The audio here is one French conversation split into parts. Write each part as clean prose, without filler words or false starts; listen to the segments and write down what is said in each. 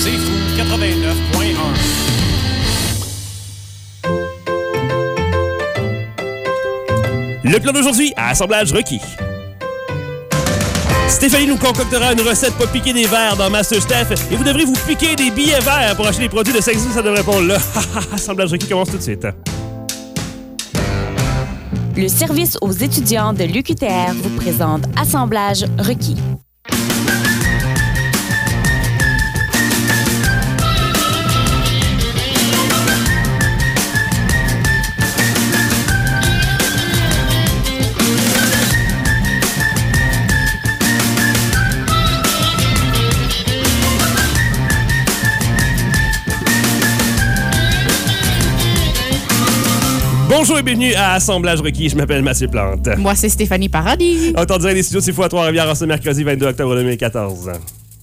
C'est fou, 89.1. Le plan d'aujourd'hui, assemblage requis. Stéphanie nous concoctera une recette pour piquer des verres dans MasterChef et vous devrez vous piquer des billets verts pour acheter des produits de Sexy, ça devrait pas là. Assemblage requis commence tout de suite. Le service aux étudiants de l'UQTR vous présente Assemblage requis. Bonjour et bienvenue à Assemblage requis. Je m'appelle Mathieu Plante. Moi, c'est Stéphanie Paradis. On t'en dirait des studios, c'est fou à Trois-Rivières en ce mercredi 22 octobre 2014.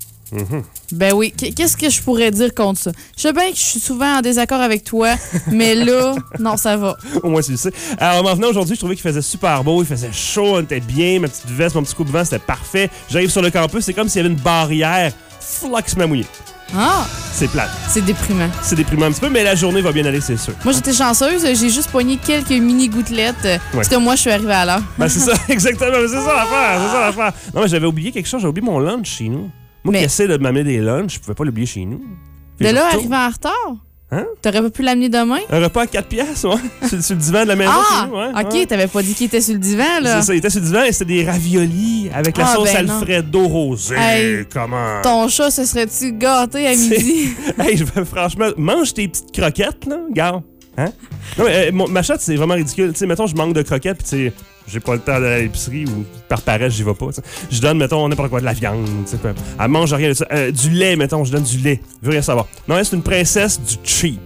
Ben oui, qu'est-ce que je pourrais dire contre ça? Je sais bien que je suis souvent en désaccord avec toi, mais là, non, ça va. Au moins, tu le sais. Alors, en venant aujourd'hui, je trouvais qu'il faisait super beau, il faisait chaud, on était bien, ma petite veste, mon petit coupe-vent, c'était parfait. J'arrive sur le campus, c'est comme s'il y avait une barrière qui m'a mouillé. Ah! C'est plate. C'est déprimant. C'est déprimant un petit peu, mais la journée va bien aller, c'est sûr. Moi, j'étais chanceuse, j'ai juste poigné quelques mini-gouttelettes, parce que moi, je suis arrivée à l'heure. Ben, c'est ça, exactement, c'est ça l'affaire. Non, mais j'avais oublié quelque chose, j'ai oublié mon lunch chez nous. Moi qui essaie de m'amener des lunchs, je pouvais pas l'oublier chez nous. De là, arriver en retard? Hein? T'aurais pas pu l'amener demain? Un repas à 4 piastres, ouais. sur le divan de la maison. Ah! Ouais, OK, ouais. t'avais pas dit qu'il était sur le divan, là. C'est ça, il était sur le divan et c'était des raviolis avec la sauce Alfredo rosée. Hey, comment? Ton chat, se serait-tu gâté à midi? Hey, franchement, mange tes petites croquettes, là, garde. Hein? Non, mais ma chatte, c'est vraiment ridicule. Tu sais, mettons, je manque de croquettes, puis tu sais, j'ai pas le temps d'aller à l'épicerie ou par paresse, j'y vais pas. T'sais. Je donne, mettons, n'importe quoi, de la viande. Elle mange rien de ça. Du lait, mettons, je donne du lait. Je veux rien savoir. Non, elle, c'est une princesse du cheap.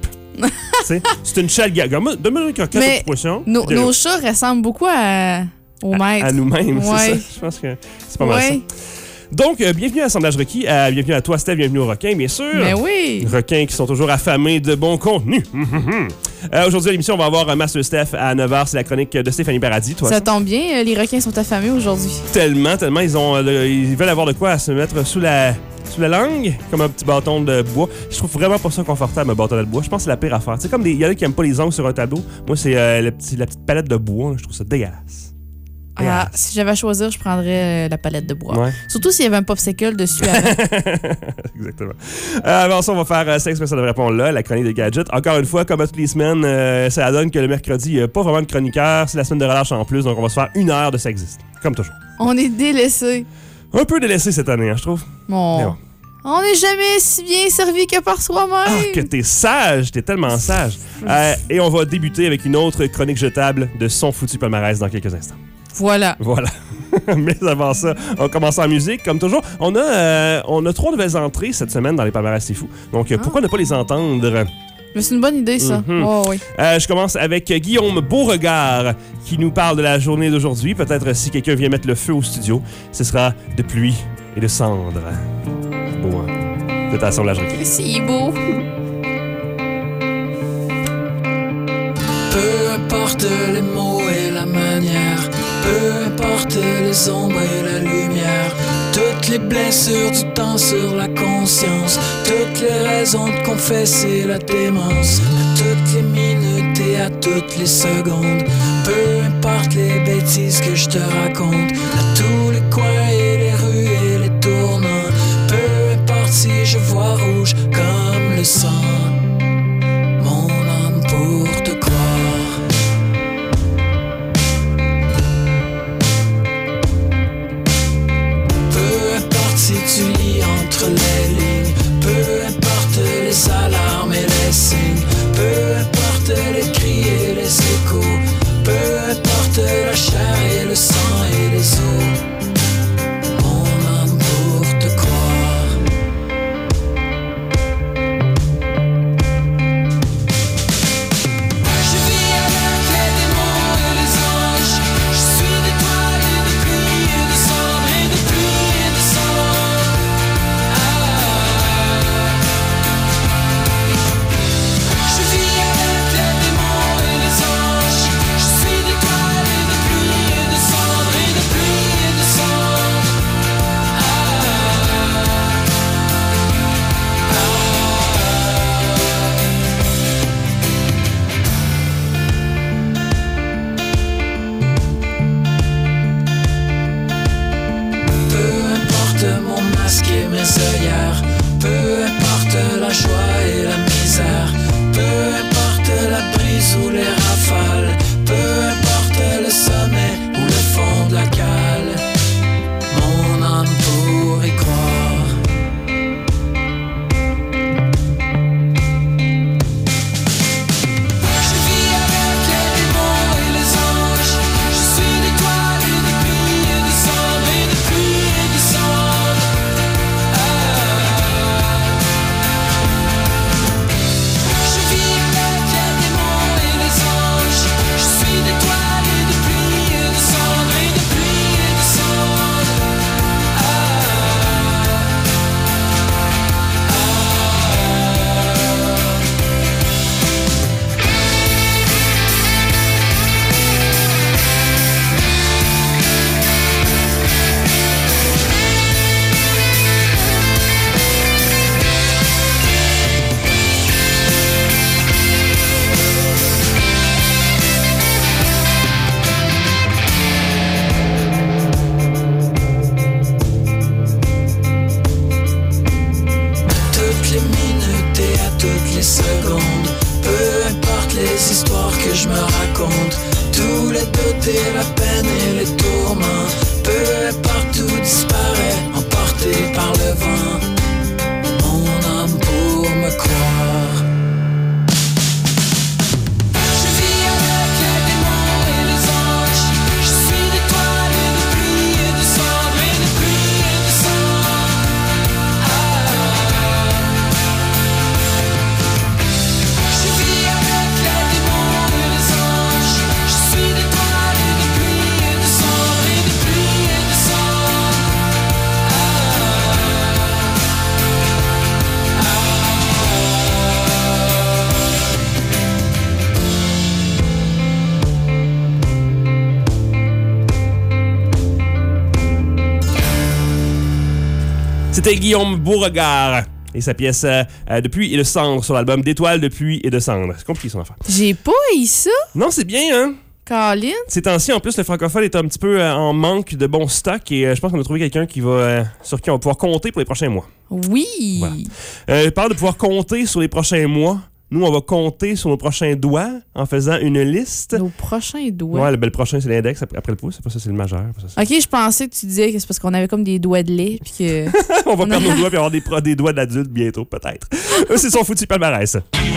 C'est une chatte gars. Donne-moi une croquette de poisson. Nos chats ressemblent beaucoup au maître. À nous-mêmes, ouais. c'est ça. Je pense que c'est pas mal ça. Donc, bienvenue à Assemblage requis. Bienvenue à toi, Steph. Bienvenue aux requins, bien sûr. Mais oui. Requins qui sont toujours affamés de bon contenu. Aujourd'hui, à l'émission, on va avoir Master Steph à 9h. C'est la chronique de Stéphanie Paradis. Toi, ça tombe bien, les requins sont affamés aujourd'hui. Tellement. Ils veulent avoir de quoi à se mettre sous la langue, comme un petit bâton de bois. Je trouve vraiment pas ça confortable, un bâton de bois. Je pense que c'est la pire affaire. Tu sais, comme il y en a qui aiment pas les ongles sur un tableau. Moi, c'est la petite palette de bois. Là, je trouve ça dégueulasse. Ah, si j'avais à choisir, je prendrais la palette de bois. Ouais. Surtout s'il y avait un popsicle dessus avant. Exactement. Avant ça, on va faire Sexe, mais ça devrait répondre là, la chronique de gadgets. Encore une fois, comme à toutes les semaines, ça donne que le mercredi, il n'y a pas vraiment de chroniqueur. C'est la semaine de relâche en plus, donc on va se faire 1 heure de Ça existe. Comme toujours. On est délaissés. Un peu délaissé cette année, hein, je trouve. Bon. On n'est jamais si bien servi que par soi-même. Ah, que t'es sage, t'es tellement sage. Et on va débuter avec une autre chronique jetable de son foutu palmarès dans quelques instants. Voilà. Mais avant ça, on commence en musique, comme toujours. On a 3 nouvelles entrées cette semaine dans les palmarès, c'est fou. Donc, pourquoi ne pas les entendre? Mais c'est une bonne idée, ça. Oh, oui. Je commence avec Guillaume Beauregard, qui nous parle de la journée d'aujourd'hui. Peut-être si quelqu'un vient mettre le feu au studio, ce sera de pluie et de cendres. Beau, hein? C'est Assemblage requis. C'est beau. Peu importe les mots et la manière, peu importe les ombres et la lumière, toutes les blessures du temps sur la conscience, toutes les raisons de confesser la démence, à toutes les minutes et à toutes les secondes, peu importe les bêtises que je te raconte, à tous les coins et les rues et les tournants, peu importe si je vois rouge comme le sang, mon âme pour te croire. Si tu lis entre les lignes, peu importe les alarmes et les signes, peu importe les cris et les échos, peu importe la chair et le sang et les os, mon âme pour te croire. masquer mes œillères. Peu importe la joie et la misère, peu importe la brise ou les rafales, peu importe le sommet ou le fond de la cale, mon âme pour y croire. Je vis avec les démons et les anges, je suis d'étoiles et de pluie et de cendres et de pluie et de cendres. Je vis avec les démons et les anges, je suis d'étoiles et de pluie et de cendres et de pluie et de cendres. Toutes les minutes et à toutes les secondes, peu importe les histoires que je me raconte, tous les doutes et la peine et les tourments, peu importe tout disparaît, emporté par le vent, mon âme pour me croire. Je vis avec les démons et les anges, je suis d'étoiles et de pluie et de cendres et de pluie et de cendres. Je vis avec les démons et les anges, je suis d'étoiles et de pluie et de cendres et de pluie et de cendres. C'était Guillaume Beauregard et sa pièce de pluie et de cendre sur l'album d'Étoiles, de pluie et de cendre. C'est compliqué son affaire. J'ai pas eu ça, Non, c'est bien, hein? Colin. Ces temps-ci, en plus, le francophone est un petit peu en manque de bon stock et je pense qu'on a trouvé quelqu'un qui va, sur qui on va pouvoir compter pour les prochains mois. Oui. Voilà. Parle de pouvoir compter sur les prochains mois. Nous, on va compter sur nos prochains doigts en faisant une liste. Nos prochains doigts. Ouais, le prochain, c'est l'index après le pouce. Après ça, c'est le majeur. Après ça, Ok, je pensais que tu disais que c'est parce qu'on avait comme des doigts de lait. Puis que... on va perdre nos doigts et avoir des doigts d'adultes bientôt, peut-être. Eux, c'est son foutu palmarès.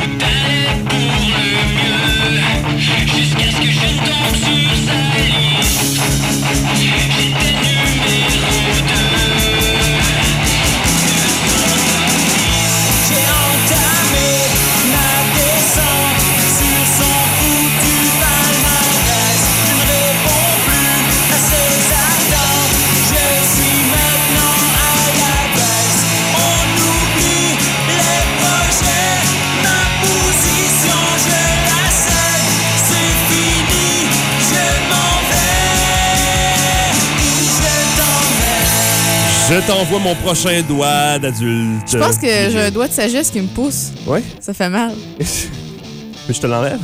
Je t'envoie mon prochain doigt d'adulte. Je pense que j'ai un doigt de sagesse qui me pousse. Ouais? Ça fait mal. Mais je te l'enlève.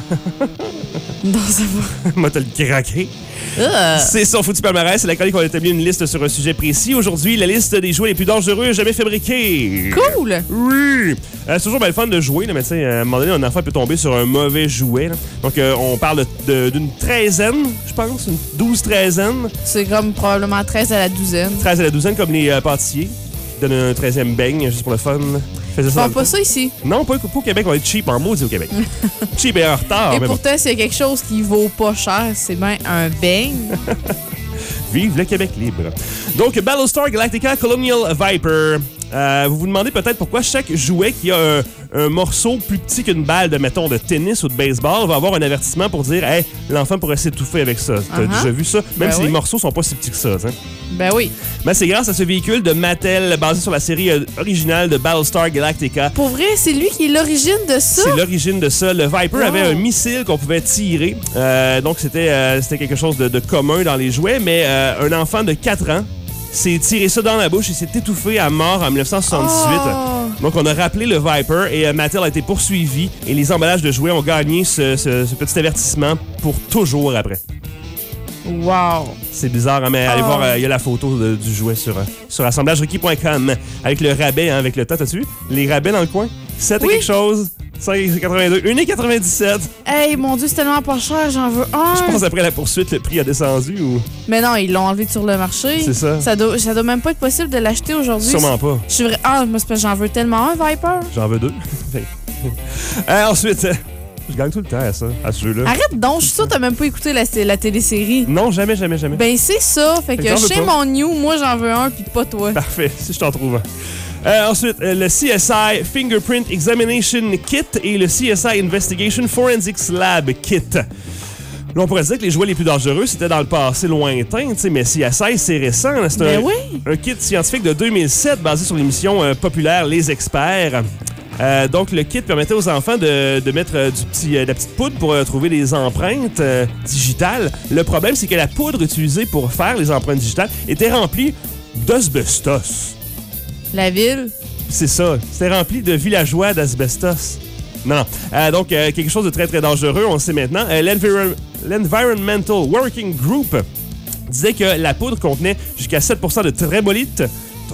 Non, ça va. Moi, te le craquer. C'est son foutu palmarès. C'est la chronique où on a établi une liste sur un sujet précis. Aujourd'hui, la liste des jouets les plus dangereux jamais fabriqués. Cool! Oui! C'est toujours bien le fun de jouer, là, mais tu sais, à un moment donné, un enfant peut tomber sur un mauvais jouet. Là. Donc, on parle d'une treizaine, je pense, une 12-13aine. C'est comme probablement 13 à la douzaine. 13 à la douzaine, comme les pâtissiers qui donnent un 13e beigne, juste pour le fun. Ils font pas ça ici. Non, pas au Québec, on est cheap en maudit au Québec. Cheap et en retard. Et mais pourtant, s'il y a quelque chose qui vaut pas cher, c'est bien un beigne. Vive le Québec libre. Donc, Battlestar Galactica Colonial Viper. Vous vous demandez peut-être pourquoi chaque jouet qui a un morceau plus petit qu'une balle de, mettons, de tennis ou de baseball va avoir un avertissement pour dire « Hey, l'enfant pourrait s'étouffer avec ça. » T'as déjà vu ça? Même Ben si oui. les morceaux sont pas si petits que ça. Hein? Ben oui. Ben, c'est grâce à ce véhicule de Mattel basé sur la série originale de Battlestar Galactica. Pour vrai, c'est lui qui est l'origine de ça? C'est l'origine de ça. Le Viper avait un missile qu'on pouvait tirer. Donc, c'était quelque chose de commun dans les jouets. Mais un enfant de 4 ans s'est tiré ça dans la bouche et s'est étouffé à mort en 1978. Donc, on a rappelé le Viper et Mattel a été poursuivi. Et les emballages de jouets ont gagné ce petit avertissement pour toujours après. Wow. C'est bizarre, hein, mais allez voir, il y a la photo du jouet sur assemblagerequis.com avec le rabais, hein, avec le tas. T'as-tu vu? Les rabais dans le coin. 7 et quelque chose. 5,82. 1,97. Hey, mon Dieu, c'est tellement pas cher, j'en veux un. Je pense après la poursuite, le prix a descendu ou... Mais non, ils l'ont enlevé sur le marché. C'est ça. Ça doit même pas être possible de l'acheter aujourd'hui. Sûrement pas. Je suis vrai. Ah, moi, c'est parce que j'en veux tellement un, Viper. J'en veux 2. Ensuite, je gagne tout le temps à ça, à ce jeu-là. Arrête donc, je suis sûre que t'as même pas écouté la télésérie. Non, jamais. Ben, c'est ça. Fait que J'en veux chez pas. mon new, moi, j'en veux un, puis pas toi. Parfait, si je t'en trouve un. Ensuite, le CSI Fingerprint Examination Kit et le CSI Investigation Forensics Lab Kit. Là, on pourrait dire que les jouets les plus dangereux, c'était dans le passé lointain, mais CSI, c'est récent. C'est un kit scientifique de 2007 basé sur l'émission populaire Les Experts. Donc, le kit permettait aux enfants de mettre de la petite poudre pour trouver des empreintes digitales. Le problème, c'est que la poudre utilisée pour faire les empreintes digitales était remplie d'asbestos. La ville. C'est ça. C'était rempli de villageois d'asbestos. Non. Donc, quelque chose de très, très dangereux, on le sait maintenant. L'Environmental Working Group disait que la poudre contenait jusqu'à 7% de trébolite.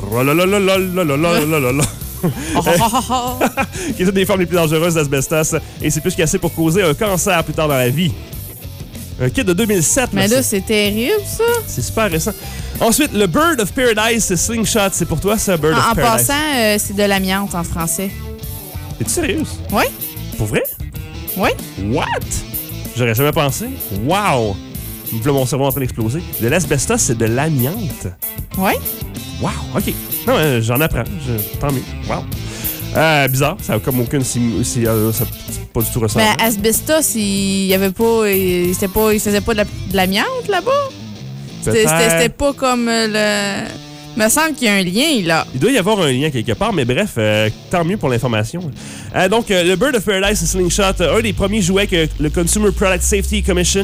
Qui est une des formes les plus dangereuses d'asbestos. Et c'est plus qu'assez pour causer un cancer plus tard dans la vie. Un kit de 2007. Mais là, c'est terrible, ça. C'est super récent. Ensuite, le Bird of Paradise Slingshot. C'est pour toi, ça, Bird of Paradise? En passant, c'est de l'amiante en français. Es-tu sérieuse? Oui. Pour vrai? Oui. What? J'aurais jamais pensé. Wow! Là, mon cerveau est en train d'exploser. De l'asbestos, c'est de l'amiante. Oui. Wow, OK. Non, j'en apprends. Tant mieux. Wow. Bizarre, ça n'a comme aucune... ça pas du tout ressemblant. Mais asbestos, il y avait pas... Il faisait pas de l'amiante là-bas? C'était pas comme le... Il me semble qu'il y a un lien, là. Il doit y avoir un lien quelque part, mais bref, tant mieux pour l'information. Donc, le Bird of Paradise Slingshot, un des premiers jouets que le Consumer Product Safety Commission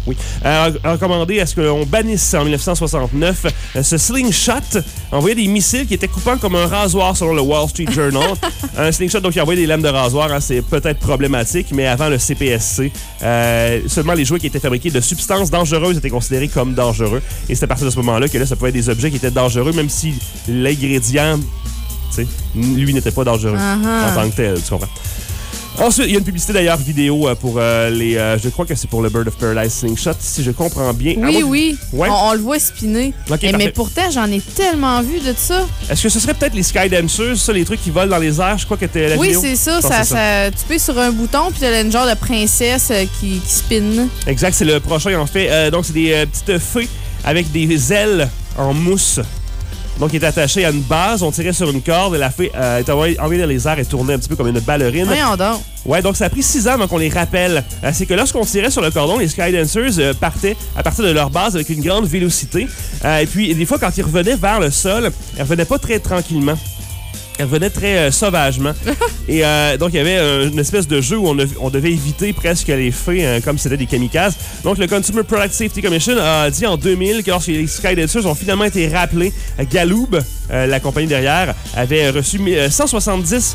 a recommandé à ce qu'on bannisse en 1969. Ce slingshot envoyait des missiles qui étaient coupants comme un rasoir selon le Wall Street Journal. Un slingshot, donc, qui envoyait des lames de rasoir. Hein, c'est peut-être problématique, mais avant le CPSC, seulement les jouets qui étaient fabriqués de substances dangereuses étaient considérés comme dangereux. Et c'est à partir de ce moment-là que là, ça pouvait être des objets qui étaient dangereux, même si l'ingrédient, tu sais, lui n'était pas dangereux en tant que tel, tu comprends? Ensuite, il y a une publicité d'ailleurs vidéo pour je crois que c'est pour le Bird of Paradise Slingshot, si je comprends bien. Oui. Ouais. On le voit spinner. Okay, mais pourtant, j'en ai tellement vu de ça. Est-ce que ce serait peut-être les Skydancers, ça, les trucs qui volent dans les airs? Je crois que t'es la vidéo. Oui, c'est ça. Tu payes sur un bouton, puis t'as une genre de princesse qui spinne. Exact, c'est le prochain en fait. Donc, c'est des petites fées avec des ailes en mousse. Donc, il est attaché à une base, on tirait sur une corde et la fée est envoyée dans les airs et tournait un petit peu comme une ballerine. Voyons donc. Ouais, donc ça a pris 6 ans avant qu'on les rappelle. C'est que lorsqu'on tirait sur le cordon, les Skydancers partaient à partir de leur base avec une grande vélocité. Et puis, des fois, quand ils revenaient vers le sol, ils revenaient pas très tranquillement. Elle revenait très sauvagement. Et donc, il y avait une espèce de jeu où on devait éviter presque les fées comme c'était des kamikazes. Donc, le Consumer Product Safety Commission a dit en 2000 que lorsque les Skydancers ont finalement été rappelés, Galoob, la compagnie derrière, avait reçu 170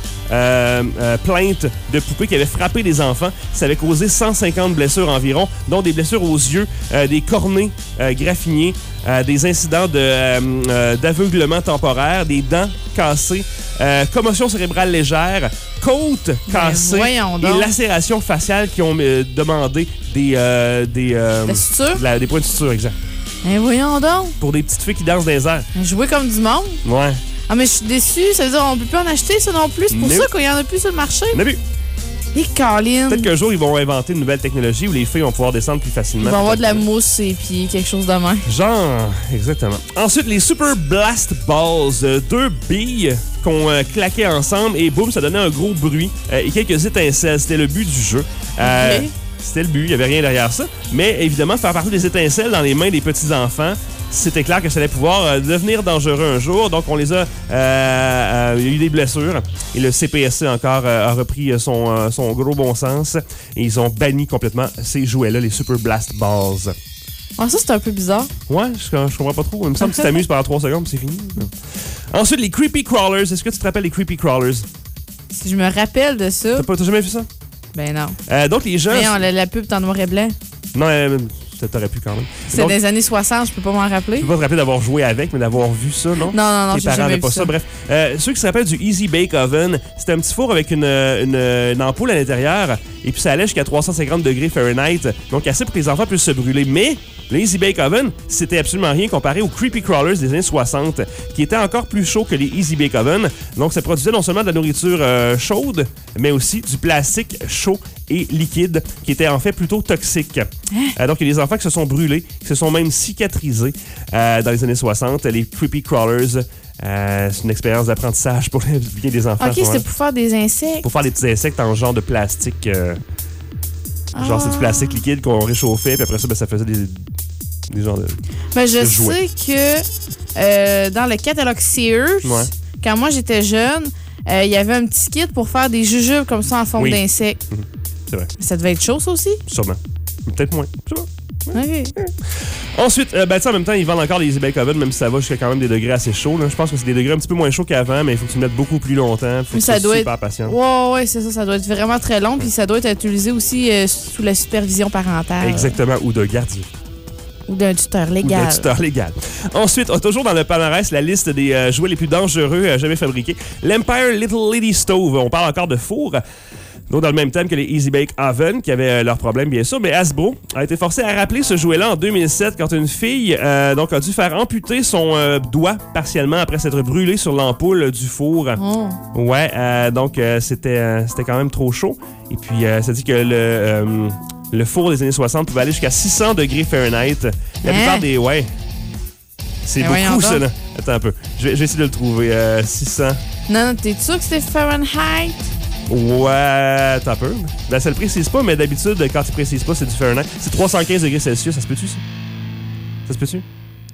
plaintes de poupées qui avaient frappé des enfants. Ça avait causé 150 blessures environ, dont des blessures aux yeux, des cornets graffinés, des incidents d'aveuglement temporaire, des dents cassées, commotion cérébrale légère, côte cassée et lacération faciale qui ont demandé des sutures? Des points de suture, exact. Mais voyons donc. Pour des petites filles qui dansent dans les airs. Jouer comme du monde? Ouais. Ah, mais je suis déçue. Ça veut dire qu'on peut plus en acheter, ça non plus. C'est pour ça qu'il y en a plus sur le marché. On a vu. Et Caroline. Peut-être qu'un jour, ils vont inventer une nouvelle technologie où les filles vont pouvoir descendre plus facilement. Ils vont avoir de la mousse et puis quelque chose de même. Genre, exactement. Ensuite, les Super Blast Balls. 2 billes qu'on claquait ensemble et boum, ça donnait un gros bruit et quelques étincelles. C'était le but du jeu. Okay. C'était le but, il n'y avait rien derrière ça. Mais évidemment, faire partie des étincelles dans les mains des petits-enfants, c'était clair que ça allait pouvoir devenir dangereux un jour. Donc, on les a... il y a eu des blessures. Et le CPSC encore a repris son gros bon sens. Et ils ont banni complètement ces jouets-là, les Super Blast Balls. Ah, ça, c'est un peu bizarre. Ouais, je comprends pas trop. Il me semble que tu t'amuses pendant 3 secondes puis c'est fini. Ensuite, les Creepy Crawlers. Est-ce que tu te rappelles les Creepy Crawlers? Si je me rappelle de ça... T'as jamais vu ça? Ben non. Donc, les gens... Mais la pub est en noir et blanc. Non, t'aurais pu quand même. C'est des années 60, je peux pas m'en rappeler. Je peux pas te rappeler d'avoir joué avec, mais d'avoir vu ça, non? Non, Tes j'ai parents jamais n'avaient vu pas ça. Bref, ceux qui se rappellent du Easy Bake Oven, c'était un petit four avec une ampoule à l'intérieur, et puis ça allait jusqu'à 350 degrés Fahrenheit, donc assez pour que les enfants puissent se brûler. Mais le Easy Bake Oven, c'était absolument rien comparé aux Creepy Crawlers des années 60, qui étaient encore plus chauds que les Easy Bake Oven. Donc, ça produisait non seulement de la nourriture chaude, mais aussi du plastique chaud et liquide, qui était en fait plutôt toxique. Donc, il y a des enfants qui se sont brûlés, qui se sont même cicatrisés dans les années 60. Les Creepy Crawlers, c'est une expérience d'apprentissage pour bien des enfants. OK, c'était pour faire des insectes. Pour faire des petits insectes en genre de plastique. Genre, c'est du plastique liquide qu'on réchauffait, puis après ça, ça faisait des genres de. Ben, je jouets. sais que dans le catalogue Sears, quand moi j'étais jeune, il y avait un petit kit pour faire des jujubes comme ça en forme d'insectes. C'est vrai. Ça devait être chaud, ça aussi? Sûrement. Peut-être moins. C'est vrai. OK. Ensuite, en même temps, ils vendent encore les Easy Bake Oven, même si ça va jusqu'à quand même des degrés assez chauds. Là. Je pense que c'est des degrés un petit peu moins chauds qu'avant, mais il faut que tu le mettes beaucoup plus longtemps. Il faut que tu sois super patient. Ouais, c'est ça. Ça doit être vraiment très long, puis ça doit être utilisé aussi sous la supervision parentale. Exactement, ou de gardien. Ou d'un tuteur légal. Ensuite, on a toujours dans le palmarès la liste des jouets les plus dangereux jamais fabriqués. L'Empire Little Lady Stove. On parle encore de four. Donc, dans le même thème que les Easy Bake Oven, qui avaient leurs problèmes, bien sûr. Mais Hasbro a été forcé à rappeler ce jouet-là en 2007 quand une fille a dû faire amputer son doigt partiellement après s'être brûlée sur l'ampoule du four. Oh. Ouais, donc c'était quand même trop chaud. Et puis, ça dit que le four des années 60 pouvait aller jusqu'à 600 degrés Fahrenheit. La plupart des... Ouais. C'est beaucoup, ça, là. Attends un peu. Je vais essayer de le trouver. 600. Non, t'es sûr que c'était Fahrenheit? Ouais, attends un peu. Ben, ça le précise pas, mais d'habitude, quand il précise pas, c'est du Fahrenheit. C'est 315 degrés Celsius. Ça se peut-tu, ça? Ça se peut-tu?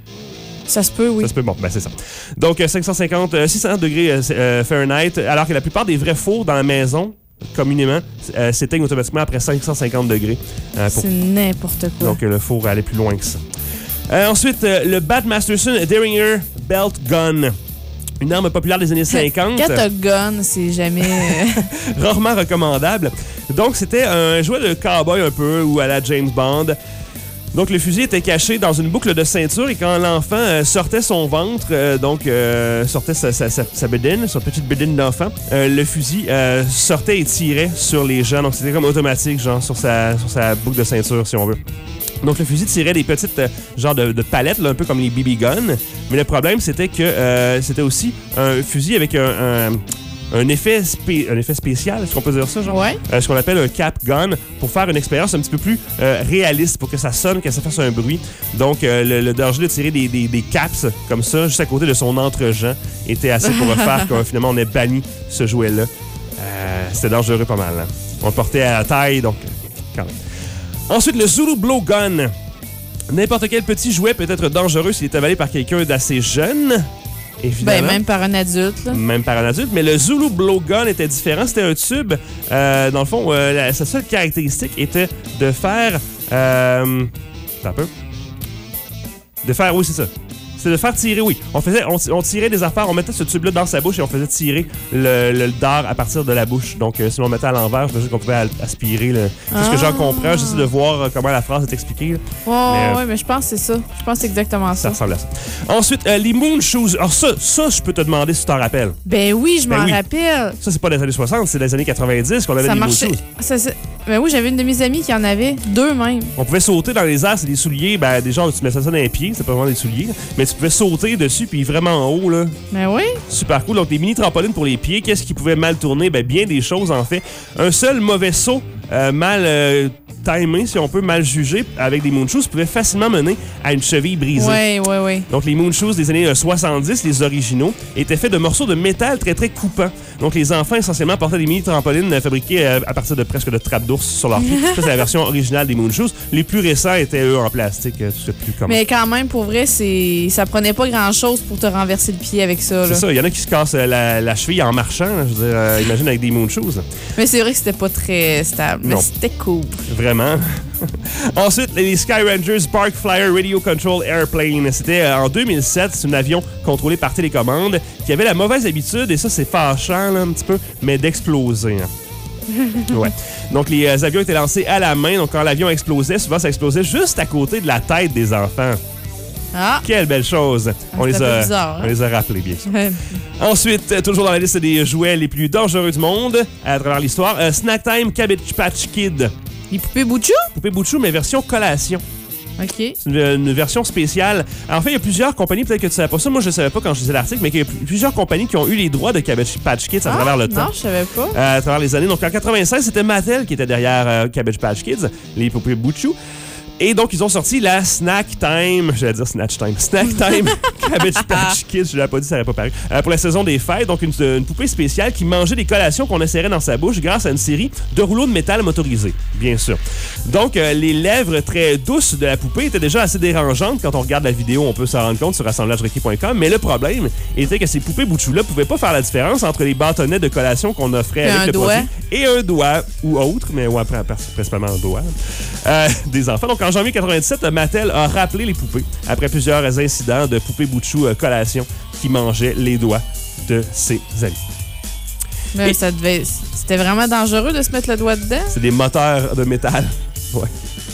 Ça se peut, oui. Ça se peut, bon, ben c'est ça. Donc, 600 degrés Fahrenheit, alors que la plupart des vrais fours dans la maison, communément, s'éteignent automatiquement après 550 degrés. C'est n'importe quoi. Donc, le four allait plus loin que ça. Ensuite, le Bat Masterson Derringer Belt Gun. Une arme populaire des années 50. Quand t'as gun, c'est jamais... rarement recommandable. Donc, c'était un jouet de cowboy un peu, ou à la James Bond. Donc, le fusil était caché dans une boucle de ceinture et quand l'enfant sortait son ventre, sortait sa bédaine, sa petite bédaine d'enfant, le fusil sortait et tirait sur les gens. Donc, c'était comme automatique, genre, sur sa boucle de ceinture, si on veut. Donc, le fusil tirait des petites genres de palettes, là, un peu comme les BB guns. Mais le problème, c'était que c'était aussi un fusil avec un effet spécial, est-ce qu'on peut dire ça, genre? Ouais. Ce qu'on appelle un cap gun, pour faire une expérience un petit peu plus réaliste, pour que ça sonne, que ça fasse un bruit. Donc, le danger de tirer des caps comme ça, juste à côté de son entre-gens, était assez pour faire que finalement, on ait banni ce jouet-là. C'était dangereux pas mal. Hein? On le portait à la taille, donc quand même. Ensuite, le Zulu Blowgun. N'importe quel petit jouet peut être dangereux s'il est avalé par quelqu'un d'assez jeune. Évidemment. Ben, même par un adulte. Là. Même par un adulte. Mais le Zulu Blowgun était différent. C'était un tube. Dans le fond, sa seule caractéristique était de faire... Attends un peu. De faire... Oui, c'est ça. C'est de faire tirer, oui. On tirait des affaires, on mettait ce tube-là dans sa bouche et on faisait tirer le dard à partir de la bouche. Donc, si on mettait à l'envers, je me dis qu'on pouvait aspirer. C'est ce que j'en comprends. J'essaie de voir comment la phrase est expliquée. Mais je pense que c'est ça. Je pense que c'est exactement ça. Ça ressemble à ça. Ensuite, les Moon Shoes. Alors ça, je peux te demander si tu t'en rappelles. Ben oui, je m'en rappelle. Ça, c'est pas des années 60, c'est des années 90 qu'on avait les Moon Shoes. Ben oui, j'avais une de mes amies qui en avait, 2 même. On pouvait sauter dans les airs, c'est des souliers, des gens, tu mets ça dans les pieds, c'est pas vraiment des souliers, mais tu pouvais sauter dessus, puis vraiment en haut, là. Ben oui. Super cool. Donc, des mini-trampolines pour les pieds. Qu'est-ce qui pouvait mal tourner? Ben, bien des choses, en fait. Un seul mauvais saut, mal timé, si on peut, mal jugé, avec des Moon Shoes, pouvait facilement mener à une cheville brisée. Oui. Donc, les Moon Shoes des années 70, les originaux, étaient faits de morceaux de métal très, très coupants. Donc, les enfants, essentiellement, portaient des mini-trampolines fabriquées à partir de presque de trappes d'ours sur leur pied. Ça, c'est la version originale des Moon Shoes. Les plus récents étaient, eux, en plastique. C'est plus commun. Mais quand même, pour vrai, ça prenait pas grand-chose pour te renverser le pied avec ça. C'est ça. Il y en a qui se cassent la cheville en marchant. Là, je veux dire, imagine avec des Moon Shoes. Mais c'est vrai que c'était pas très stable. Mais c'était cool. Vraiment. Ensuite, les Sky Rangers Spark Flyer Radio Control Airplane. C'était en 2007. C'est un avion contrôlé par télécommande qui avait la mauvaise habitude, et ça, c'est fâchant là, un petit peu, mais d'exploser. Ouais. Donc, les avions étaient lancés à la main. Donc, quand l'avion explosait, souvent, ça explosait juste à côté de la tête des enfants. Ah! Quelle belle chose. On les bizarre, on les a rappelés, bien sûr. Ensuite, toujours dans la liste des jouets les plus dangereux du monde à travers l'histoire, Snack Time Cabbage Patch Kid. Les poupées Bouchou? Poupée Bouchou, mais version collation. OK. C'est une version spéciale. En fait, il y a plusieurs compagnies, peut-être que tu savais pas ça, moi je ne savais pas quand je lisais l'article, mais qu'il y a plusieurs compagnies qui ont eu les droits de Cabbage Patch Kids à travers le temps. Non, je savais pas. À travers les années. Donc en 96, c'était Mattel qui était derrière Cabbage Patch Kids, les poupées Bouchou. Et donc, ils ont sorti la Snack Time, j'allais dire Snatch Time, Snack Time Cabbage Patch Kids, je l'avais pas dit, ça n'aurait pas paru, pour la saison des fêtes. Donc, une poupée spéciale qui mangeait des collations qu'on insérait dans sa bouche grâce à une série de rouleaux de métal motorisés, bien sûr. Donc, les lèvres très douces de la poupée étaient déjà assez dérangeantes. Quand on regarde la vidéo, on peut s'en rendre compte sur assemblagerequis.com. Mais le problème était que ces poupées Bouchou-là pouvaient pas faire la différence entre les bâtonnets de collation qu'on offrait avec le produit et un doigt ou autre, mais ouais, principalement un doigt, des enfants. Donc, en janvier 97, Mattel a rappelé les poupées après plusieurs incidents de poupées Bouchou collation qui mangeaient les doigts de ses amis. Mais c'était vraiment dangereux de se mettre le doigt dedans. C'est des moteurs de métal. Ouais.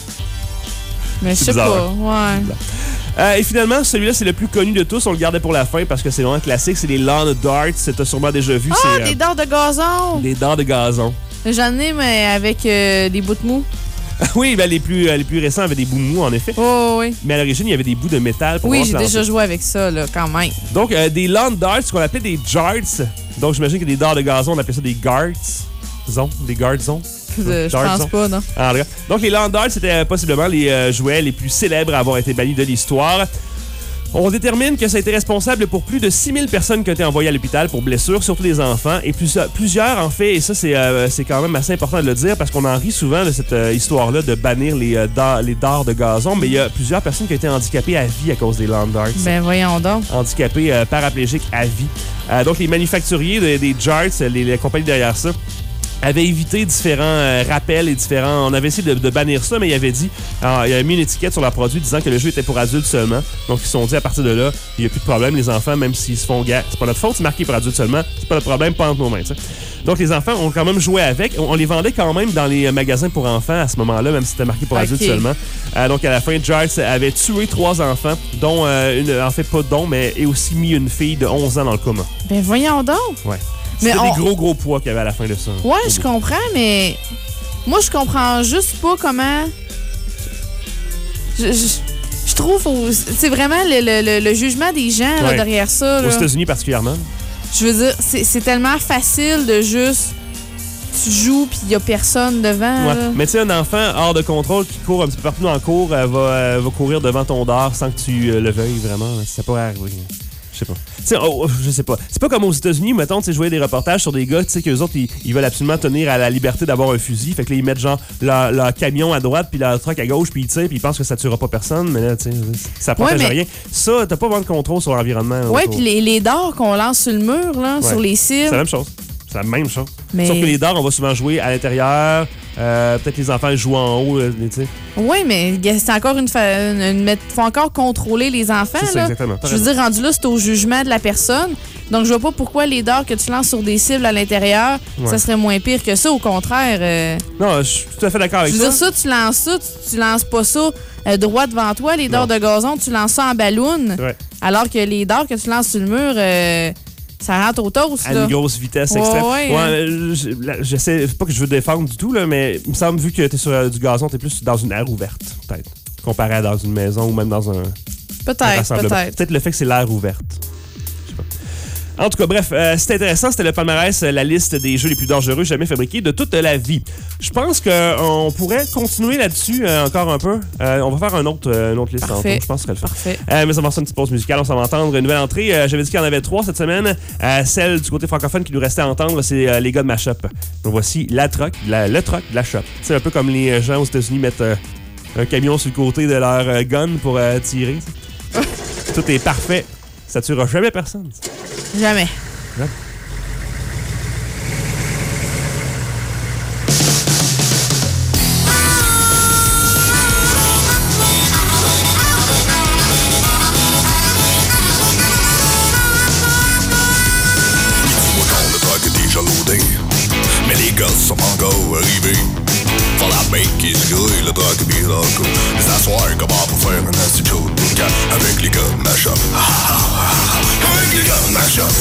Mais je sais bizarre, pas, ouais. Et finalement, celui-là, c'est le plus connu de tous. On le gardait pour la fin parce que c'est vraiment classique. C'est les lawn darts. T'as sûrement déjà vu. Ah, des dards de gazon! Des dards de gazon. J'en ai, mais avec des bouts de mou. Oui, ben les plus récents avaient des bouts de mou, en effet. Oh, oui. Mais à l'origine, il y avait des bouts de métal. Pour oui, j'ai déjà joué avec ça, là, quand même. Donc, des lawn darts, ce qu'on appelait des jarts. Donc, j'imagine que des dards de gazon, on appelait ça des guards. Des guards zone. Je pense pas, non. Donc, les lawn darts, c'était possiblement les jouets les plus célèbres à avoir été bannis de l'histoire. On détermine que ça a été responsable pour plus de 6000 personnes qui ont été envoyées à l'hôpital pour blessures, surtout des enfants. Et plusieurs, en fait, et ça, c'est quand même assez important de le dire parce qu'on en rit souvent de cette histoire-là de bannir les dards de gazon. Mais il y a plusieurs personnes qui ont été handicapées à vie à cause des lawn darts. Ben, voyons donc. Handicapées paraplégiques à vie. Donc, les manufacturiers des jarts, les compagnies derrière ça, avait évité différents rappels et différents... On avait essayé de bannir ça, mais il avait dit... Alors, il avait mis une étiquette sur leur produit disant que le jeu était pour adultes seulement. Donc, ils se sont dit, à partir de là, il n'y a plus de problème. Les enfants, même s'ils se font c'est pas notre faute, c'est marqué pour adultes seulement. C'est pas notre problème, pas entre nos mains. T'sais. Donc, les enfants ont quand même joué avec. On les vendait quand même dans les magasins pour enfants à ce moment-là, même si c'était marqué pour adultes seulement. Donc, à la fin, Jarts avait tué 3 enfants, dont en fait, pas dont, mais et aussi mis une fille de 11 ans dans le coma. Ben, voyons donc. Ouais. C'était des gros poids qu'il y avait à la fin de ça. Ouais, je comprends, mais moi, je comprends juste pas comment... Je trouve... C'est vraiment le jugement des gens là, derrière ça. Là. Aux États-Unis particulièrement. Je veux dire, c'est tellement facile de juste... Tu joues, puis il y a personne devant. Ouais. Là. Mais tu sais, un enfant hors de contrôle qui court un petit peu partout dans le cours va courir devant ton dard sans que tu le veuilles vraiment. Ça pourrait arriver. Je sais pas. Je sais pas. C'est pas comme aux États-Unis, mettons, tu sais, je voyais des reportages sur des gars, tu sais, qu'eux autres, ils veulent absolument tenir à la liberté d'avoir un fusil. Fait que là, ils mettent genre leur camion à droite, puis leur truck à gauche, puis ils tirent, puis ils pensent que ça tuera pas personne. Mais là, tu sais, ça protège rien. Ça, t'as pas vraiment de contrôle sur l'environnement. Ouais, puis les dards qu'on lance sur le mur, là, sur les cibles. C'est la même chose. C'est la même chose. Mais... Sauf que les dards, on va souvent jouer à l'intérieur. Peut-être les enfants jouent en haut. Tu sais. Oui, mais c'est encore faut encore contrôler les enfants. C'est ça, là. exactement. Je veux dire, rendu là, c'est au jugement de la personne. Donc, je vois pas pourquoi les dards que tu lances sur des cibles à l'intérieur, ça serait moins pire que ça. Au contraire. Non, je suis tout à fait d'accord avec ça. Je veux dire, ça, tu lances ça, tu lances pas ça droit devant toi. Les dards de gazon, tu lances ça en ballon. Ouais. Alors que les dards que tu lances sur le mur... ça rentre au toast, là. À une grosse vitesse extrême. J'essaie, pas que je veux défendre du tout, là, mais il me semble, vu que t'es sur du gazon, t'es plus dans une aire ouverte, peut-être. Comparé à dans une maison ou même dans un rassemblement. Peut-être le fait que c'est l'air ouverte. Je sais pas. En tout cas, bref, c'était intéressant. C'était le palmarès, la liste des jeux les plus dangereux jamais fabriqués de toute la vie. Je pense qu'on pourrait continuer là-dessus encore un peu. On va faire une autre liste tantôt. Je pense que ça le fait. Parfait. Mais ça va faire une petite pause musicale. On s'en va entendre une nouvelle entrée. J'avais dit qu'il y en avait 3 cette semaine. Celle du côté francophone qui nous restait à entendre, c'est les gars de Mashup. Donc voici le truck de la shop. C'est un peu comme les gens aux États-Unis mettent un camion sur le côté de leur gun pour tirer. Tout est parfait. Ça tuera jamais personne. Jamais. Ouais. Mais les gars Just some mango arrivé. Faut la bake qui se grouille, le truck est bien loco. Les assoirs, comment pour faire un acid chaud de cas avec les gars de ma shop. Avec les gars de ma shop.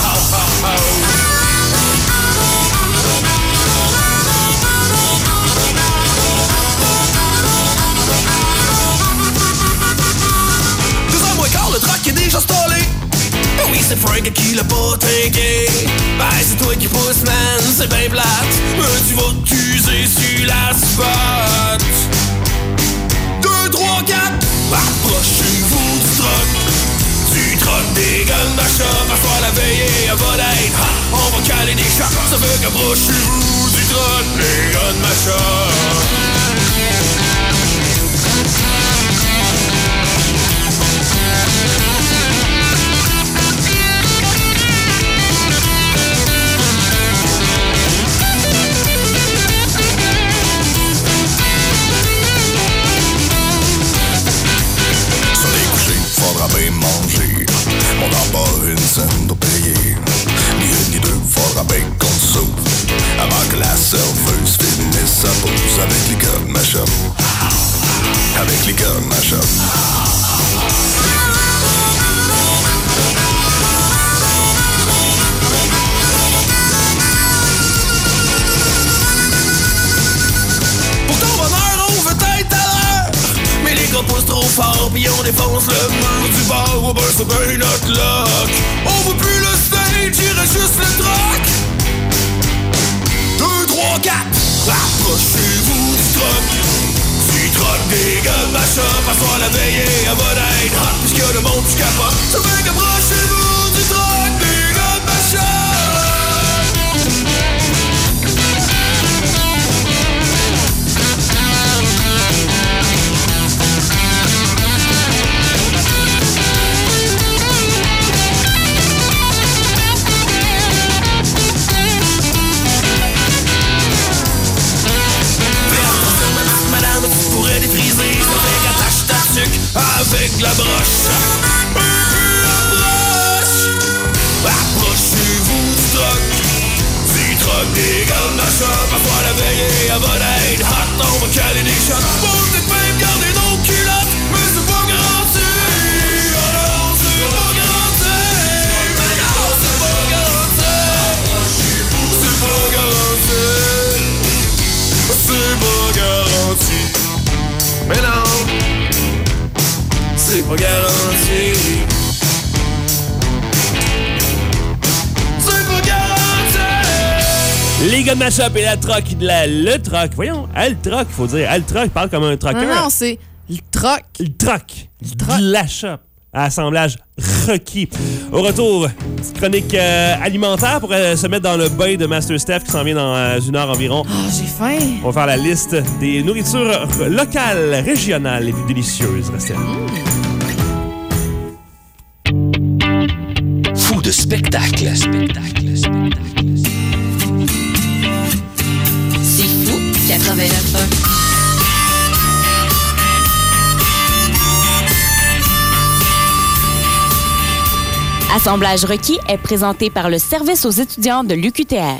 Le truck est déjà stallé. Oui, c'est Frank qui l'a pas trinqué. Ben, c'est toi qui pousse, man, c'est ben plate. Mais tu vas t'user sur l'asphalte. 2, 3, 4, approchez-vous du truck. Du truck des gars de ma shop. À soir la veillée, elle va d'être hot. On va caler des chocs. Ça veut qu'approchez-vous du truck des gars de ma shop. Faudra bien manger, on n'a pas une scène de payer. Ni une ni deux, faudra bien qu'on sauve avant que la serveuse finisse sa pause. Avec les gars de ma shop. Avec les gars de ma shop. Pour ton bonheur, on veut être à l'heure. Mais les gars poussent trop fort pis on défonce le mur du bar. Oh ben c'est ben notre luck. On veut plus le stage, il reste juste le truck. 2, 3, 4, approchez-vous du truck. Du truck des gars de ma shop. À soir la veillée, elle va d'être hot. Puisqu'il y a le monde qui capote. Ça fait qu'approchez-vous du truck des gars de ma shop. Avec la broche, approchez-vous du truck. Du truck des gars de ma shop. À soir la veillée, elle va d'être hot. On va caler des shots. Faut peut-être même garder nos culottes, mais c'est pas garanti. Alors c'est pas garanti. Mais non, c'est pas garanti. C'est pas garanti. C'est pas garanti. Mais non, c'est pas garanti. C'est pas garanti. Les gars de ma shop et la troc, le troc. Voyons, le troc, faut dire. Le troc parle comme un troqueur. Non, c'est le troc. Le troc. De la shop. Assemblage requis. Au retour, petite chronique alimentaire pour se mettre dans le bain de Master Steph qui s'en vient dans 1 heure environ. Ah, j'ai faim. On va faire la liste des nourritures locales, régionales les plus délicieuses. Restez là. Fou de spectacle. C'est fou, 89.1. Assemblage requis est présenté par le service aux étudiants de l'UQTR.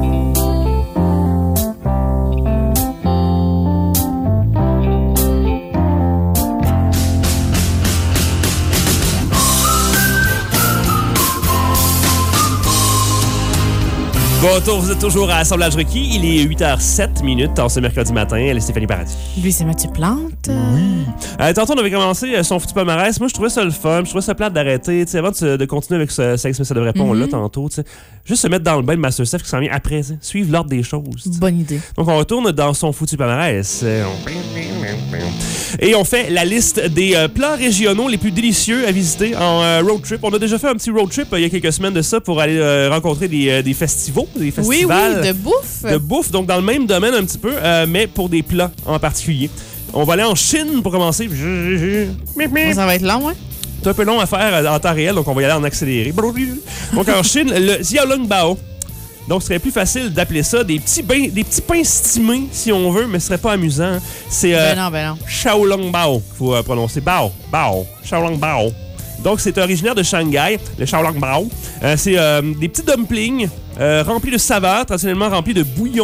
Bon retour, vous êtes toujours à Assemblage requis. Il est 8h07 en ce mercredi matin. Elle est Stéphanie Paradis. Lui, c'est Mathieu Plante. Oui. Tantôt, on avait commencé son foutu palmarès. Moi, je trouvais ça le fun. Je trouvais ça plate d'arrêter. Avant de continuer avec ça devrait répondre là tantôt. T'sais. Juste se mettre dans le bain de Master Steph qui s'en vient après. Suivre l'ordre des choses. T'sais. Bonne idée. Donc, on retourne dans son foutu palmarès. Et on fait la liste des plats régionaux les plus délicieux à visiter en road trip. On a déjà fait un petit road trip il y a quelques semaines de ça pour aller rencontrer des festivals. Des festivals oui, de bouffe. De bouffe, donc dans le même domaine un petit peu, mais pour des plats en particulier. On va aller en Chine pour commencer. Ça va être long, hein? C'est un peu long à faire en temps réel, donc on va y aller en accéléré. Donc en Chine, le Xiaolongbao. Donc ce serait plus facile d'appeler ça des petits pains stimés, si on veut, mais ce serait pas amusant. C'est ben non. Xiaolongbao, faut prononcer. Bao, Xiaolongbao. Donc, c'est originaire de Shanghai, le Xiaolongbao. C'est des petits dumplings remplis de saveurs, traditionnellement remplis de bouillon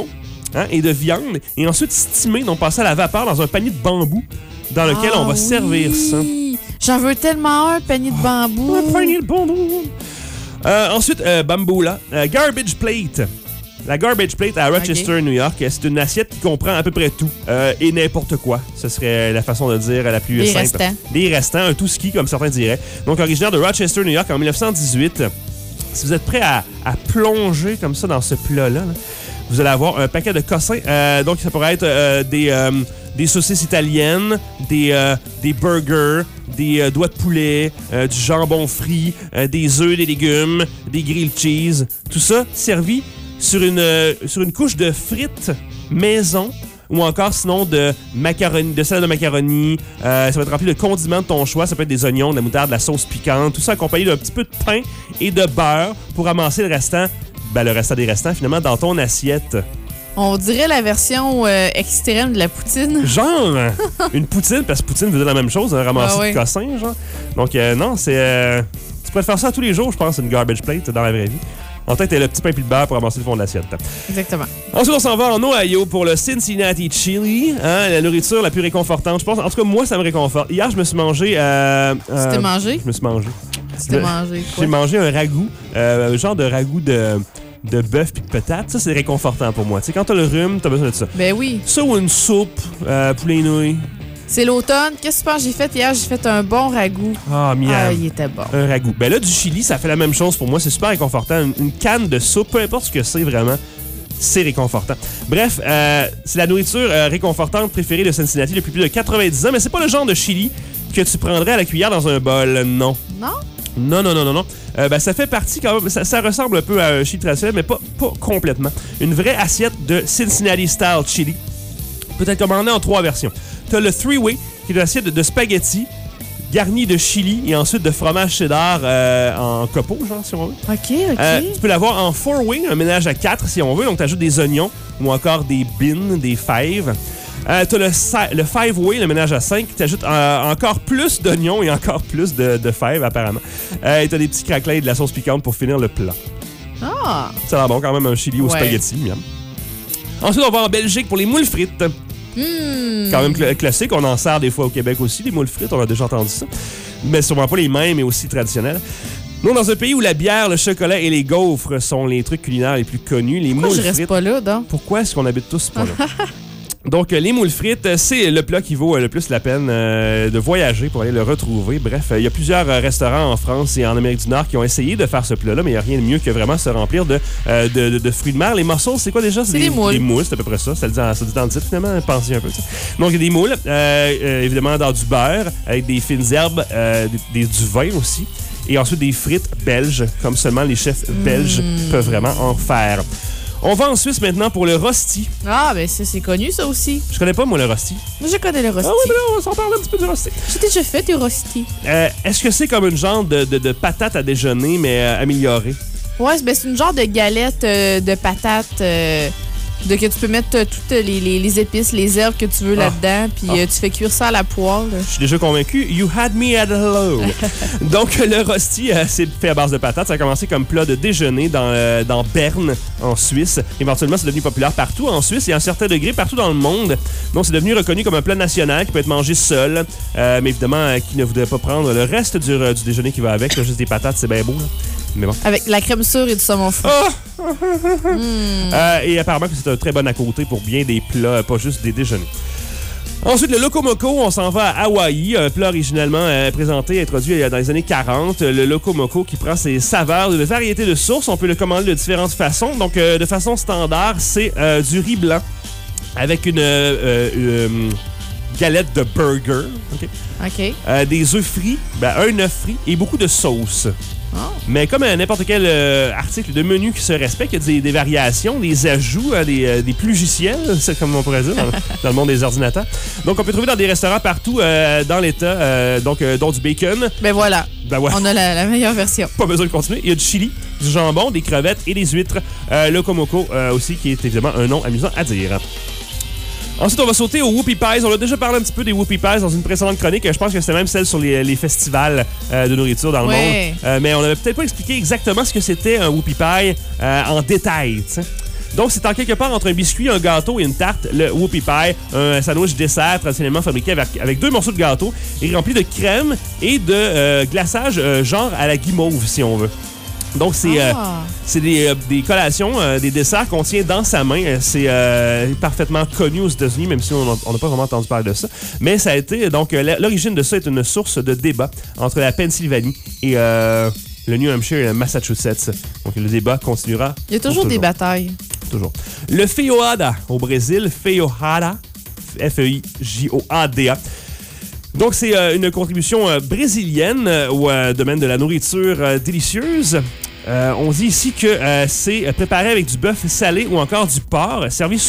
et de viande. Et ensuite steamé, donc passé à la vapeur dans un panier de bambou dans lequel on va servir ça. J'en veux tellement un panier de bambou. Un panier de bambou. Ensuite, Bamboula. Garbage plate. La garbage plate à Rochester, New York, c'est une assiette qui comprend à peu près tout et n'importe quoi. Ce serait la façon de dire la plus simple. Restants. Des restants, un tout ski, comme certains diraient. Donc, originaire de Rochester, New York, en 1918. Si vous êtes prêt à plonger comme ça dans ce plat-là, vous allez avoir un paquet de cossins. Donc, ça pourrait être des saucisses italiennes, des burgers, des doigts de poulet, du jambon frit, des œufs, des légumes, des grilled cheese. Tout ça servi sur une couche de frites maison ou encore sinon de macaroni, de salade de macaroni. Ça va être rempli de condiments de ton choix. Ça peut être des oignons, de la moutarde, de la sauce piquante. Tout ça accompagné d'un petit peu de pain et de beurre pour ramasser le restant des restants finalement dans ton assiette. On dirait la version extrême de la poutine. Genre, une poutine, parce que poutine veut dire la même chose, ramasser de cossins, genre. Donc non, c'est... tu pourrais faire ça tous les jours, je pense, une garbage plate dans la vraie vie. En tête, t'as le petit pain et le beurre pour ramasser le fond de l'assiette. Exactement. Ensuite, on s'en va en Ohio pour le Cincinnati Chili, la nourriture la plus réconfortante. Je pense, en tout cas, moi, ça me réconforte. Hier, je me suis mangé... Tu t'es mangé? Je me suis mangé. Tu t'es mangé quoi? J'ai mangé un ragoût, un genre de ragoût de bœuf puis de patates. Ça, c'est réconfortant pour moi. Tu sais, quand t'as le rhume, t'as besoin de ça. Ben oui. Ça ou une soupe, poulet nouilles. C'est l'automne. Qu'est-ce que tu penses que j'ai fait hier? J'ai fait un bon ragoût. Ah, miam. Ah, il était bon. Un ragoût. Ben là, du chili, ça fait la même chose pour moi. C'est super réconfortant. Une canne de soupe, peu importe ce que c'est vraiment, c'est réconfortant. Bref, c'est la nourriture réconfortante préférée de Cincinnati depuis plus de 90 ans, mais c'est pas le genre de chili que tu prendrais à la cuillère dans un bol, non. Non? Non. Ça fait partie quand même, ça ressemble un peu à un chili traditionnel, mais pas complètement. Une vraie assiette de Cincinnati Style Chili peut être commandée en 3 versions. T'as le 3-way, qui est une assiette de spaghetti garnie de chili et ensuite de fromage cheddar en copeaux, genre, si on veut. OK. Tu peux l'avoir en 4-way, un ménage à 4 si on veut. Donc, t'ajoutes des oignons ou encore des beans, des fèves. T'as le 5-way, le ménage à 5, qui t'ajoute encore plus d'oignons et encore plus de fèves, apparemment. Et t'as des petits craquelins et de la sauce piquante pour finir le plat. Ah! Ça a l'air bon, quand même, un chili au spaghetti. Miam. Ensuite, on va en Belgique pour les moules frites. Quand même classique, on en sert des fois au Québec aussi, les moules frites, on a déjà entendu ça. Mais sûrement pas les mêmes, mais aussi traditionnels. Nous, dans un pays où la bière, le chocolat et les gaufres sont les trucs culinaires les plus connus, les moules frites... Pourquoi je reste pas là, donc? Pourquoi est-ce qu'on habite tous pas là? Donc, les moules frites, c'est le plat qui vaut le plus la peine de voyager pour aller le retrouver. Bref, il y a plusieurs restaurants en France et en Amérique du Nord qui ont essayé de faire ce plat-là, mais il n'y a rien de mieux que vraiment se remplir de fruits de mer. Les mussels, c'est quoi déjà? C'est des moules. Des moules, c'est à peu près ça. Ça dit dans le titre, finalement. Pensez un peu. Ça. Donc, il y a des moules, évidemment dans du beurre, avec des fines herbes, du vin aussi. Et ensuite, des frites belges, comme seulement les chefs belges peuvent vraiment en faire. On va en Suisse maintenant pour le rosti. Ah, ben ça, c'est connu, ça aussi. Je connais pas, moi, le rosti. Moi, je connais le rosti. Ah oui, mais là, on s'en parle un petit peu du rosti. J'ai déjà fait du rosti. Est-ce que c'est comme une genre de patate à déjeuner, mais améliorée? Ouais, ben, c'est une genre de galette de patates que tu peux mettre toutes les épices, les herbes que tu veux là-dedans, puis tu fais cuire ça à la poêle. Je suis déjà convaincu. You had me at hello. Donc, le rosti, c'est fait à base de patates. Ça a commencé comme plat de déjeuner dans Berne, en Suisse. Éventuellement, c'est devenu populaire partout en Suisse et à un certain degré partout dans le monde. Donc, c'est devenu reconnu comme un plat national qui peut être mangé seul. Mais évidemment, qui ne voudrait pas prendre le reste du déjeuner qui va avec. Là, juste des patates, c'est bien beau. Là. Mais bon. Avec la crème sûre et du saumon fou. Et apparemment que c'est un très bon à côté pour bien des plats, pas juste des déjeuners. Ensuite, le locomoco, on s'en va à Hawaï, un plat originalement présenté et introduit dans les années 40. Le locomoco qui prend ses saveurs d'une variété de sources. On peut le commander de différentes façons. Donc, de façon standard, c'est du riz blanc avec une galette de burger. OK. Des œufs frits, un œuf frit et beaucoup de sauce. Oh. Mais comme n'importe quel article de menu qui se respecte, il y a des variations, des ajouts, des plugiciels, c'est comme on pourrait dire, dans le monde des ordinateurs. Donc, on peut trouver dans des restaurants partout dans l'État, dont du bacon. Ben voilà. On a la meilleure version. Pas besoin de continuer. Il y a du chili, du jambon, des crevettes et des huîtres. Locomoco aussi, qui est évidemment un nom amusant à dire. Ensuite, on va sauter aux Whoopie Pies. On a déjà parlé un petit peu des Whoopie Pies dans une précédente chronique. Je pense que c'était même celle sur les festivals de nourriture dans le monde. Mais on n'avait peut-être pas expliqué exactement ce que c'était un Whoopie Pie en détail. T'sais. Donc, c'est en quelque part entre un biscuit, un gâteau et une tarte, le Whoopie Pie, un sandwich dessert traditionnellement fabriqué avec 2 morceaux de gâteau et rempli de crème et de glaçage genre à la guimauve, si on veut. Donc, c'est des collations, des desserts qu'on tient dans sa main. C'est parfaitement connu aux États-Unis, même si on n'a pas vraiment entendu parler de ça. Mais ça a été, donc, l'origine de ça est une source de débat entre la Pennsylvanie et le New Hampshire et le Massachusetts. Donc, le débat continuera. Il y a toujours des batailles. Toujours. Le feijoada au Brésil, feijoada, F-E-I-J-O-A-D-A. Donc, c'est une contribution brésilienne au domaine de la nourriture délicieuse. On dit ici que c'est préparé avec du bœuf salé ou encore du porc, servi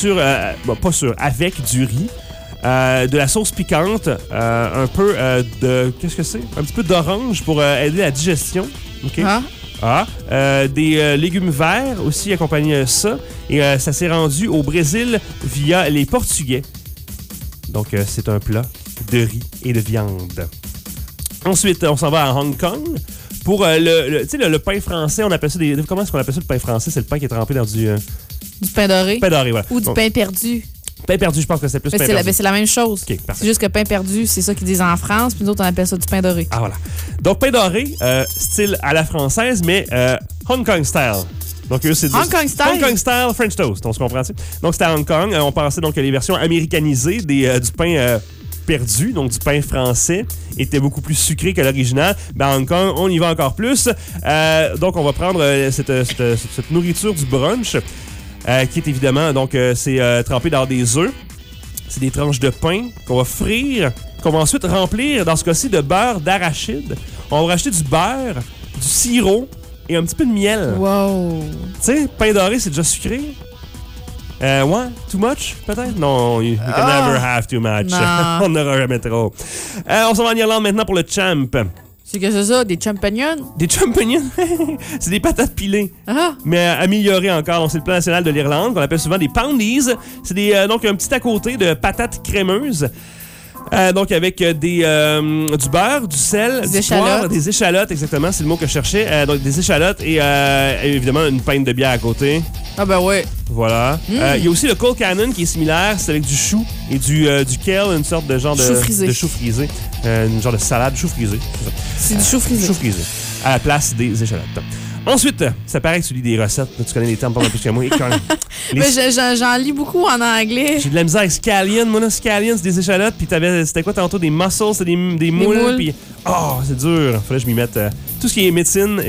avec du riz, de la sauce piquante, un peu qu'est-ce que c'est? Un petit peu d'orange pour aider la digestion. OK. Des légumes verts aussi accompagnent ça. Et ça s'est rendu au Brésil via les Portugais. Donc, c'est un plat de riz et de viande. Ensuite, on s'en va à Hong Kong pour le pain français. On appelle ça comment est-ce qu'on appelle ça le pain français? C'est le pain qui est trempé dans du pain doré. Pain doré, voilà. Ou du pain perdu. Pain perdu, je pense que c'est plus pain perdu. C'est la même chose. Okay, c'est juste que pain perdu, c'est ça qu'ils disent en France, puis nous autres, on appelle ça du pain doré. Ah, voilà. Donc, pain doré, style à la française, mais Hong Kong style. Donc, eux, c'est Hong Kong style? Hong Kong style French toast, on se comprend. Donc, c'était à Hong Kong. On pensait donc que les versions américanisées du pain perdu, donc du pain français, étaient beaucoup plus sucrées que l'original. Ben, à Hong Kong, on y va encore plus. Donc, on va prendre cette nourriture du brunch, qui est évidemment, donc, c'est trempé dans des œufs. C'est des tranches de pain qu'on va frire, qu'on va ensuite remplir, dans ce cas-ci, de beurre d'arachide. On va rajouter du beurre, du sirop et un petit peu de miel. Wow! Tu sais, pain doré, c'est déjà sucré. Ouais, too much, peut-être? Non, you can never have too much. On n'aura jamais trop. On s'en va en Irlande maintenant pour le champ. C'est que c'est ça, des champignons? Des champignons? C'est des patates pilées. Mais améliorées encore. Donc, c'est le plat national de l'Irlande, qu'on appelle souvent des poundies. C'est donc un petit à côté de patates crémeuses. Donc, avec du beurre, du sel, du poivre, des échalotes, exactement, c'est le mot que je cherchais. Donc, des échalotes et évidemment une pinte de bière à côté. Ah ben ouais. Voilà. Il y a aussi le Cold Cannon qui est similaire, c'est avec du chou et du kale, une sorte de genre de chou frisé. Une genre de salade chou frisé. C'est du chou frisé. Chou frisé. À la place des échalotes. Ensuite, ça paraît que tu lis des recettes. Tu connais les termes pas mal plus que moi. Mais j'en lis beaucoup en anglais. J'ai de la misère avec scallion. Moi, là, scallion, c'est des échalotes. Puis c'était quoi tantôt? Des mussels, c'est des moules. Puis, c'est dur. Fallait que je m'y mette tout ce qui est médecine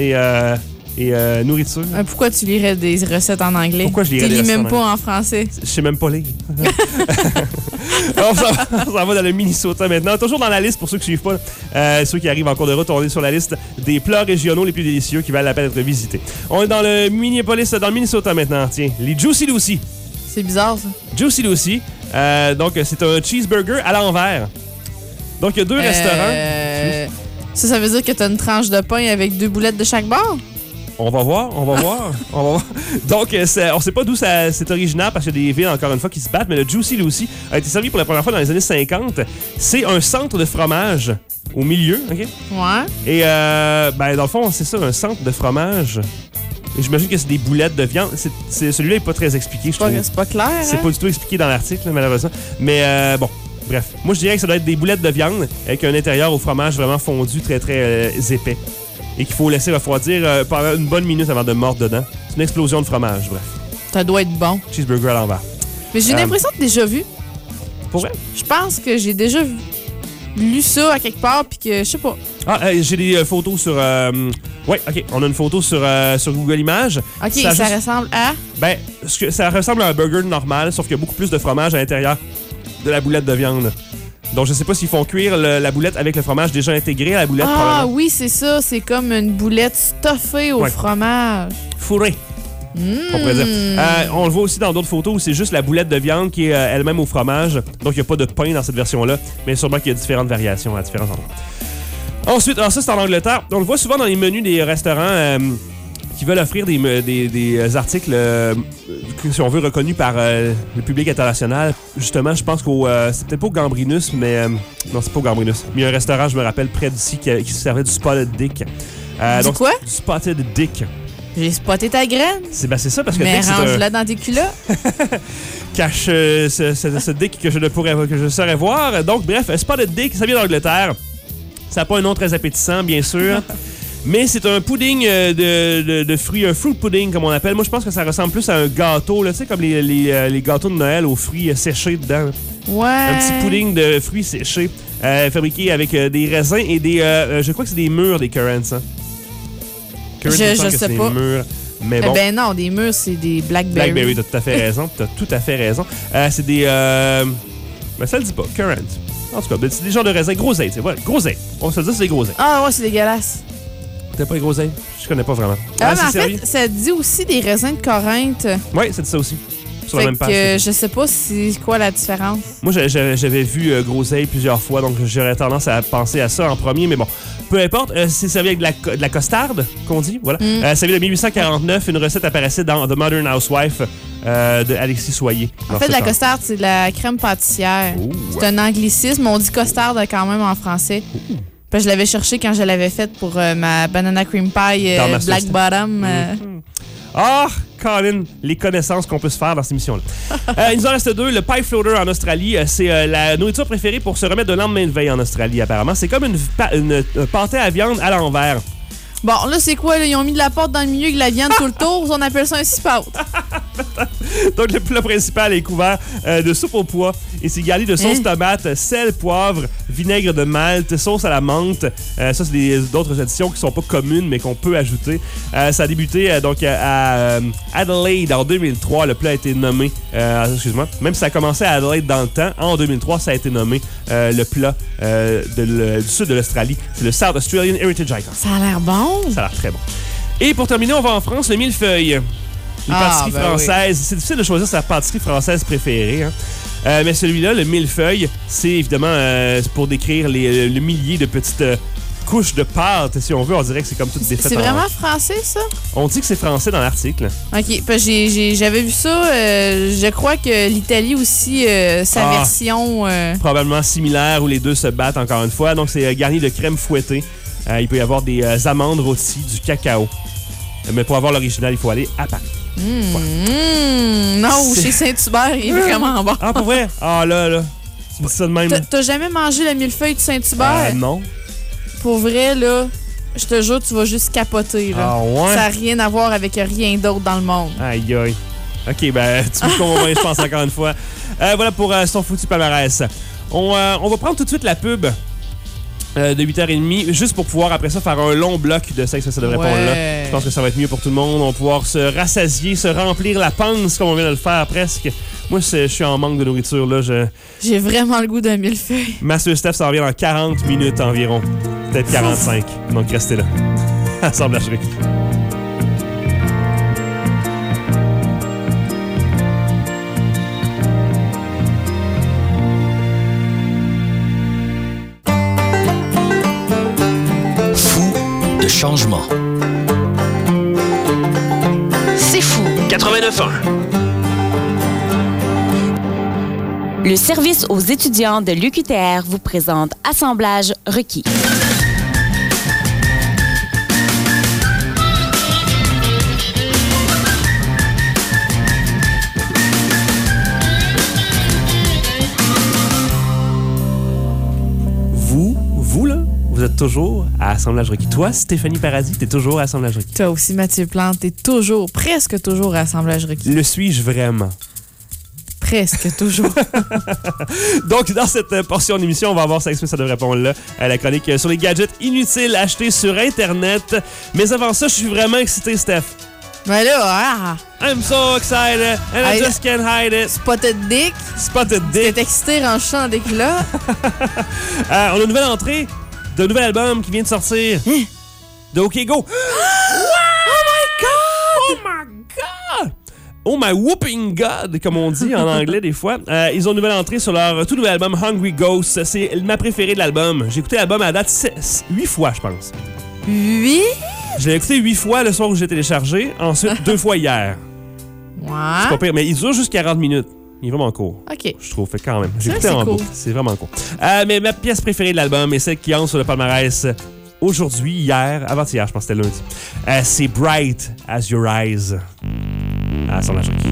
et nourriture. Pourquoi tu lirais des recettes en anglais? Pourquoi je lirais des recettes en anglais? Tu lis même pas en français. Je sais même pas lire. On s'en va dans le Minnesota maintenant. Toujours dans la liste, pour ceux qui ne suivent pas, ceux qui arrivent en cours de route, on est sur la liste des plats régionaux les plus délicieux qui valent la peine d'être visités. On est dans le Minnesota maintenant. Tiens, les Juicy Lucy. C'est bizarre, ça. Juicy Lucy. Donc, c'est un cheeseburger à l'envers. Donc, il y a 2 restaurants. Ça veut dire que tu as une tranche de pain avec 2 boulettes de chaque bord? On va voir. Donc, on sait pas d'où c'est originaire parce qu'il y a des villes, encore une fois, qui se battent, mais le Juicy Lucy a été servi pour la première fois dans les années 50. C'est un centre de fromage au milieu, OK? Ouais. Et, dans le fond, c'est ça, un centre de fromage. Et j'imagine que c'est des boulettes de viande. Celui-là n'est pas très expliqué, je trouve. C'est pas clair, C'est pas du tout expliqué dans l'article, malheureusement. Mais, bref. Moi, je dirais que ça doit être des boulettes de viande avec un intérieur au fromage vraiment fondu, très, très épais. Et qu'il faut laisser refroidir pendant une bonne minute avant de mordre dedans. C'est une explosion de fromage, bref. Ça doit être bon. Cheeseburger à l'envers. Mais j'ai l'impression de déjà vu. Pour vrai? Je pense que j'ai déjà lu ça à quelque part, puis que je sais pas. J'ai des photos sur... Ouais, OK. On a une photo sur Google Images. OK, ça ressemble à... Ça ressemble à un burger normal, sauf qu'il y a beaucoup plus de fromage à l'intérieur de la boulette de viande. Donc, je sais pas s'ils font cuire la boulette avec le fromage déjà intégré à la boulette. Oui, c'est ça. C'est comme une boulette stuffée au fromage. Fourrée. On pourrait dire. On le voit aussi dans d'autres photos où c'est juste la boulette de viande qui est elle-même au fromage. Donc, il n'y a pas de pain dans cette version-là. Mais sûrement qu'il y a différentes variations à différents endroits. Ensuite, ça, c'est en Angleterre. On le voit souvent dans les menus des restaurants qui veulent offrir des articles, si on veut, reconnus par le public international. Justement, je pense c'est peut-être pas au Gambrinus, mais... non, c'est pas au Gambrinus. Mais il y a un restaurant, je me rappelle, près d'ici, qui servait du Spotted Dick. Quoi? Du Spotted Dick. J'ai spoté ta graine. C'est ça, parce que Mais Dick, c'est range-la dans tes culottes. cache ce Dick que je saurais voir. Donc, bref, Spotted Dick, ça vient d'Angleterre. Ça n'a pas un nom très appétissant, bien sûr. Mais c'est un pudding de fruits, un fruit pudding, comme on appelle. Moi, je pense que ça ressemble plus à un gâteau, là, tu sais, comme les gâteaux de Noël aux fruits séchés dedans. Ouais. Un petit pudding de fruits séchés, fabriqué avec des raisins et des... je crois que c'est des mûres, des currants, hein? Currants, il me semble que sais c'est pas. des mûres. Mais bon. Ben non, des mûres, c'est des blackberries. Blackberry, t'as tout à fait raison. C'est des... Ben, ça le dit pas. Currant. En tout cas, c'est des genres de raisins. Groseilles, tu sais. Voilà, groseilles. On se dit, c'est des groseilles. Ah ouais, c'est dégueulasse. T'as pas les groseilles? Je connais pas vraiment. Mais en sérieux? fait, ça dit aussi des raisins de Corinthe. Oui, ça dit ça aussi. Sur la Fait même page. que je sais pas c'est quoi la différence. Moi, j'avais vu groseille plusieurs fois, donc j'aurais tendance à penser à ça en premier, mais bon, peu importe. C'est servi avec de la costarde, qu'on dit, voilà. Ça vient de 1849, une recette apparaissait dans The Modern Housewife de Alexis Soyer. En fait, la costarde, c'est de la crème pâtissière. Ouh. C'est un anglicisme. On dit costarde quand même en français. Puis je l'avais cherché quand je l'avais faite pour ma banana cream pie Dans ma Black sauce. Bottom. Ah, Colin, les connaissances qu'on peut se faire dans cette émission-là. Il nous en reste deux. Le pie floater en Australie, c'est la nourriture préférée pour se remettre de lendemain de veille en Australie, apparemment. C'est comme un pâté à viande à l'envers. Bon, là, c'est quoi? Là? Ils ont mis de la pâte dans le milieu avec de la viande tout le tour. On appelle ça un six-pâtes. Donc, le plat principal est couvert de soupe au pois et c'est garni de sauce tomate, sel, poivre, vinaigre de Malte, sauce à la menthe. Ça, c'est d'autres additions qui sont pas communes, mais qu'on peut ajouter. Ça a débuté donc à Adelaide en 2003. Le plat a été nommé... excuse-moi. Même si ça a commencé à Adelaide dans le temps, en 2003, ça a été nommé le plat du sud de l'Australie. C'est le South Australian Heritage Icon. Ça a l'air bon. Ça a l'air très bon. Et pour terminer, on va en France, le millefeuille. Les pâtisseries françaises. Oui. C'est difficile de choisir sa pâtisserie française préférée. Hein? Mais celui-là, le millefeuille, c'est évidemment pour décrire le millier de petites couches de pâte, si on veut. On dirait que c'est comme toutes des fêtes. C'est vraiment français, ça? On dit que c'est français dans l'article. OK. J'avais vu ça. Je crois que l'Italie aussi, sa version... Probablement similaire, où les deux se battent encore une fois. Donc, c'est garni de crème fouettée. Il peut y avoir des amandes rôties, du cacao. Mais pour avoir l'original, il faut aller à Paris. Non, chez Saint-Hubert, il est vraiment bon. Ah, pour vrai? Ah, là. Tu me dis ça de même. T'as jamais mangé le millefeuille de Saint-Hubert? Non. Pour vrai, là, je te jure, tu vas juste capoter. Là. Ah, ouais? Ça n'a rien à voir avec rien d'autre dans le monde. Aïe, aïe. OK, ben, tu me convaincs, je pense, encore une fois. Voilà pour son foutu palmarès. On va prendre tout de suite la pub. De 8h30, juste pour pouvoir après ça faire un long bloc de sexe ça devrait répondre là. Je pense que ça va être mieux pour tout le monde. On va pouvoir se rassasier, se remplir la panse comme on vient de le faire presque. Moi, je suis en manque de nourriture là. J'ai vraiment le goût d'un millefeuille. Master Steph s'en vient dans 40 minutes environ. Peut-être 45. Donc restez là. Assemblage requis. Changement. C'est fou. 89.1. Le service aux étudiants de l'UQTR vous présente Assemblage requis. Vous là, vous êtes toujours à Assemblage requis. Toi, Stéphanie Paradis, t'es toujours à Assemblage requis. Toi aussi, Mathieu Plante, t'es presque toujours à Assemblage requis. Le suis-je vraiment? Presque toujours. Donc, dans cette portion d'émission, on va avoir 5 minutes, ça devrait répondre là, à la chronique sur les gadgets inutiles achetés sur Internet. Mais avant ça, je suis vraiment excité, Steph. Mais là, I'm so excited and I just can't hide it. Spotted Dick. Spotted Dick. T'es excité en chant des culottes. On a une nouvelle entrée d'un nouvel album qui vient de sortir. De OK Go. Oh my God! Oh my God! Oh my whooping God, comme on dit en anglais des fois. Ils ont une nouvelle entrée sur leur tout nouvel album Hungry Ghost. C'est ma préférée de l'album. J'ai écouté l'album à date 8 fois, je pense. 8? Je l'ai écouté 8 fois le soir où j'ai téléchargé. Ensuite, 2 fois hier. Ouais. C'est pas pire, mais il dure juste 40 minutes. Il est vraiment court. OK. Je trouve, fait quand même. J'ai écouté c'est en cool. boucle. C'est vraiment cool. Mais ma pièce préférée de l'album est celle qui entre sur le palmarès aujourd'hui, hier, avant-hier, je pense que c'était lundi. C'est Bright as Your Eyes. À son âge.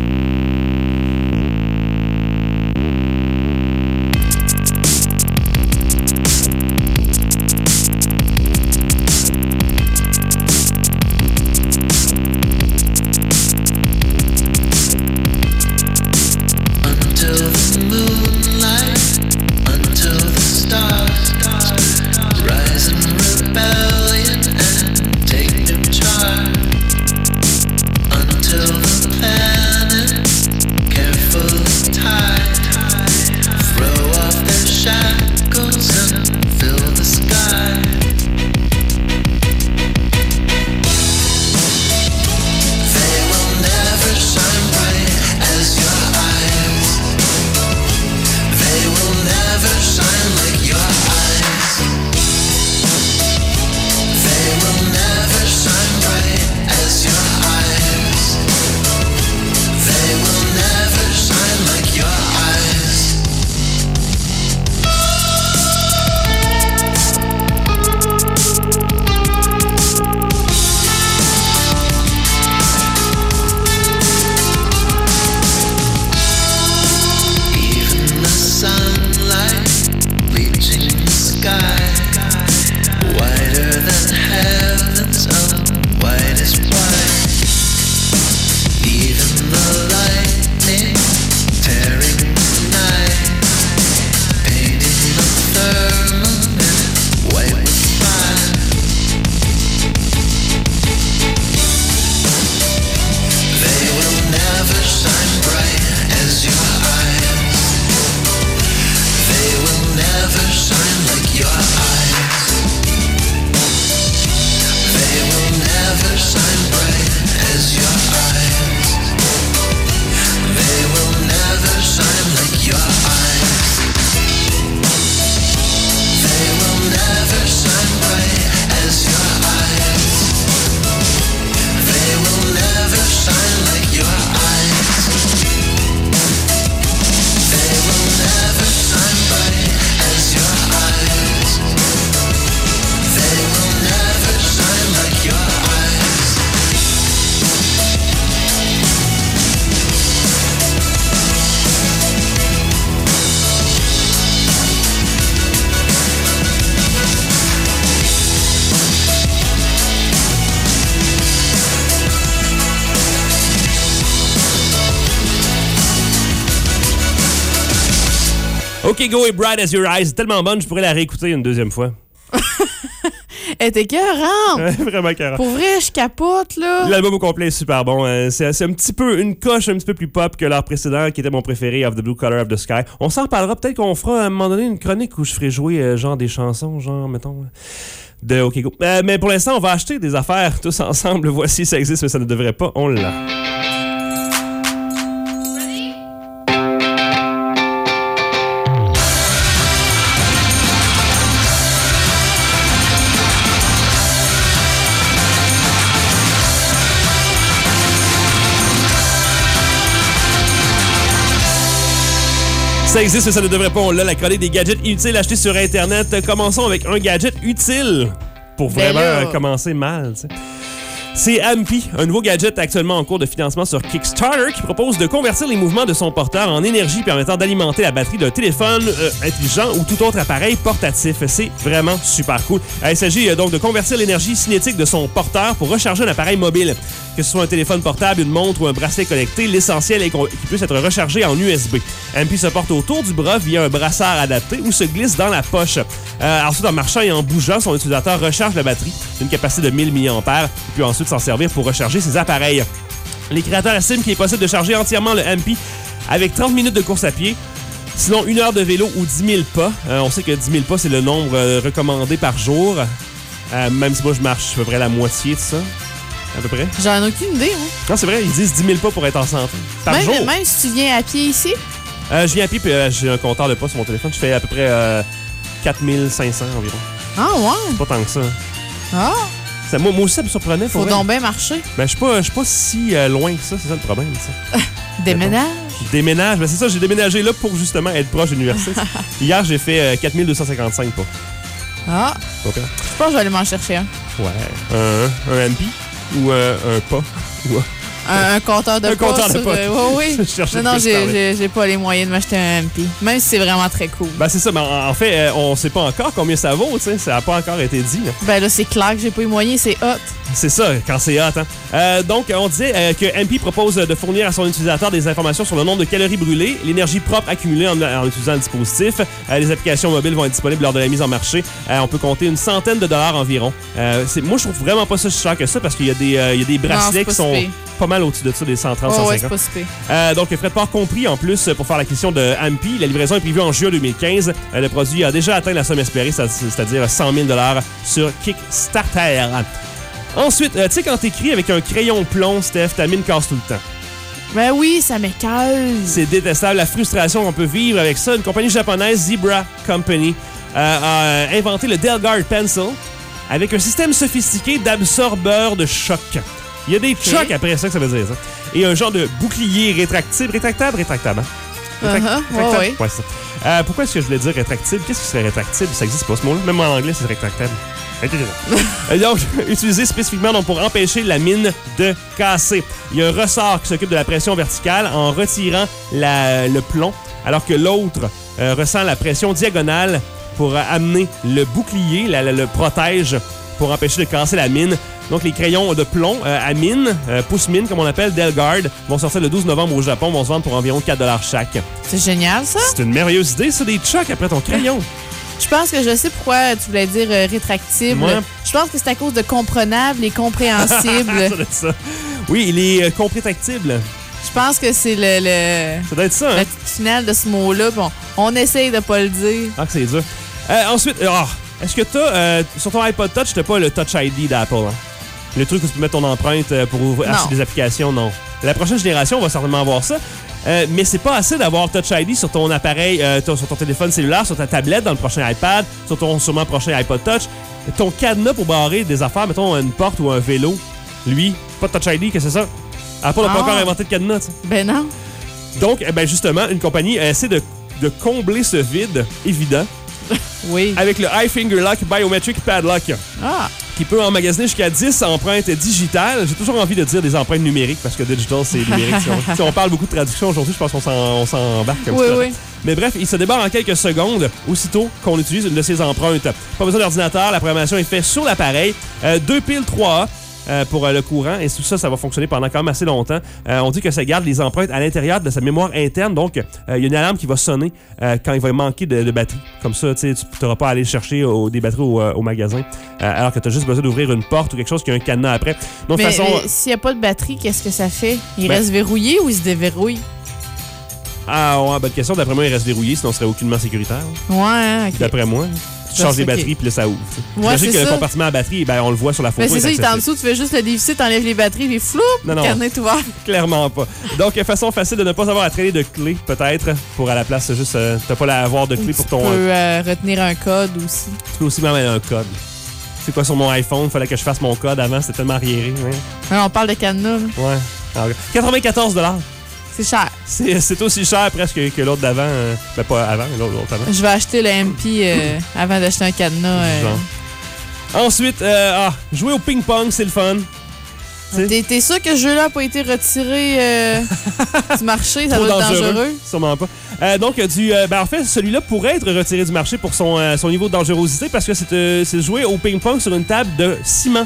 OK Go et Bright as Your Eyes, tellement bonne, je pourrais la réécouter une deuxième fois. Elle était écœurante! Vraiment écœurante. Pour vrai, je capote, là. L'album au complet est super bon. C'est un petit peu une coche un petit peu plus pop que leur précédent, qui était mon préféré, Of the Blue Color of the Sky. On s'en reparlera. Peut-être qu'on fera à un moment donné une chronique où je ferai jouer genre des chansons, genre, mettons, de OK Go. Mais pour l'instant, on va acheter des affaires tous ensemble. Voici, ça existe, mais ça ne devrait pas. On l'a. Ça existe, mais ça ne devrait pas. On l'a, la chronique des gadgets inutiles achetés sur Internet. Commençons avec un gadget utile pour vraiment commencer mal, tu sais. C'est Ampy, un nouveau gadget actuellement en cours de financement sur Kickstarter qui propose de convertir les mouvements de son porteur en énergie permettant d'alimenter la batterie d'un téléphone intelligent ou tout autre appareil portatif. C'est vraiment super cool. Il s'agit donc de convertir l'énergie cinétique de son porteur pour recharger un appareil mobile. Que ce soit un téléphone portable, une montre ou un bracelet connecté, l'essentiel est qu'il puisse être rechargé en USB. Ampy se porte autour du bras via un brassard adapté ou se glisse dans la poche. Ensuite, en marchant et en bougeant, son utilisateur recharge la batterie d'une capacité de 1000 mAh et puis ensuite s'en servir pour recharger ses appareils. Les créateurs estiment qu'il est possible de charger entièrement le Ampy avec 30 minutes de course à pied, sinon 1 heure de vélo ou 10 000 pas. On sait que 10 000 pas, c'est le nombre recommandé par jour. Même si moi, je marche à peu près la moitié de ça. À peu près. J'en ai aucune idée, hein. Non, c'est vrai, ils disent 10 000 pas pour être en santé. Par jour. Même si tu viens à pied ici? Je viens à pied, puis j'ai un compteur de pas sur mon téléphone. Je fais à peu près 4500 environ. Ah ouais? C'est pas tant que ça. Ah! Moi aussi, ça me surprenait. Faut donc bien marcher. Ben, je suis pas si loin que ça, c'est ça le problème. Ça. Déménage? Déménage, ben c'est ça, j'ai déménagé là pour justement être proche de l'université. Hier, j'ai fait 4255 pas. Ah, OK. je pense que je vais aller m'en chercher un. Ouais. Un MP ou un pas. Ou Un compteur de un pas. compteur de pas. Oui. Je cherchais Non, plus parler. j'ai pas les moyens de m'acheter un MP. Même si c'est vraiment très cool. Ben, c'est ça. Mais en fait, on sait pas encore combien ça vaut, tu sais. Ça n'a pas encore été dit, là. Ben là, c'est clair que j'ai pas les moyens, c'est hot. C'est ça, quand c'est hot. Hein? Donc, on disait que MP propose de fournir à son utilisateur des informations sur le nombre de calories brûlées, l'énergie propre accumulée en utilisant le dispositif. Les applications mobiles vont être disponibles lors de la mise en marché. On peut compter une centaine de dollars environ. Moi, je trouve vraiment pas ça si cher que ça parce qu'il y a des bracelets qui sont pas mal au-dessus de ça, des 130, 150. Ouais, c'est pas super. Donc, frais de port compris en plus pour faire l'acquisition de Ampy. La livraison est prévue en juin 2015. Le produit a déjà atteint la somme espérée, c'est-à-dire 100 000 $ sur Kickstarter. Ensuite, tu sais, quand t'écris avec un crayon plomb, Steph, ta mine casse tout le temps. Ben oui, ça m'écoeure. C'est détestable, la frustration qu'on peut vivre avec ça. Une compagnie japonaise, Zebra Company, a inventé le Delgard Pencil avec un système sophistiqué d'absorbeur de choc. Il y a des chocs après ça, que ça veut dire ça. Et un genre de bouclier rétractable. Hein? Ouais. Ouais, ça. Pourquoi est-ce que je voulais dire rétractible? Qu'est-ce qui serait rétractible? Ça existe pas ce mot-là. Même en anglais, c'est rétractable. Donc, utilisé spécifiquement donc, pour empêcher la mine de casser. Il y a un ressort qui s'occupe de la pression verticale en retirant le plomb, alors que l'autre ressent la pression diagonale pour amener le bouclier, le protège pour empêcher de casser la mine. Donc, les crayons de plomb à mine, pouce-mine comme on appelle, Delgard, vont sortir le 12 novembre au Japon, vont se vendre pour environ 4 $ chaque. C'est génial, ça? C'est une merveilleuse idée, ça, des chocs après ton crayon. Je pense que je sais pourquoi tu voulais dire rétractible. Ouais. Je pense que c'est à cause de comprenable et compréhensible. Ça doit être ça. Oui, il est comprétractible. Je pense que c'est le Ça doit être ça, hein? la petite finale de ce mot-là. On essaye de pas le dire. Ah, que c'est dur. Ensuite, est-ce que t'as, sur ton iPod Touch, t'as pas le Touch ID d'Apple, hein? Le truc où tu peux mettre ton empreinte pour acheter des applications, non. La prochaine génération va certainement avoir ça. Mais c'est pas assez d'avoir Touch ID sur ton appareil, sur ton téléphone cellulaire, sur ta tablette, dans le prochain iPad, sur ton sûrement prochain iPod Touch. Ton cadenas pour barrer des affaires, mettons une porte ou un vélo, lui, pas de Touch ID, qu'est-ce que c'est ça? Apple n'a pas encore inventé de cadenas, t'sais. Ben non. Donc, justement, une compagnie essaie de combler ce vide évident Oui. avec le iFinger Lock Biometric Padlock. Ah. Qui peut emmagasiner jusqu'à 10 empreintes digitales. J'ai toujours envie de dire des empreintes numériques parce que digital, c'est numérique. Si on parle beaucoup de traduction aujourd'hui, je pense qu'on s'embarque comme ça. Oui. Mais bref, il se débarre en quelques secondes aussitôt qu'on utilise une de ces empreintes. Pas besoin d'ordinateur, la programmation est faite sur l'appareil. 2 piles 3A. Pour le courant, et tout ça, ça va fonctionner pendant quand même assez longtemps. On dit que ça garde les empreintes à l'intérieur de sa mémoire interne, donc il y a une alarme qui va sonner quand il va manquer de batterie. Comme ça, tu n'auras pas à aller chercher des batteries au magasin, alors que tu as juste besoin d'ouvrir une porte ou quelque chose qui a un cadenas après. Donc, mais s'il n'y a pas de batterie, qu'est-ce que ça fait? Il reste verrouillé ou il se déverrouille? Ah ouais, bonne question. D'après moi, il reste verrouillé, sinon ce serait aucunement sécuritaire. Ouais, OK. D'après moi. Tu changes les batteries, puis là, ça ouvre. J'imagine que le compartiment à batterie, on le voit sur la photo. Mais c'est ça, il est en dessous, tu fais juste le dévisser, t'enlèves les batteries, puis floup, le cadenas est ouvert. Clairement pas. Donc, façon facile de ne pas avoir à traîner de clés, peut-être, pour à la place, juste, t'as pas à avoir de clés pour ton... Tu peux retenir un code aussi. Tu peux aussi même un code. C'est quoi sur mon iPhone? Il fallait que je fasse mon code avant, c'était tellement arriéré. Ouais, on parle de cadenas. Ouais. Alors, 94 $. C'est cher. C'est aussi cher presque que l'autre d'avant. Pas avant, mais l'autre avant. Je vais acheter le MP avant d'acheter un cadenas. Ensuite, jouer au ping-pong, c'est le fun. T'es sûr que ce jeu-là n'a pas été retiré du marché? Ça doit être dangereux? Sûrement pas. Donc, en fait, celui-là pourrait être retiré du marché pour son niveau de dangerosité parce que c'est jouer au ping-pong sur une table de ciment.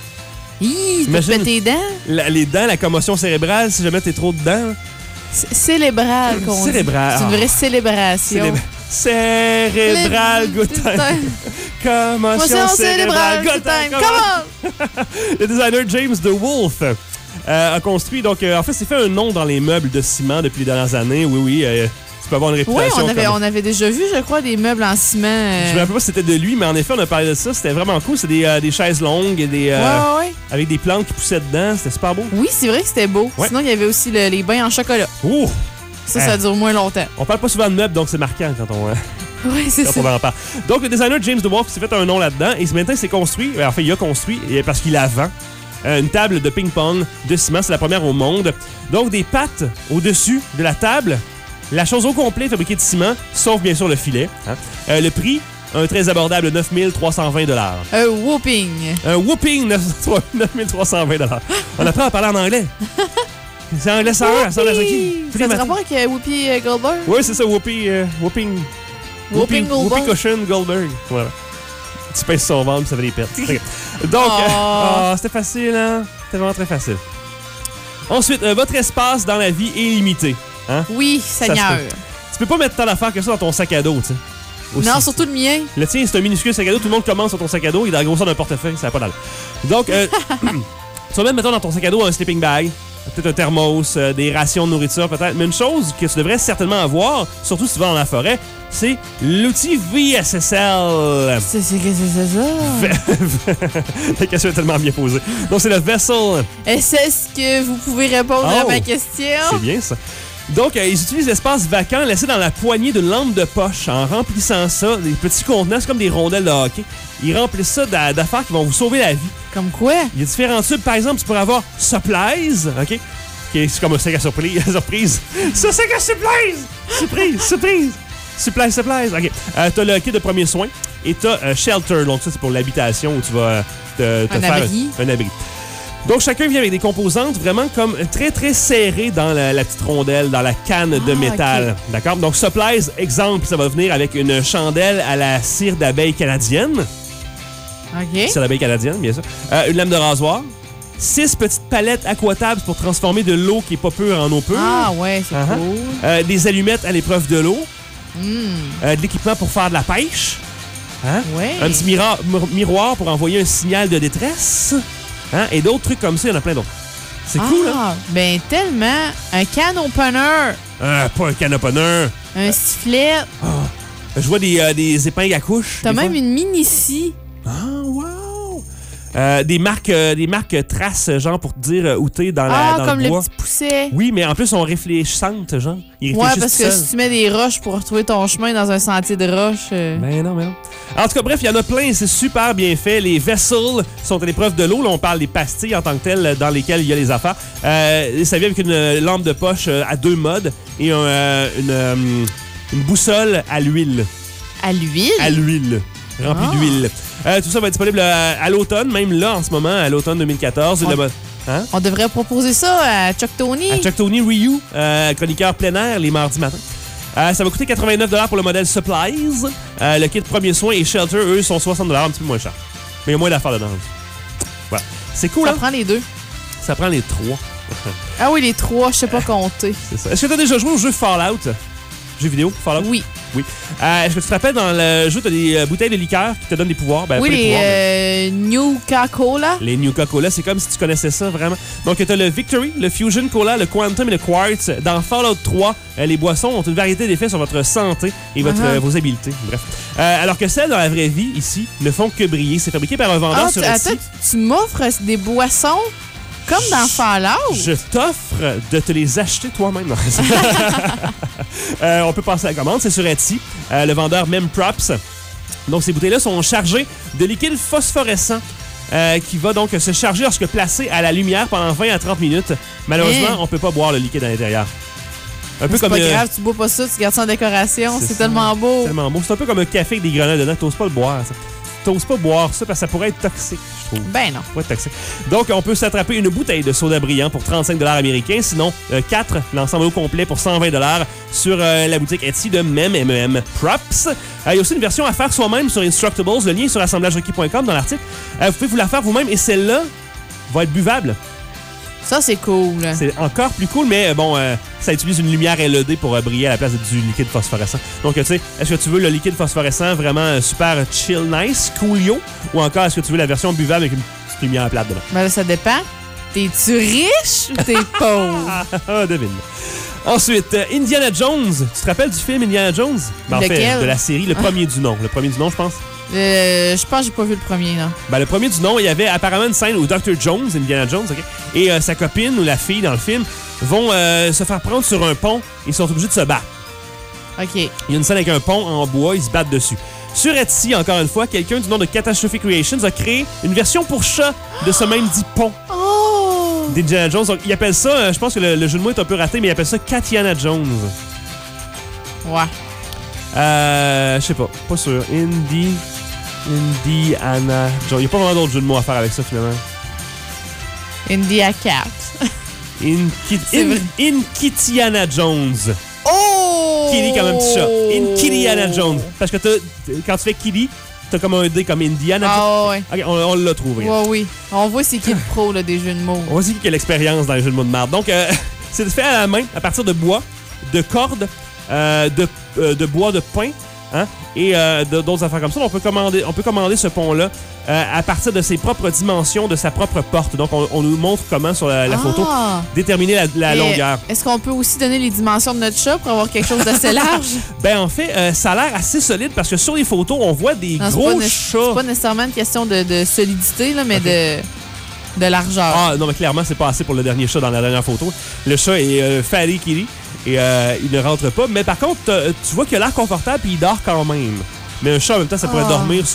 Tu peux péter les dents? Les dents, la commotion cérébrale, si jamais t'es trop dedans. Célébral, qu'on dit. Célébral. C'est une vraie célébration. Cérébral good time. Commotion cérébrale good time. Come on! Le designer James DeWolf a construit, donc, en fait, s'est fait un nom dans les meubles de ciment depuis les dernières années. Oui, tu peux avoir une réputation. Oui, on avait déjà vu, je crois, des meubles en ciment. Je me rappelle pas si c'était de lui, mais en effet, on a parlé de ça. C'était vraiment cool. C'était des chaises longues et avec des plantes qui poussaient dedans. C'était super beau. Oui, c'est vrai que c'était beau. Ouais. Sinon, il y avait aussi les bains en chocolat. Ouh! Ça dure moins longtemps. On parle pas souvent de meubles, donc c'est marquant quand on... Oui, c'est ça. On en parle. Donc, le designer James DeWolf s'est fait un nom là-dedans et maintenant, il s'est construit. En fait, il a construit, parce qu'il la vend, une table de ping-pong de ciment. C'est la première au monde. Donc, des pattes au-dessus de la table. La chose au complet fabriquée de ciment, sauf bien sûr le filet. Hein. Le prix, un très abordable 9 320 $. Un whooping. Un whooping 9 320 $. On apprend à parler en anglais. C'est anglais ça ça l'a qui? Ça a rapport avec Whoopi Goldberg? Oui, c'est ça, Whoopi Goldberg. Whoopi Cushion Goldberg. Voilà. Tu pèses son ventre, ça fait des pertes. Okay. Donc, c'était facile, hein? C'était vraiment très facile. Ensuite, votre espace dans la vie est limité. Hein? Oui, Seigneur. Tu peux pas mettre tant d'affaires que ça dans ton sac à dos, tu sais. Aussi. Non, surtout le mien. Le tien, c'est un minuscule sac à dos. Tout le monde commence sur ton sac à dos. Il est dans la grosseur d'un portefeuille. Ça n'a pas d'allure. Donc, tu vas mettre, mettons, dans ton sac à dos un sleeping bag, peut-être un thermos, des rations de nourriture, peut-être. Mais une chose que tu devrais certainement avoir, surtout si tu vas dans la forêt, c'est l'outil VSSL. C'est ça? La question est tellement bien posée. Donc, c'est le Vessel. Est-ce que vous pouvez répondre à ma question? C'est bien, ça. Donc, ils utilisent l'espace vacant laissé dans la poignée d'une lampe de poche en remplissant ça, des petits contenants, c'est comme des rondelles de hockey. Ils remplissent ça d'affaires qui vont vous sauver la vie. Comme quoi? Il y a différents tubes. Par exemple, tu pourrais avoir Supplies, OK? C'est comme un sac à surprise. Ce sac à surprise! Supplies, OK. T'as le kit de premiers soins et t'as Shelter. Donc, ça, c'est pour l'habitation où tu vas te faire un abri. Donc, chacun vient avec des composantes vraiment comme très, très serrées dans la petite rondelle, dans la canne de métal. Okay. D'accord? Donc, Supplies, exemple, ça va venir avec une chandelle à la cire d'abeille canadienne. OK. Cire d'abeille canadienne, bien sûr. Une lame de rasoir. 6 petites palettes aquatables pour transformer de l'eau qui est pas pure en eau pure. Ah, ouais, c'est cool. Des allumettes à l'épreuve de l'eau. De l'équipement pour faire de la pêche. Hein? Ouais. Un petit miroir pour envoyer un signal de détresse. Hein? Et d'autres trucs comme ça, il y en a plein d'autres. C'est cool, hein? Ben tellement. Un can opener. Pas un can opener. Un sifflet. Je vois des épingles à couche. T'as même une mini-scie. Ah, wow! Des marques traces, genre, pour te dire où t'es dans dans comme le bois. Le petit pousset. Oui, mais en plus, sont réfléchissantes, genre. Ils ouais, parce que si tu mets des roches pour retrouver ton chemin dans un sentier de roches... Ben non. En tout cas, bref, il y en a plein, c'est super bien fait. Les vessels sont à l'épreuve de l'eau. Là, on parle des pastilles en tant que telles dans lesquelles il y a les affaires. Ça vient avec une lampe de poche à 2 modes et une boussole à l'huile. À l'huile? À l'huile. Rempli d'huile. Tout ça va être disponible à l'automne, même là, en ce moment, à l'automne 2014. On devrait proposer ça à Chuck Tony. À Chuck Tony Ryu, chroniqueur plein air, les mardis matins. Ça va coûter 89 $ pour le modèle Supplies. Le kit premier soin et Shelter, eux, sont 60 $, un petit peu moins cher. Mais il y a moins d'affaires dedans. Voilà. C'est cool, Ça prend les 2. Ça prend les 3. Ah oui, les 3, je sais pas compter. C'est ça. Est-ce que tu as déjà joué au jeu Fallout? Jeu vidéo, Fallout? Oui. Est-ce que tu te rappelles, dans le jeu, tu as des bouteilles de liqueur qui te donnent des pouvoirs? Ben, oui, les Nuka-Cola. Les Nuka-Cola, c'est comme si tu connaissais ça, vraiment. Donc, tu as le Victory, le Fusion Cola, le Quantum et le Quartz. Dans Fallout 3, les boissons ont une variété d'effets sur votre santé et vos habiletés. Bref. Alors que celles dans la vraie vie, ici, ne font que briller. C'est fabriqué par un vendeur sur Etsy. Attends, tu m'offres des boissons comme dans Fallout? Je t'offre de te les acheter toi-même. On peut passer à la commande. C'est sur Etsy. Le vendeur Memprops. Donc, ces bouteilles-là sont chargées de liquide phosphorescent qui va donc se charger lorsque placé à la lumière pendant 20 à 30 minutes. Malheureusement, on peut pas boire le liquide à l'intérieur. Un peu comme pas grave, tu bois pas ça, tu gardes ça en décoration. C'est tellement beau. Tellement beau. C'est un peu comme un café avec des grenades dedans. T'oses pas le boire, ça. T'oses pas boire ça parce que ça pourrait être toxique, je trouve. Ben non. Ouais, toxique. Donc, on peut s'attraper une bouteille de soda brillant pour 35 $ américains. Sinon, 4, l'ensemble au complet pour 120 $ sur la boutique Etsy de MEM Props. Il y a aussi une version à faire soi-même sur Instructables. Le lien est sur assemblagerequis.com dans l'article. Vous pouvez vous la faire vous-même et celle-là va être buvable. Ça, c'est cool. C'est encore plus cool, mais bon, ça utilise une lumière LED pour briller à la place du liquide phosphorescent. Donc, tu sais, est-ce que tu veux le liquide phosphorescent vraiment super chill, nice, coolio, ou encore est-ce que tu veux la version buvable avec une petite lumière plate dedans? Ben là, ça dépend. T'es-tu riche ou t'es pauvre? Devine. Ensuite, Indiana Jones. Tu te rappelles du film Indiana Jones? Ben, en fait, de la série, le premier du nom. Le premier du nom, je pense. Je pense que j'ai pas vu le premier, non. Ben, le premier du nom, il y avait apparemment une scène où Dr. Jones, Indiana Jones, okay, et sa copine ou la fille dans le film vont se faire prendre sur un pont. Ils sont obligés de se battre. OK. Il y a une scène avec un pont en bois, ils se battent dessus. Sur Etsy, encore une fois, quelqu'un du nom de Catastrophic Creations a créé une version pour chat de ce même dit pont. Oh! D'Indiana Jones. Donc, il appelle ça, je pense que le jeu de mots est un peu raté, mais il appelle ça Katiana Jones. Ouais. Je sais pas sûr. Indiana Jones. Il n'y a pas vraiment d'autres jeux de mots à faire avec ça, finalement. India Cat. Inkitiana Jones. Oh! Kitty comme un petit chat. Inkitiana Jones. Parce que quand tu fais Kitty, t'as comme un D comme Indiana Jones. Ah ouais. OK, on l'a trouvé. Ouais, oui. On voit c'est qui le pro là, des jeux de mots. On voit c'est qui a l'expérience dans les jeux de mots de merde. Donc, c'est fait à la main, à partir de bois, de cordes, de bois de pin, hein, et d'autres affaires comme ça. On peut commander ce pont-là à partir de ses propres dimensions, de sa propre porte. Donc, on nous montre comment, sur la photo, déterminer la longueur. Est-ce qu'on peut aussi donner les dimensions de notre chat pour avoir quelque chose d'assez large? Ben, en fait, ça a l'air assez solide parce que sur les photos, on voit des gros chats. C'est pas nécessairement une question de solidité, là, mais de largeur. Ah, non, mais clairement, c'est pas assez pour le dernier chat dans la dernière photo. Le chat est Fatty Kitty et il ne rentre pas. Mais par contre, tu vois qu'il a l'air confortable et il dort quand même. Mais un chat, en même temps, ça pourrait dormir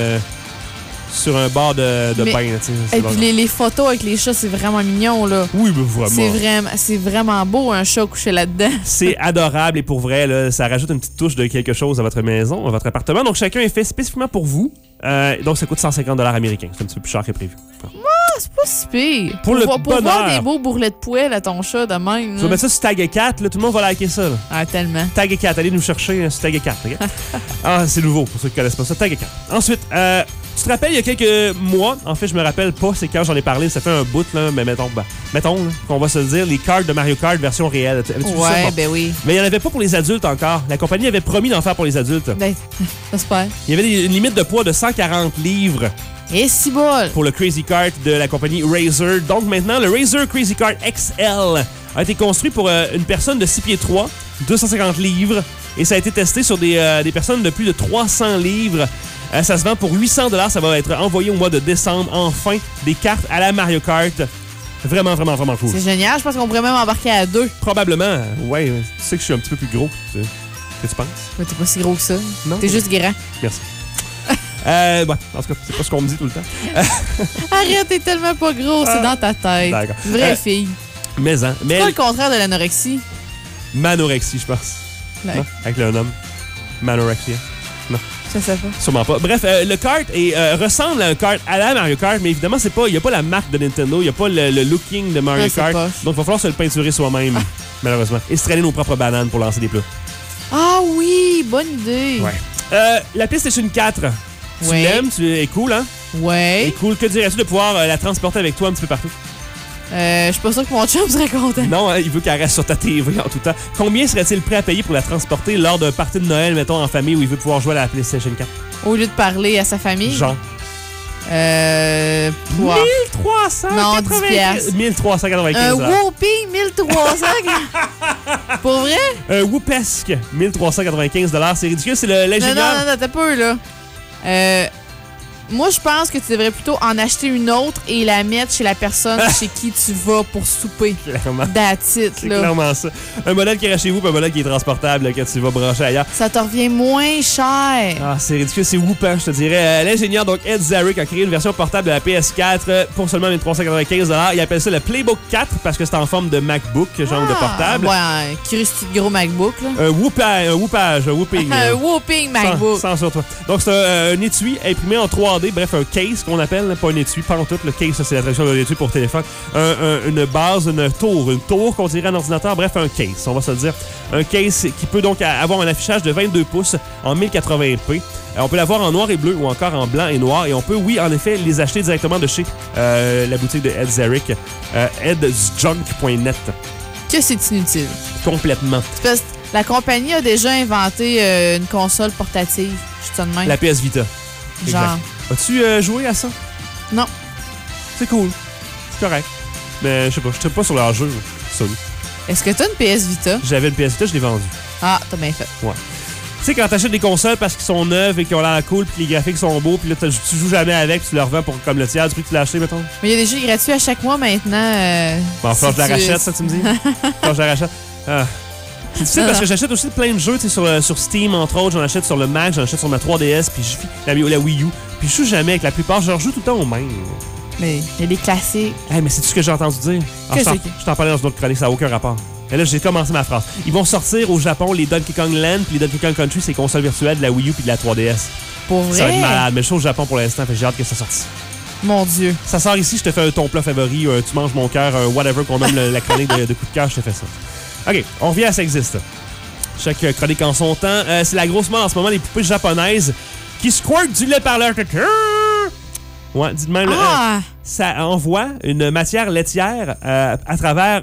sur un bord de pain. Et puis les photos avec les chats, c'est vraiment mignon, là. Oui, mais vraiment. C'est vraiment beau, un chat couché là-dedans. C'est adorable et pour vrai, là, ça rajoute une petite touche de quelque chose à votre maison, à votre appartement. Donc, chacun est fait spécifiquement pour vous. Donc, ça coûte 150$ américains. C'est un petit peu plus cher que prévu. C'est pas si pire. Pour voir des beaux bourrelets de poêle à ton chat de même. Tu vas mettre ça sur Tag 4, là, tout le monde va liker ça. Là. Ah, tellement. Tag 4, allez nous chercher sur Tag 4. Okay? C'est nouveau pour ceux qui connaissent pas ça. Tag 4. Ensuite, tu te rappelles, il y a quelques mois, en fait, je me rappelle pas, c'est quand j'en ai parlé, ça fait un bout, là, mais mettons là, qu'on va se le dire, les cartes de Mario Kart version réelle. Ouais, ben oui. Mais il n'y en avait pas pour les adultes encore. La compagnie avait promis d'en faire pour les adultes. Ben, j'espère. Il y avait une limite de poids de 140 livres. Et si bol! Pour le Crazy Kart de la compagnie Razer. Donc maintenant, le Razer Crazy Kart XL a été construit pour une personne de 6 pieds 3, 250 livres. Et ça a été testé sur des personnes de plus de 300 livres. Ça se vend pour 800$. Ça va être envoyé au mois de décembre. Enfin, des cartes à la Mario Kart. Vraiment, vraiment, vraiment cool. C'est génial. Je pense qu'on pourrait même embarquer à 2. Probablement. Ouais, tu sais que je suis un petit peu plus gros. Qu'est-ce que tu penses? Mais t'es pas si gros que ça. Non. T'es juste grand. Merci. En tout cas, c'est pas ce qu'on me dit tout le temps. Arrête, t'es tellement pas gros, c'est dans ta tête. D'accord. Vraie fille. Mais c'est pas le contraire de l'anorexie? Manorexie, je pense. Ouais. Non? Avec le nom. Manorexia. Non. Je sais pas. Sûrement pas. Bref, le kart ressemble à un kart à la Mario Kart, mais évidemment, il n'y a pas la marque de Nintendo, il n'y a pas le looking de Mario Kart. Donc, il va falloir se le peinturer soi-même, malheureusement. Et se traîner nos propres bananes pour lancer des plats. Ah oui, bonne idée. Ouais. La PlayStation 4. Tu l'aimes? Elle est cool, hein? Ouais. Elle est cool. Que dirais-tu de pouvoir la transporter avec toi un petit peu partout? Je suis pas sûr que mon chum serait content. Non, hein, il veut qu'elle reste sur ta TV en tout temps. Combien serait-il prêt à payer pour la transporter lors d'un party de Noël, mettons, en famille, où il veut pouvoir jouer à la PlayStation 4? Au lieu de parler à sa famille? Genre? 1395. Non, 10 piastres. 1395. Un whooping 1300. Pour vrai? Un whoopesque 1395 $. C'est ridicule, c'est l'ingénieur. Non, t'as peur, là. Moi, je pense que tu devrais plutôt en acheter une autre et la mettre chez la personne chez qui tu vas pour souper. Clairement. That's it, c'est là. clairement ça. Un modèle qui est chez vous, puis un modèle qui est transportable, là, que tu vas brancher ailleurs. Ça te revient moins cher. Ah, c'est ridicule, c'est whoopant, je te dirais. L'ingénieur, donc Ed Zarek, a créé une version portable de la PS4 pour seulement 1395 $. Il appelle ça le Playbook 4 parce que c'est en forme de MacBook, genre de portable. Ouais, un Christy de gros MacBook, là. Un whooping. Un whooping MacBook. Sans sur toi. Donc, c'est un étui imprimé en 3D. Bref, un case qu'on appelle, pas un étui, pas en tout. Le case, ça, c'est la traduction d'un étui pour téléphone. Une base, une tour qu'on dirait un ordinateur. Bref, un case, on va se le dire. Un case qui peut donc avoir un affichage de 22 pouces en 1080p. On peut l'avoir en noir et bleu ou encore en blanc et noir. Et on peut, oui, en effet, les acheter directement de chez la boutique de Ed Zarek, edzjunk.net. Que c'est inutile. Complètement. C'est parce que la compagnie a déjà inventé une console portative. Je te demande. La PS Vita. Genre. Exact. As-tu joué à ça? Non. C'est cool. C'est correct. Mais je sais pas, je tripe pas sur leur jeu. Ça, oui. Est-ce que t'as une PS Vita? J'avais une PS Vita, je l'ai vendue. Ah, t'as bien fait. Ouais. Tu sais, quand t'achètes des consoles parce qu'ils sont neuves et qu'ils ont l'air cool puis que les graphiques sont beaux puis là, tu joues jamais avec puis tu leur vends pour comme le tiers du prix que tu l'as acheté, mettons. Mais il y a des jeux gratuits à chaque mois maintenant. Bon, faut que je la rachète, ça, tu me dis? Faut que je la rachète. C'est difficile parce que j'achète aussi plein de jeux sur Steam, entre autres. J'en achète sur le Mac, j'en achète sur ma 3DS, puis la Wii U. Puis je joue jamais avec la plupart. Je rejoue tout le temps au même. Mais il y a des classiques. Hey, mais c'est tout ce que j'ai entendu dire. Je t'en parlais dans une autre chronique, ça n'a aucun rapport. Et là, j'ai commencé ma phrase. Ils vont sortir au Japon les Donkey Kong Land puis les Donkey Kong Country, c'est consoles virtuelles de la Wii U puis de la 3DS. Pour vrai? Ça va être malade, mais je suis au Japon pour l'instant, fait que j'ai hâte que ça sorte. Mon Dieu. Ça sort ici, je te fais ton plat favori, tu manges mon cœur, whatever, qu'on nomme la chronique de coup de cœur, je te fais ça. OK, on revient à Ça existe. Chaque chronique en son temps. C'est la grosse mode en ce moment, les poupées japonaises qui squirtent du lait par leur tête. Ouais, dites-moi, ça envoie une matière laitière à travers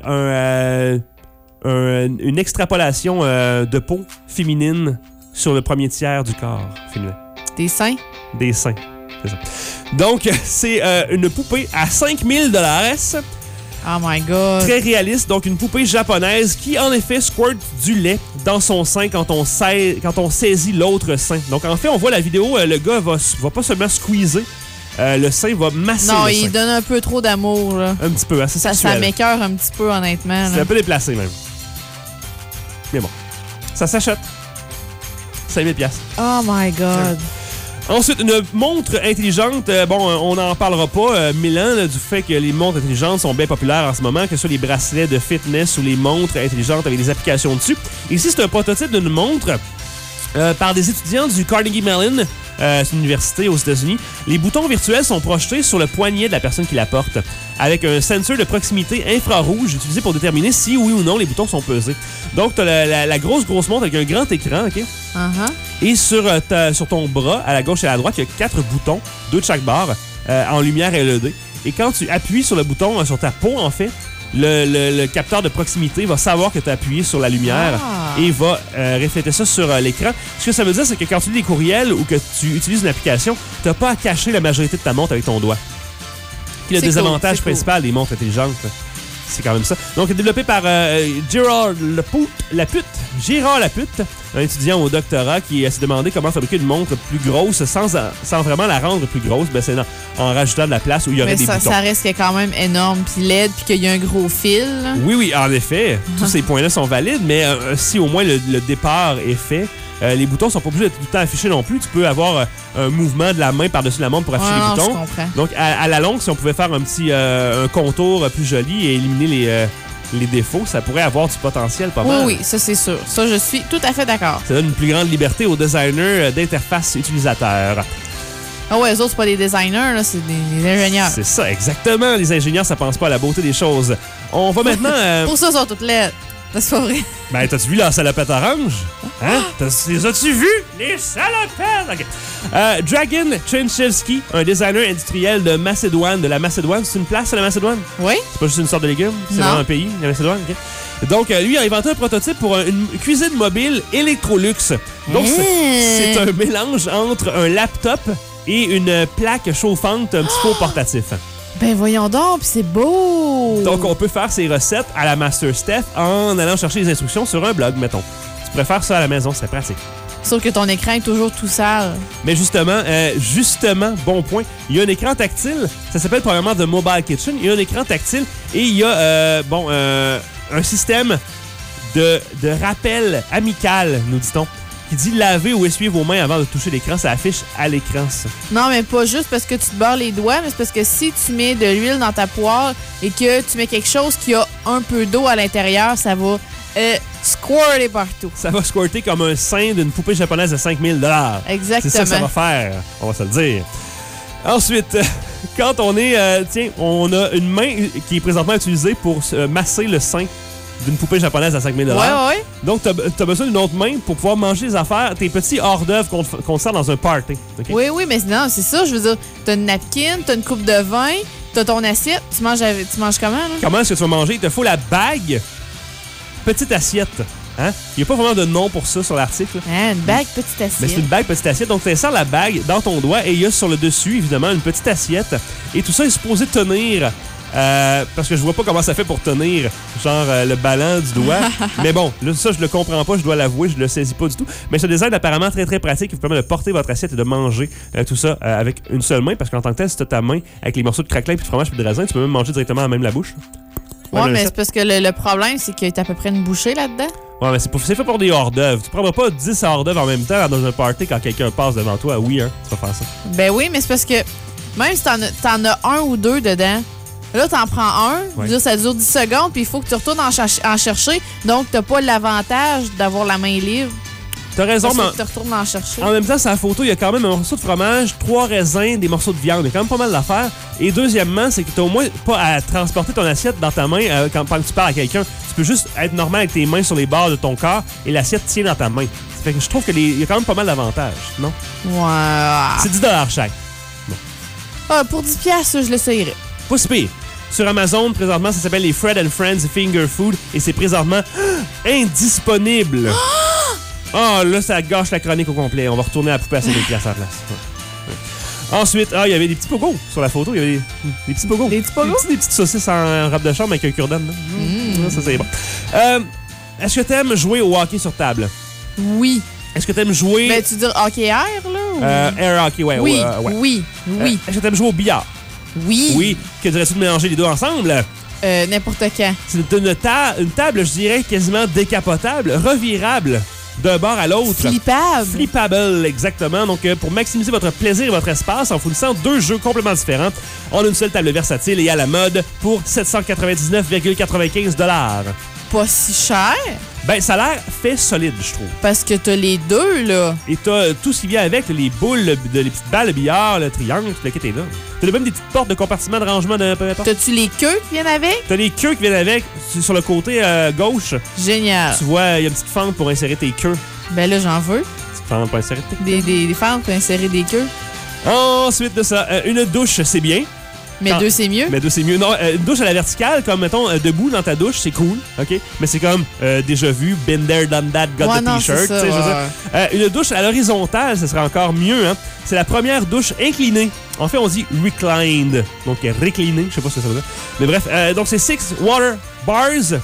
une extrapolation de peau féminine sur le premier tiers du corps féminin. Des seins? Des seins, c'est ça. Donc, c'est une poupée à 5000 $. Oh my God. Très réaliste, donc une poupée japonaise qui, en effet, squirt du lait dans son sein quand on saisit l'autre sein. Donc, en fait, on voit la vidéo, le gars va pas seulement squeezer, le sein va masser non, le sein. il donne un peu trop d'amour, là. Un petit peu, assez sexuel. Ça m'écoeure un petit peu, honnêtement. C'est un peu déplacé, même. Mais bon, ça s'achète. 5000 $. Oh my God. Ensuite, une montre intelligente. On n'en parlera pas, Milan, du fait que les montres intelligentes sont bien populaires en ce moment, que ce soit les bracelets de fitness ou les montres intelligentes avec des applications dessus. Ici, c'est un prototype d'une montre par des étudiants du Carnegie Mellon. C'est une université aux États-Unis. Les boutons virtuels sont projetés sur le poignet de la personne qui la porte, avec un sensor de proximité infrarouge utilisé pour déterminer si oui ou non les boutons sont pesés. Donc, tu as la grosse montre avec un grand écran, OK? Et sur ton bras, à la gauche et à la droite, il y a 4 boutons, 2 de chaque barre, en lumière LED. Et quand tu appuies sur le bouton, sur ta peau, en fait, le capteur de proximité va savoir que tu as appuyé sur la lumière et va refléter ça sur l'écran. Ce que ça veut dire, c'est que quand tu lis des courriels ou que tu utilises une application, tu n'as pas à cacher la majorité de ta montre avec ton doigt. Qui est le désavantage principal des montres intelligentes. C'est quand même ça. Donc, développé par Gérard Lapute, un étudiant au doctorat qui s'est demandé comment fabriquer une montre plus grosse sans vraiment la rendre plus grosse. Ben, c'est en rajoutant de la place où il y aurait des boutons. Ça reste quand même énorme, puis laid, puis qu'il y a un gros fil. Oui, en effet. Tous ces points-là sont valides, mais si au moins le départ est fait, les boutons sont pas obligés d'être tout le temps affichés non plus. Tu peux avoir un mouvement de la main par-dessus la montre pour afficher les boutons. Je comprends. Donc, à la longue, si on pouvait faire un petit un contour plus joli et éliminer les défauts, ça pourrait avoir du potentiel pas mal. Oui, ça c'est sûr. Ça, je suis tout à fait d'accord. Ça donne une plus grande liberté aux designers d'interface utilisateurs. Ah ouais, eux autres, c'est pas des designers, là, c'est des ingénieurs. C'est ça, exactement. Les ingénieurs, ça pense pas à la beauté des choses. On va maintenant... Pour ça, ils sont toutes laides. C'est pas vrai. Ben, t'as-tu vu la salopette orange? Hein? Les as-tu vus? Les salopettes! Okay. Dragan Trenchevski, un designer industriel de Macédoine. De la Macédoine, c'est une place à la Macédoine? Oui. C'est pas juste une sorte de légume? C'est vraiment un pays, la Macédoine? Okay. Donc, lui a inventé un prototype pour une cuisine mobile Electrolux. Donc, c'est un mélange entre un laptop et une plaque chauffante un petit peu portatif. Ben voyons donc, pis c'est beau! Donc, on peut faire ses recettes à la Master Steph en allant chercher les instructions sur un blog, mettons. Tu pourrais faire ça à la maison, c'est pratique. Sauf que ton écran est toujours tout sale. Mais justement, bon point, il y a un écran tactile, ça s'appelle probablement The Mobile Kitchen, il y a un écran tactile et il y a un système de rappel amical, nous dit-on, qui dit laver ou essuyer vos mains avant de toucher l'écran. Ça affiche à l'écran, ça. Non, mais pas juste parce que tu te beurres les doigts, mais c'est parce que si tu mets de l'huile dans ta poêle et que tu mets quelque chose qui a un peu d'eau à l'intérieur, ça va squirter partout. Ça va squirter comme un sein d'une poupée japonaise de 5000 $. Exactement. C'est ça que ça va faire, on va se le dire. Ensuite, quand on est... on a une main qui est présentement utilisée pour masser le sein d'une poupée japonaise à 5000 $. Ouais. Donc, t'as besoin d'une autre main pour pouvoir manger les affaires, tes petits hors-d'œuvre qu'on sert dans un party. Okay? Oui, mais non, c'est ça. Je veux dire, t'as une napkin, t'as une coupe de vin, t'as ton assiette. Tu manges comment, là? Comment est-ce que tu vas manger? Il te faut la bague, petite assiette. Hein? Il n'y a pas vraiment de nom pour ça sur l'article. Une bague, petite assiette. Mais c'est une bague, petite assiette. Donc, tu insères la bague dans ton doigt et il y a sur le dessus, évidemment, une petite assiette. Et tout ça est supposé tenir... parce que je vois pas comment ça fait pour tenir le ballon du doigt. Mais bon, là, ça, je le comprends pas, je dois l'avouer, je le saisis pas du tout. Mais ce design est apparemment très, très pratique qui vous permet de porter votre assiette et de manger tout ça avec une seule main. Parce qu'en tant que tel, si tu as ta main avec les morceaux de craquelin, puis de fromage, puis de raisin, tu peux même manger directement à même la bouche. Ouais, mais c'est parce que le problème, c'est qu'il y a à peu près une bouchée là-dedans. Ouais, mais c'est fait pour des hors-d'œuvre. Tu prendras pas 10 hors-d'œuvre en même temps dans un party quand quelqu'un passe devant toi. Oui, hein, tu vas faire ça. Ben oui, mais c'est parce que même si t'en as un ou deux dedans, Là, t'en prends un. Ouais. Je veux dire, ça dure 10 secondes, puis il faut que tu retournes en chercher. Donc, t'as pas l'avantage d'avoir la main libre. T'as raison, Parce mais que tu retournes en chercher. en même temps, sur la photo, il y a quand même un morceau de fromage, 3 raisins, des morceaux de viande. Il y a quand même pas mal d'affaires. Et deuxièmement, c'est que t'as au moins pas à transporter ton assiette dans ta main pendant que tu parles à quelqu'un. Tu peux juste être normal avec tes mains sur les bords de ton corps et l'assiette tient dans ta main. Ça fait que je trouve qu'il y a quand même pas mal d'avantages, non? Ouais. C'est 10 chaque. Pour 10 piastres, je l'essayerais. Pas si pire. Sur Amazon, présentement, ça s'appelle les Fred & Friends Finger Food et c'est présentement indisponible. Là, ça gâche la chronique au complet. On va retourner à la poupée à 5 000 $ à la place. Ouais. Ensuite, il y avait des petits pogos sur la photo. Il y avait des petits pogos. Des petits pogos? Des petites saucisses en robe de chambre avec un cure-dent. Ça, c'est bon. Est-ce que t'aimes jouer au hockey sur table? Oui. Est-ce que t'aimes jouer... Ben, tu veux dire hockey air, là? Ou... air hockey, ouais. Oui, ouais. oui. Est-ce que t'aimes jouer au billard? Oui. Oui. Que dirais-tu de mélanger les deux ensemble? N'importe quand. C'est une table, je dirais, quasiment décapotable, revirable d'un bord à l'autre. Flippable. Flippable, exactement. Donc, pour maximiser votre plaisir et votre espace en fournissant 2 jeux complètement différents, on a une seule table versatile et à la mode pour 799,95 $. Pas si cher, Ben, ça a l'air fait solide, je trouve. parce que t'as les deux, là. Et t'as tout ce qui vient avec, les boules, les petites balles, le billard, le triangle, tout le kit est là. T'as même des petites portes de compartiment de rangement de peu importe. T'as-tu les queues qui viennent avec? T'as les queues qui viennent avec. Sur le côté gauche, Génial. tu vois, il y a une petite fente pour insérer tes queues. Ben là, j'en veux. Petite fente pour insérer tes Des fentes pour insérer des queues. Ensuite de ça, une douche, c'est bien. Mais Quand- deux, c'est mieux. Mais deux, c'est mieux. Non, une douche à la verticale, comme, mettons, debout dans ta douche, c'est cool, OK? Mais c'est comme, déjà vu, been there, done that, got Ouais, the non, T-shirt, c'est ça, tu sais, je veux ouais. dire. Une douche à l'horizontale, ce serait encore mieux, hein? C'est la première douche inclinée. En fait, on dit reclined. Donc, recliné, je sais pas ce que ça veut dire. Mais bref, donc c'est 6 water bars.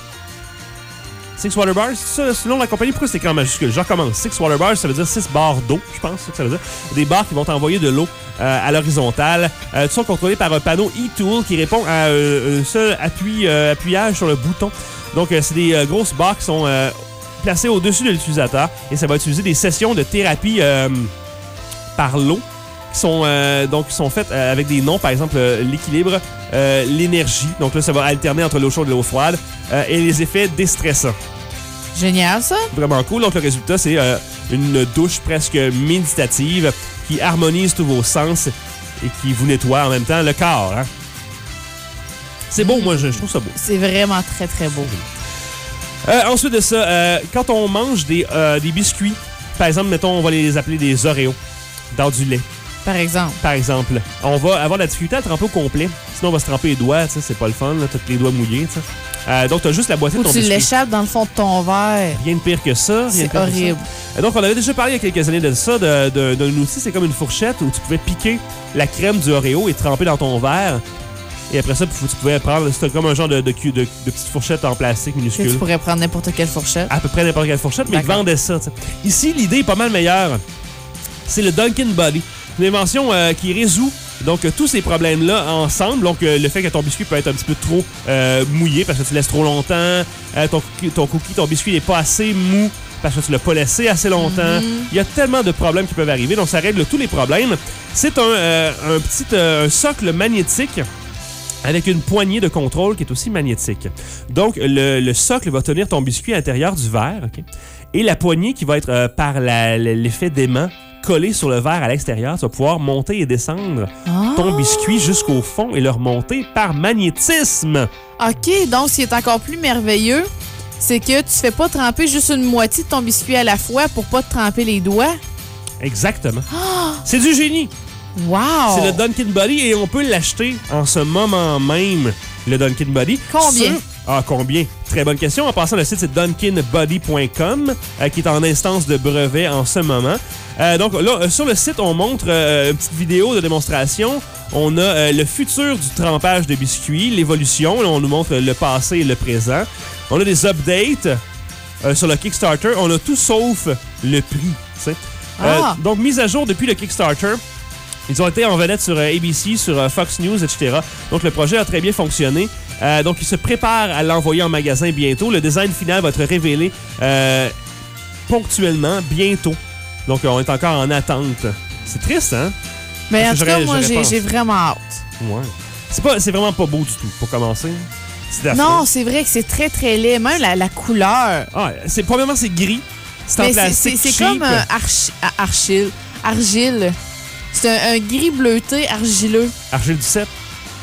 6 water bars, ça, selon la compagnie, pourquoi c'est écrit en majuscule? Je recommence. 6 water bars, ça veut dire 6 barres d'eau, je pense, c'est ça que ça veut dire. Des barres qui vont t'envoyer de l'eau à l'horizontale. Tout sont contrôlés par un panneau e-tool qui répond à un seul appuyage sur le bouton. Donc, c'est des grosses barres qui sont placées au-dessus de l'utilisateur et ça va utiliser des sessions de thérapie par l'eau qui sont faites avec des noms, par exemple l'équilibre, l'énergie. Donc là, ça va alterner entre l'eau chaude et l'eau froide et les effets déstressants. Génial, ça. Vraiment cool. Donc le résultat, c'est une douche presque méditative qui harmonise tous vos sens et qui vous nettoie en même temps le corps. Hein? C'est beau, moi, je trouve ça beau. C'est vraiment très, très beau. Ensuite de ça, quand on mange des biscuits, par exemple, mettons, on va les appeler des Oreos dans du lait. Par exemple. Par exemple, on va avoir la difficulté à tremper au complet. Sinon, on va se tremper les doigts, tu sais, c'est pas le fun, là, t'as les doigts mouillés, tu sais. Donc, t'as juste la boîtier Ou de ton tu biscuit. l'échappes dans le fond de ton verre. Rien de pire que ça. rien de C'est pire que ça. horrible. Donc, on avait déjà parlé il y a quelques années de ça, d'un outil, c'est comme une fourchette où tu pouvais piquer la crème du Oreo et tremper dans ton verre. Et après ça, tu pouvais prendre, c'était comme un genre de petite fourchette en plastique Tu sais, minuscule. tu pourrais prendre n'importe quelle fourchette. À peu près n'importe quelle fourchette, mais ils D'accord. vendaient ça. T'sais. Ici, l'idée est pas mal meilleure. C'est le Dunkin' Buddy. Une invention qui résout donc tous ces problèmes-là ensemble. Donc, le fait que ton biscuit peut être un petit peu trop mouillé parce que tu laisses trop longtemps. Ton biscuit n'est pas assez mou parce que tu l'as pas laissé assez longtemps. Il y a tellement de problèmes qui peuvent arriver. Donc, ça règle tous les problèmes. C'est un socle magnétique avec une poignée de contrôle qui est aussi magnétique. Donc, le socle va tenir ton biscuit à l'intérieur du verre, OK? Et la poignée qui va être par l'effet d'aimant collée sur le verre à l'extérieur, tu vas pouvoir monter et descendre ton biscuit jusqu'au fond et le remonter par magnétisme. OK, donc ce qui est encore plus merveilleux, c'est que tu fais pas tremper juste une moitié de ton biscuit à la fois pour pas te tremper les doigts. Exactement. C'est du génie. Wow! C'est le Dunkin' Buddy et on peut l'acheter en ce moment même, le Dunkin' Buddy. Combien? Combien? Très bonne question. En passant, le site, c'est dunkinbuddy.com, qui est en instance de brevet en ce moment. Donc là, sur le site, on montre une petite vidéo de démonstration. On a le futur du trempage de biscuits, l'évolution. Là, on nous montre le passé et le présent. On a des updates sur le Kickstarter. On a tout sauf le prix. Tu sais. Donc, mise à jour depuis le Kickstarter. Ils ont été en vedette sur ABC, sur Fox News, etc. Donc, le projet a très bien fonctionné. Donc, ils se préparent à l'envoyer en magasin bientôt. Le design final va être révélé ponctuellement, bientôt. Donc, on est encore en attente. C'est triste, hein? Mais en Parce tout que cas, moi, j'aurais pensé. j'ai vraiment hâte. Ouais. C'est vraiment pas beau du tout, pour commencer. Non, c'est vrai que c'est très, très laid. Même la couleur. Ah, premièrement, c'est gris. C'est en plastique C'est cheap. comme argile. C'est un gris bleuté argileux. Argile du 7.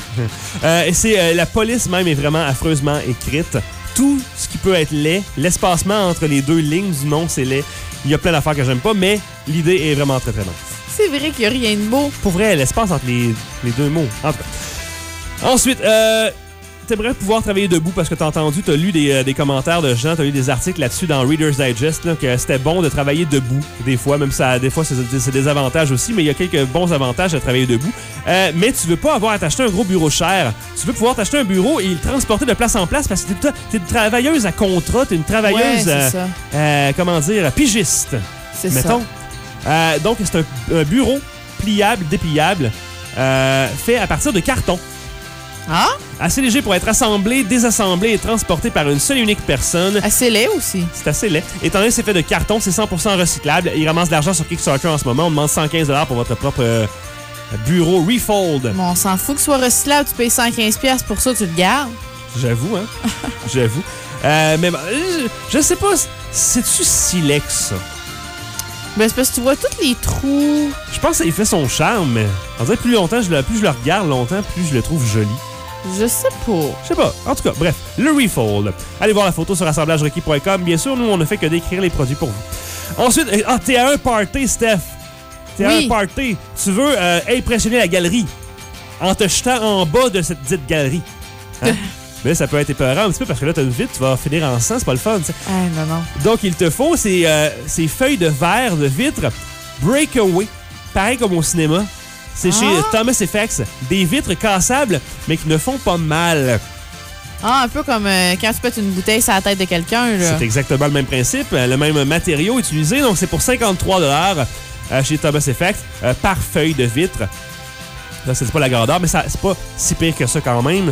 Et c'est la police même est vraiment affreusement écrite. Tout ce qui peut être laid, l'espacement entre les deux lignes du nom, c'est laid. Il y a plein d'affaires que j'aime pas, mais l'idée est vraiment très, très bonne. C'est vrai qu'il n'y a rien de beau. Pour vrai, l'espace entre les deux mots. En tout cas. Ensuite, t'aimerais pouvoir travailler debout parce que t'as entendu, t'as lu des commentaires de gens, t'as lu des articles là-dessus dans Reader's Digest, là, que c'était bon de travailler debout. Des fois, même ça, des fois, c'est des avantages aussi, mais il y a quelques bons avantages à travailler debout. Mais tu veux pas avoir à t'acheter un gros bureau cher. Tu veux pouvoir t'acheter un bureau et le transporter de place en place parce que t'es une travailleuse à contrat, t'es une travailleuse, comment dire, pigiste. C'est mettons. Ça. Donc, c'est un bureau pliable, dépliable, fait à partir de carton. Ah? Assez léger pour être assemblé, désassemblé et transporté par une seule et unique personne. Assez laid aussi. C'est assez laid. Étant donné que c'est fait de carton, c'est 100% recyclable. Il ramasse de l'argent sur Kickstarter en ce moment. On demande 115 $ pour votre propre bureau Refold. Bon, on s'en fout que ce soit recyclable. Tu payes 115$ pour ça, tu le gardes. J'avoue, hein? J'avoue. Mais je sais pas, c'est-tu si laid que ça? Ben, c'est parce que tu vois tous les trous. Je pense qu'il fait son charme, mais on dirait que plus je le regarde longtemps, plus je le trouve joli. Je sais pas. Je sais pas. En tout cas, bref, le Refold. Allez voir la photo sur assemblagerequis.com. Bien sûr, nous, on ne fait que décrire les produits pour vous. Ensuite, t'es à un party, Steph. T'es à un party. Tu veux impressionner la galerie en te jetant en bas de cette dite galerie. Hein? Mais ça peut être épeurant un petit peu parce que là, t'as une vitre, tu vas finir en sang, c'est pas le fun. T'sais. Ah, non. Donc, il te faut ces feuilles de verre de vitre Breakaway, pareil comme au cinéma. C'est chez Thomas Effects. Des vitres cassables, mais qui ne font pas mal. Ah, un peu comme quand tu pètes une bouteille sur la tête de quelqu'un. C'est exactement le même principe, le même matériau utilisé. Donc, c'est pour 53 $ chez Thomas Effects par feuille de vitre. Là, c'est pas la grandeur, mais c'est pas si pire que ça quand même.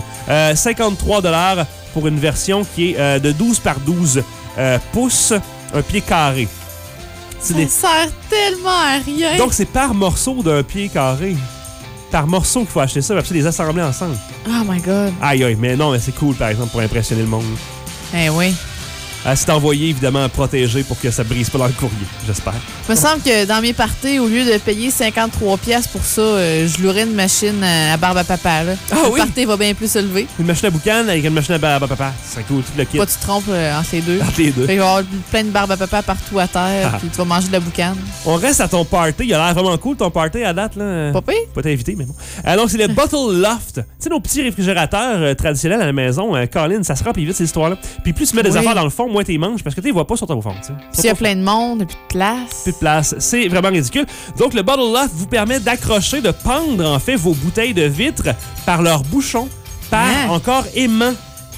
53 $ pour une version qui est de 12 par 12 pouces, un pied carré. Ça sert tellement à rien. Donc, c'est par morceau d'un pied carré. Par morceau qu'il faut acheter ça, puis les assembler ensemble. Oh my God. Aïe, mais non, mais c'est cool, par exemple, pour impressionner le monde. Eh oui. C'est envoyé, évidemment, protégé pour que ça brise pas dans le courrier, j'espère. Il me semble que dans mes parties, au lieu de payer 53$ pour ça, je louerais une machine à barbe à papa. Là. Le party va bien plus se lever. Une machine à boucan avec une machine à barbe à papa. C'est cool, tout le kit. Pas tu te trompes entre les deux. Entre les deux. Il va y avoir plein de barbe à papa partout à terre, puis tu vas manger de la boucane. On reste à ton party. Il a l'air vraiment cool, ton party, à date. Là. Pas pire? Pas t'inviter, mais bon. Donc, c'est le Bottle Loft. Tu sais, nos petits réfrigérateurs traditionnels à la maison. Colin, ça se remplit vite, ces histoires-là. Puis plus tu mets des affaires dans le fond, moins tu manges, parce que tu vois pas sur ton fond. S'il y a plein de monde et plus de place. Plus de place. C'est vraiment ridicule. Donc, le Bottle Loft vous permet d'accrocher, de pendre, en fait, vos bouteilles de vitre par leur bouchon, par encore aimant.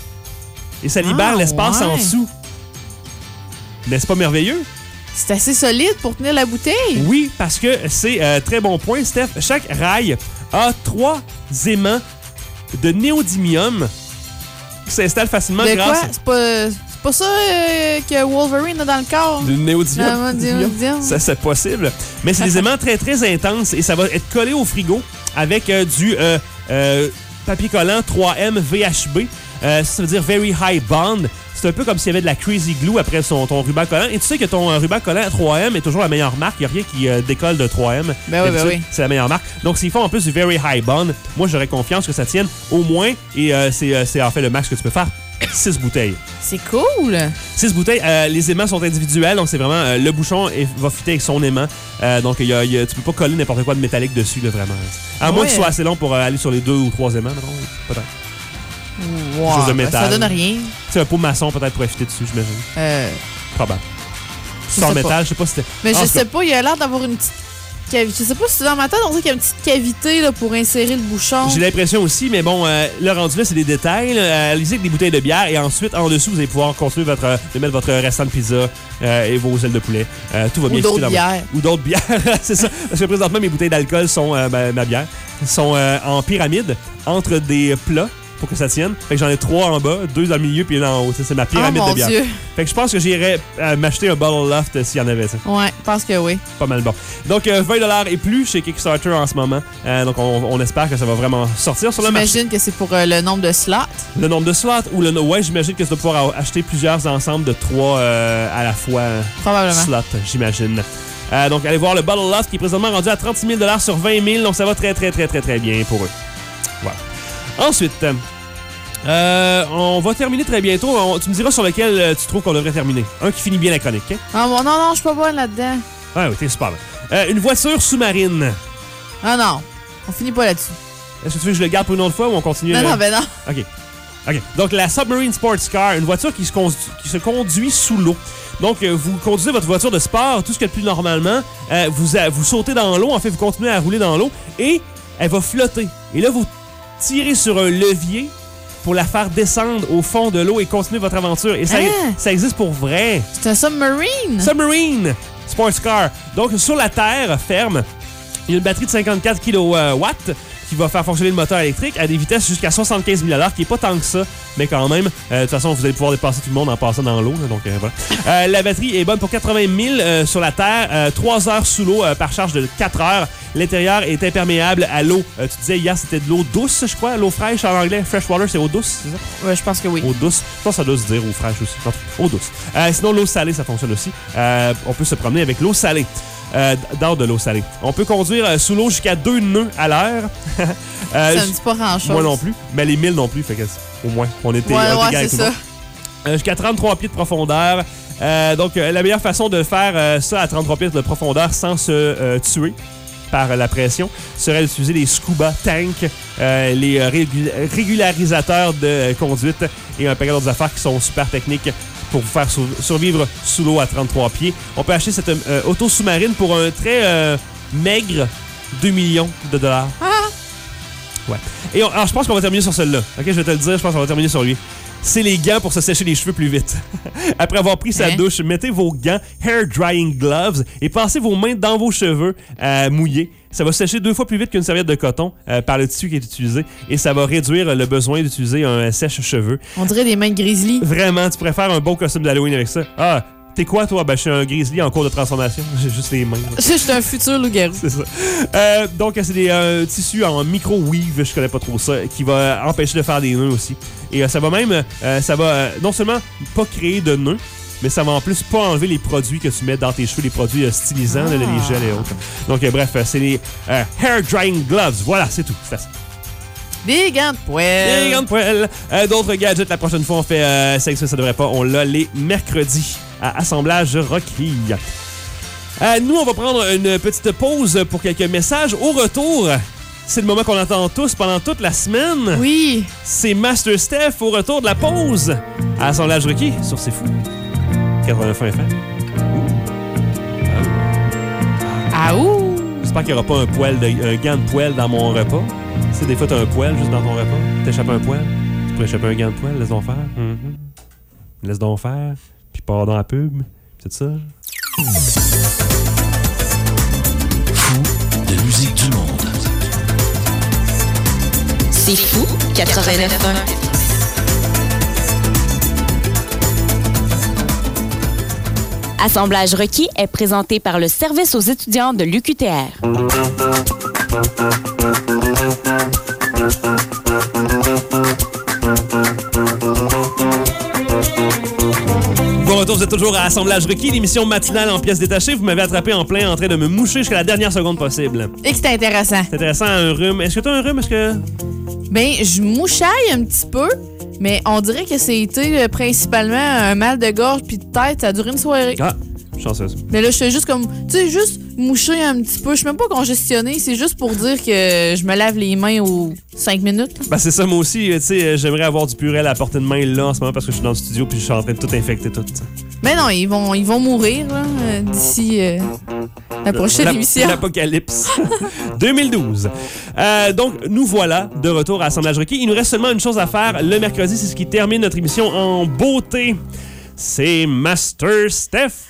Et ça libère l'espace en dessous. N'est-ce pas merveilleux? C'est assez solide pour tenir la bouteille. Oui, parce que c'est très bon point, Steph. Chaque rail a 3 aimants de néodymium qui s'installent facilement de grâce... quoi? C'est pas ça que Wolverine a dans le corps? Du néodymium. Ça, c'est possible. Mais c'est des aimants très, très intenses et ça va être collé au frigo avec du papier collant 3M VHB. Ça veut dire Very High Bond. C'est un peu comme s'il y avait de la Crazy Glue après ton ruban collant. Et tu sais que ton ruban collant 3M est toujours la meilleure marque. Il n'y a rien qui décolle de 3M. Ben oui. C'est la meilleure marque. Donc, s'ils font en plus du Very High Bond, moi, j'aurais confiance que ça tienne au moins. Et c'est en fait le max que tu peux faire. 6 bouteilles. C'est cool! 6 bouteilles. Les aimants sont individuels, donc c'est vraiment... le bouchon va fitter avec son aimant. Donc, tu peux pas coller n'importe quoi de métallique dessus, là, vraiment. À moins que ce soit assez long pour aller sur les 2 ou 3 aimants, peut-être. Wow, chose de métal. Ça donne rien. C'est un pot maçon, peut-être, pour fitter dessus, j'imagine. Probable. C'est en métal, je sais pas si c'était... Mais je sais pas, il a l'air d'avoir une petite... Je sais pas si c'est dans ma tête, on dirait qu'il y a une petite cavité là, pour insérer le bouchon. J'ai l'impression aussi, mais bon, le rendu là, c'est des détails. Lisez avec des bouteilles de bière et ensuite, en dessous, vous allez pouvoir continuer de mettre votre restant de pizza et vos ailes de poulet. Tout va bien. Ou d'autres bières. Ou d'autres bières, c'est ça. Parce que présentement, mes bouteilles d'alcool sont, ma bière, sont en pyramide entre des plats pour que ça tienne. Fait que j'en ai 3 en bas, 2 dans le milieu, puis 1 en haut. C'est ma pyramide de bière. Dieu. Fait que je pense que j'irais m'acheter un Bottle Loft s'il y en avait. Ça. Ouais, je pense que oui. Pas mal bon. Donc, 20$ et plus chez Kickstarter en ce moment. Donc, on espère que ça va vraiment sortir sur le marché. J'imagine que c'est pour le nombre de slots. Le nombre de slots ou le... Ouais, j'imagine que tu vas pouvoir acheter plusieurs ensembles de 3 à la fois. Probablement. Slots, j'imagine. Donc, allez voir le Bottle Loft qui est présentement rendu à 36 000$ sur 20 000. Donc, ça va très, très, très, très, très bien pour eux. Voilà. Ensuite, on va terminer très bientôt. Tu me diras sur lequel tu trouves qu'on devrait terminer. Un qui finit bien la chronique. Hein? Ah bon, non, je suis pas bonne là-dedans. Ah oui, t'es super. Une voiture sous-marine. Ah non, on finit pas là-dessus. Est-ce que tu veux que je le garde pour une autre fois ou on continue? Non, ben non. OK. Donc, la Submarine Sports Car, une voiture qui se conduit sous l'eau. Donc, vous conduisez votre voiture de sport, tout ce qu'il y a de plus normalement. Vous sautez dans l'eau, en fait, vous continuez à rouler dans l'eau et elle va flotter. Et là, vous tirez sur un levier pour la faire descendre au fond de l'eau et continuer votre aventure. Et ça existe pour vrai. C'est un submarine. Submarine Sports Car. Donc, sur la terre ferme, il y a une batterie de 54 kW qui va faire fonctionner le moteur électrique à des vitesses jusqu'à 75 000 $, qui n'est pas tant que ça, mais quand même. De toute façon, vous allez pouvoir dépasser tout le monde en passant dans l'eau. Donc, voilà. La batterie est bonne pour 80 000 sur la terre, 3 heures sous l'eau par charge de 4 heures. L'intérieur est imperméable à l'eau. Tu disais hier, c'était de l'eau douce, je crois. L'eau fraîche en anglais. Fresh water, c'est eau douce, c'est ça? Ouais, je pense que oui. Eau douce. Je pense que ça doit se dire eau fraîche aussi. Non, eau douce. Sinon, l'eau salée, ça fonctionne aussi. On peut se promener avec l'eau salée. Dans de l'eau salée. On peut conduire sous l'eau jusqu'à 2 nœuds à l'heure. Ça ne dit pas grand-chose. Moi non plus, mais les 1000 non plus, fait que au moins, on était c'est ça. Jusqu'à 33 pieds de profondeur. Donc, la meilleure façon de faire ça à 33 pieds de profondeur sans se tuer par la pression serait d'utiliser les scuba tanks, les régularisateurs de conduite et un paquet d'autres affaires qui sont super techniques pour vous faire survivre sous l'eau à 33 pieds. On peut acheter cette auto sous-marine pour un très maigre 2 millions de dollars. Ouais. Et alors, je pense qu'on va terminer sur celle-là. OK, je vais te le dire, je pense qu'on va terminer sur lui. C'est les gants pour se sécher les cheveux plus vite. Après avoir pris sa douche, mettez vos gants Hair Drying Gloves et passez vos mains dans vos cheveux mouillés. Ça va sécher 2 fois plus vite qu'une serviette de coton par le tissu qui est utilisé et ça va réduire le besoin d'utiliser un sèche-cheveux. On dirait des mains de grizzly. Vraiment, tu pourrais faire un bon costume d'Halloween avec ça. Ah, t'es quoi, toi? Ben, je suis un grizzly en cours de transformation. J'ai juste les mains. Je suis un futur loup-garou. C'est ça. Donc, c'est des tissus en micro-weave, je connais pas trop ça, qui va empêcher de faire des nœuds aussi. Et ça va même, non seulement pas créer de nœuds, mais ça va en plus pas enlever les produits que tu mets dans tes cheveux, les produits stylisants, les gels et autres. Donc, bref, c'est les Hair Drying Gloves. Voilà, c'est tout. C'est facile. Des gants de poêle. Des gants de poêle. D'autres gadgets, la prochaine fois, on fait ça devrait pas. On l'a les mercredis à Assemblage Rocky. Nous, on va prendre une petite pause pour quelques messages. Au retour, c'est le moment qu'on entend tous pendant toute la semaine. Oui. C'est Master Steph au retour de la pause à Assemblage Rocky sur C'est Fou. 89 FM. Aouh! J'espère qu'il n'y aura pas un gant de poêle dans mon repas. Tu sais, des fois, t'as un poêle juste dans ton repas. T'échappes un poêle. Tu pourrais échapper un gant de poêle. Laisse donc faire. Laisse donc faire. Puis pars dans la pub. C'est ça. Fou de musique du monde. C'est Fou 89.1. Assemblage requis est présenté par le service aux étudiants de l'UQTR. Bon retour, vous êtes toujours à Assemblage requis, l'émission matinale en pièces détachées. Vous m'avez attrapé en plein en train de me moucher jusqu'à la dernière seconde possible. Et que c'était intéressant. C'est intéressant, un rhume. Est-ce que t'as un rhume? Ben, je mouchaille un petit peu, mais on dirait que c'était principalement un mal de gorge puis de tête. Ça a duré une soirée. Ah, chanceuse. Mais là, je fais juste comme, tu sais, juste moucher un petit peu. Je suis même pas congestionné. C'est juste pour dire que je me lave les mains aux 5 minutes. Ben, c'est ça, moi aussi. Tu sais, j'aimerais avoir du Purell à portée de main là en ce moment parce que je suis dans le studio puis je suis en train de tout infecter tout. Mais non, ils vont mourir là, d'ici la prochaine émission. L'apocalypse. 2012. Donc, nous voilà de retour à Assemblage requis. Il nous reste seulement une chose à faire. Le mercredi, c'est ce qui termine notre émission en beauté. C'est Master Steph.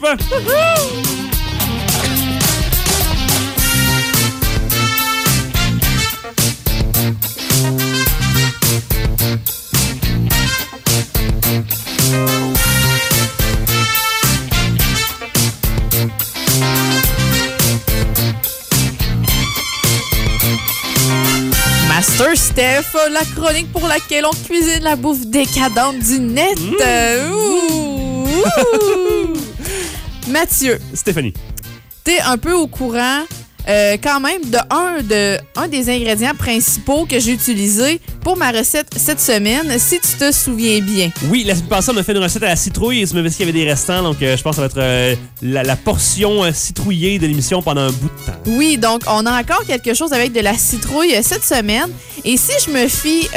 Steph, la chronique pour laquelle on cuisine la bouffe décadente du net. Ouh. Mathieu. Stéphanie. T'es un peu au courant quand même un des ingrédients principaux que j'ai utilisé pour ma recette cette semaine, si tu te souviens bien. Oui, la semaine passée, on a fait une recette à la citrouille et tu m'avais dit qu'il y avait des restants, donc je pense que ça va être la portion citrouillée de l'émission pendant un bout de temps. Oui, donc on a encore quelque chose avec de la citrouille cette semaine. Et si je me fie,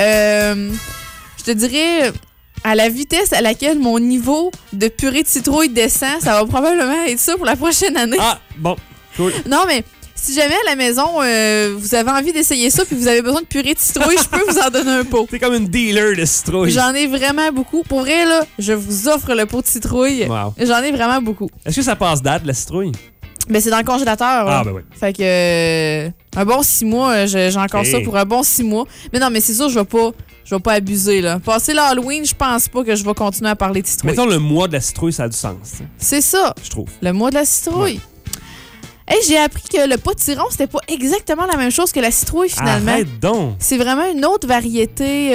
je te dirais, à la vitesse à laquelle mon niveau de purée de citrouille descend, ça va probablement être ça pour la prochaine année. Ah, bon, cool. Non, mais si jamais à la maison, vous avez envie d'essayer ça puis vous avez besoin de purée de citrouille, je peux vous en donner un pot. T'es comme une dealer de citrouille. J'en ai vraiment beaucoup. Pour vrai, là, je vous offre le pot de citrouille. Wow. J'en ai vraiment beaucoup. Est-ce que ça passe date, la citrouille? Ben, c'est dans le congélateur. Ah, là. ben oui. Fait que un bon 6 mois, j'ai encore ça pour un bon 6 mois. Mais non, mais c'est sûr, je vais pas abuser, là. Passer l'Halloween, je pense pas que je vais continuer à parler de citrouille. Mettons, le mois de la citrouille, ça a du sens, t'sais. C'est ça. Je trouve. Le mois de la citrouille. Ouais. Hey, j'ai appris que le potiron, c'était pas exactement la même chose que la citrouille, finalement. Arrête donc! C'est vraiment une autre variété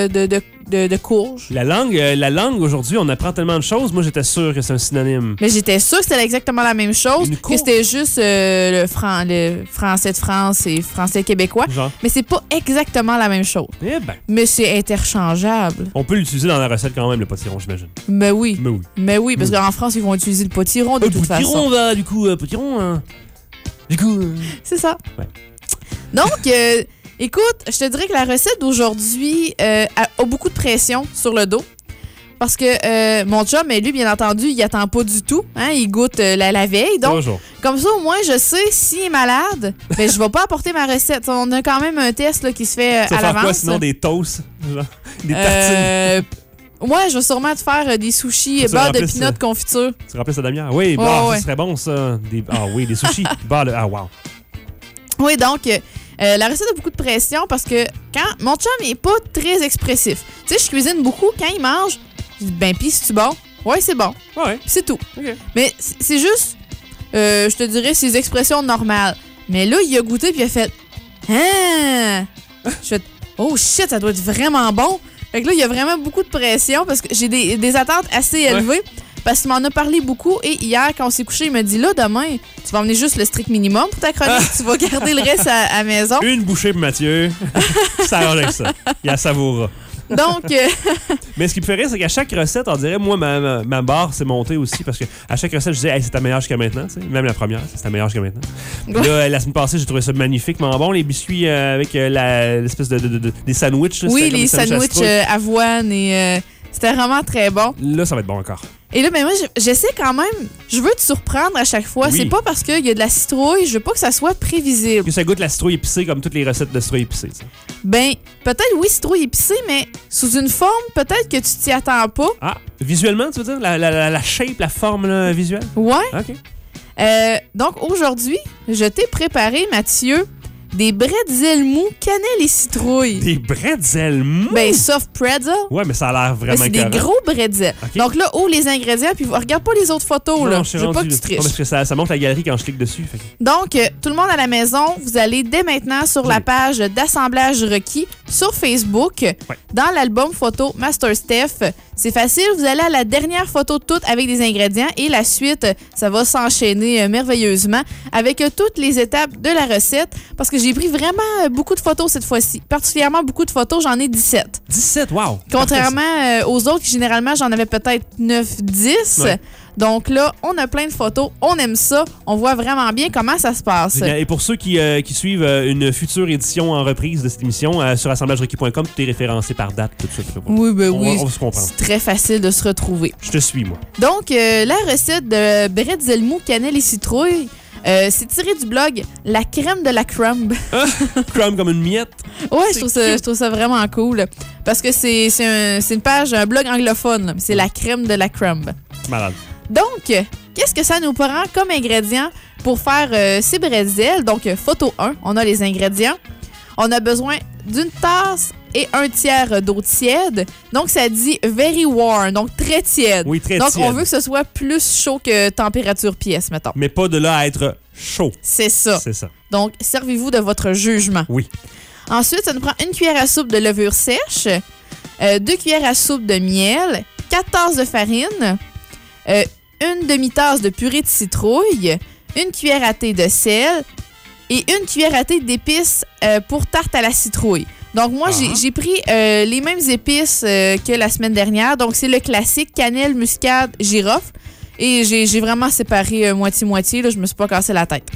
de courges. La langue aujourd'hui, on apprend tellement de choses. Moi, j'étais sûr que c'est un synonyme. Mais j'étais sûre que c'était exactement la même chose, Une que courge? c'était juste le français de France et français québécois. Genre. Mais c'est pas exactement la même chose. Eh ben, Mais c'est interchangeable. on peut l'utiliser dans la recette quand même, le potiron, j'imagine. Mais oui. Mais oui. Mais oui, parce qu'en France, ils vont utiliser le potiron de toute façon. Potiron, va, du coup, potiron, hein. Du coup... C'est ça. Ouais. Donc, écoute, je te dirais que la recette d'aujourd'hui a beaucoup de pression sur le dos. Parce que mon chum, lui, bien entendu, il attend pas du tout. Hein, il goûte la veille. Donc, Toujours. comme ça, au moins, je sais s'il est malade, ben, je vais pas apporter ma recette. On a quand même un test là, qui se fait Tu vas à faire l'avance. quoi, sinon des toasts? Genre, des tartines? Ouais, je vais sûrement te faire des sushis, Ça beurre de remplace, peanut confiture. Tu rappelles ça, Damien? Oui, Ouais, ça ouais. serait bon, ça. Des sushis. Ah, wow. Oui, donc, la recette a beaucoup de pression parce que quand mon chum n'est pas très expressif. Tu sais, je cuisine beaucoup. Quand il mange, je dis, ben, pis, c'est-tu bon? Ouais, c'est bon. Ouais. Puis c'est tout. OK. Mais c'est juste, je te dirais, ses expressions normales. Mais là, il a goûté puis il a fait, ah! Je fais, oh shit, ça doit être vraiment bon. Fait que là, il y a vraiment beaucoup de pression parce que j'ai des attentes assez élevées. Parce qu'il m'en a parlé beaucoup et hier, quand on s'est couché, il m'a dit là, demain, tu vas emmener juste le strict minimum pour ta chronique, tu vas garder le reste à maison. Une bouchée pour Mathieu. Ça arrange avec ça. Il savoura. Donc, Mais ce qui me fait rire, c'est qu'à chaque recette, on dirait, moi, ma barre s'est montée aussi parce qu'à chaque recette, je disais, hey, c'est ta meilleure jusqu'à maintenant. T'sais. Même la première, c'est ta meilleure jusqu'à maintenant. Puis là, la semaine passée, j'ai trouvé ça magnifiquement bon. Les biscuits avec l'espèce des sandwichs. Là, oui, c'était comme les des sandwichs sandwichs avoine et c'était vraiment très bon. Là, ça va être bon encore. Et là, ben moi, j'essaie quand même, je veux te surprendre à chaque fois. Oui. C'est pas parce qu'il y a de la citrouille, je veux pas que ça soit prévisible. Que ça goûte la citrouille épicée comme toutes les recettes de citrouille épicée. T'sais. Ben, peut-être oui, citrouille épicée, mais sous une forme, peut-être que tu t'y attends pas. Ah, visuellement, tu veux dire? La shape, la forme là, visuelle? Ouais. OK. Donc, aujourd'hui, je t'ai préparé, Mathieu, des bretzels mous, cannelle et citrouille. Des bretzels mous? Ben, soft pretzel. Ouais, mais ça a l'air Ben, vraiment c'est des écœurant. gros bretzels. Ok. Donc là, les ingrédients, puis regarde pas les autres photos, là. je Je veux pas que tu triches. parce que ça monte la galerie quand je clique dessus. Fait que... Donc, tout le monde à la maison, vous allez dès maintenant sur la page d'assemblage requis sur Facebook, dans l'album photo Master Steph. C'est facile, vous allez à la dernière photo de toutes avec des ingrédients et la suite, ça va s'enchaîner merveilleusement avec toutes les étapes de la recette parce que j'ai pris vraiment beaucoup de photos cette fois-ci. Particulièrement beaucoup de photos, j'en ai 17. 17, wow! Contrairement aux autres, généralement, j'en avais peut-être 9-10. Ouais. Donc là, on a plein de photos, on aime ça, on voit vraiment bien comment ça se passe. Et pour ceux qui suivent une future édition en reprise de cette émission, sur assemblagerequis.com, tout est référencé par date, tout ça. Oui, ben on oui. va se comprendre. C'est très facile de se retrouver. Je te suis, moi. Donc, la recette de bretzel mou, cannelle et citrouille, c'est tiré du blog La crème de la crumb. Crumb comme une miette. Ouais, je trouve ça vraiment cool. Parce que c'est une page, un blog anglophone. Là. C'est La crème de la crumb. Malade. Donc, qu'est-ce que ça nous prend comme ingrédient pour faire ces bretzels? Donc, photo 1, on a les ingrédients. On a besoin d'une tasse et 1/3 d'eau tiède. Donc, ça dit very warm, donc très tiède. Oui, très donc, tiède. on veut que ce soit plus chaud que température pièce, mettons. Mais pas de là à être chaud. C'est ça. C'est ça. Donc, servez-vous de votre jugement. Oui. Ensuite, ça nous prend 1 cuillère à soupe de levure sèche, 2 cuillères à soupe de miel, 4 tasses de farine, 1 demi-tasse de purée de citrouille, 1 cuillère à thé de sel et 1 cuillère à thé d'épices pour tarte à la citrouille. Donc, moi, j'ai pris les mêmes épices que la semaine dernière. Donc, c'est le classique cannelle, muscade, girofle. Et j'ai vraiment séparé moitié-moitié. Là, je me suis pas cassé la tête.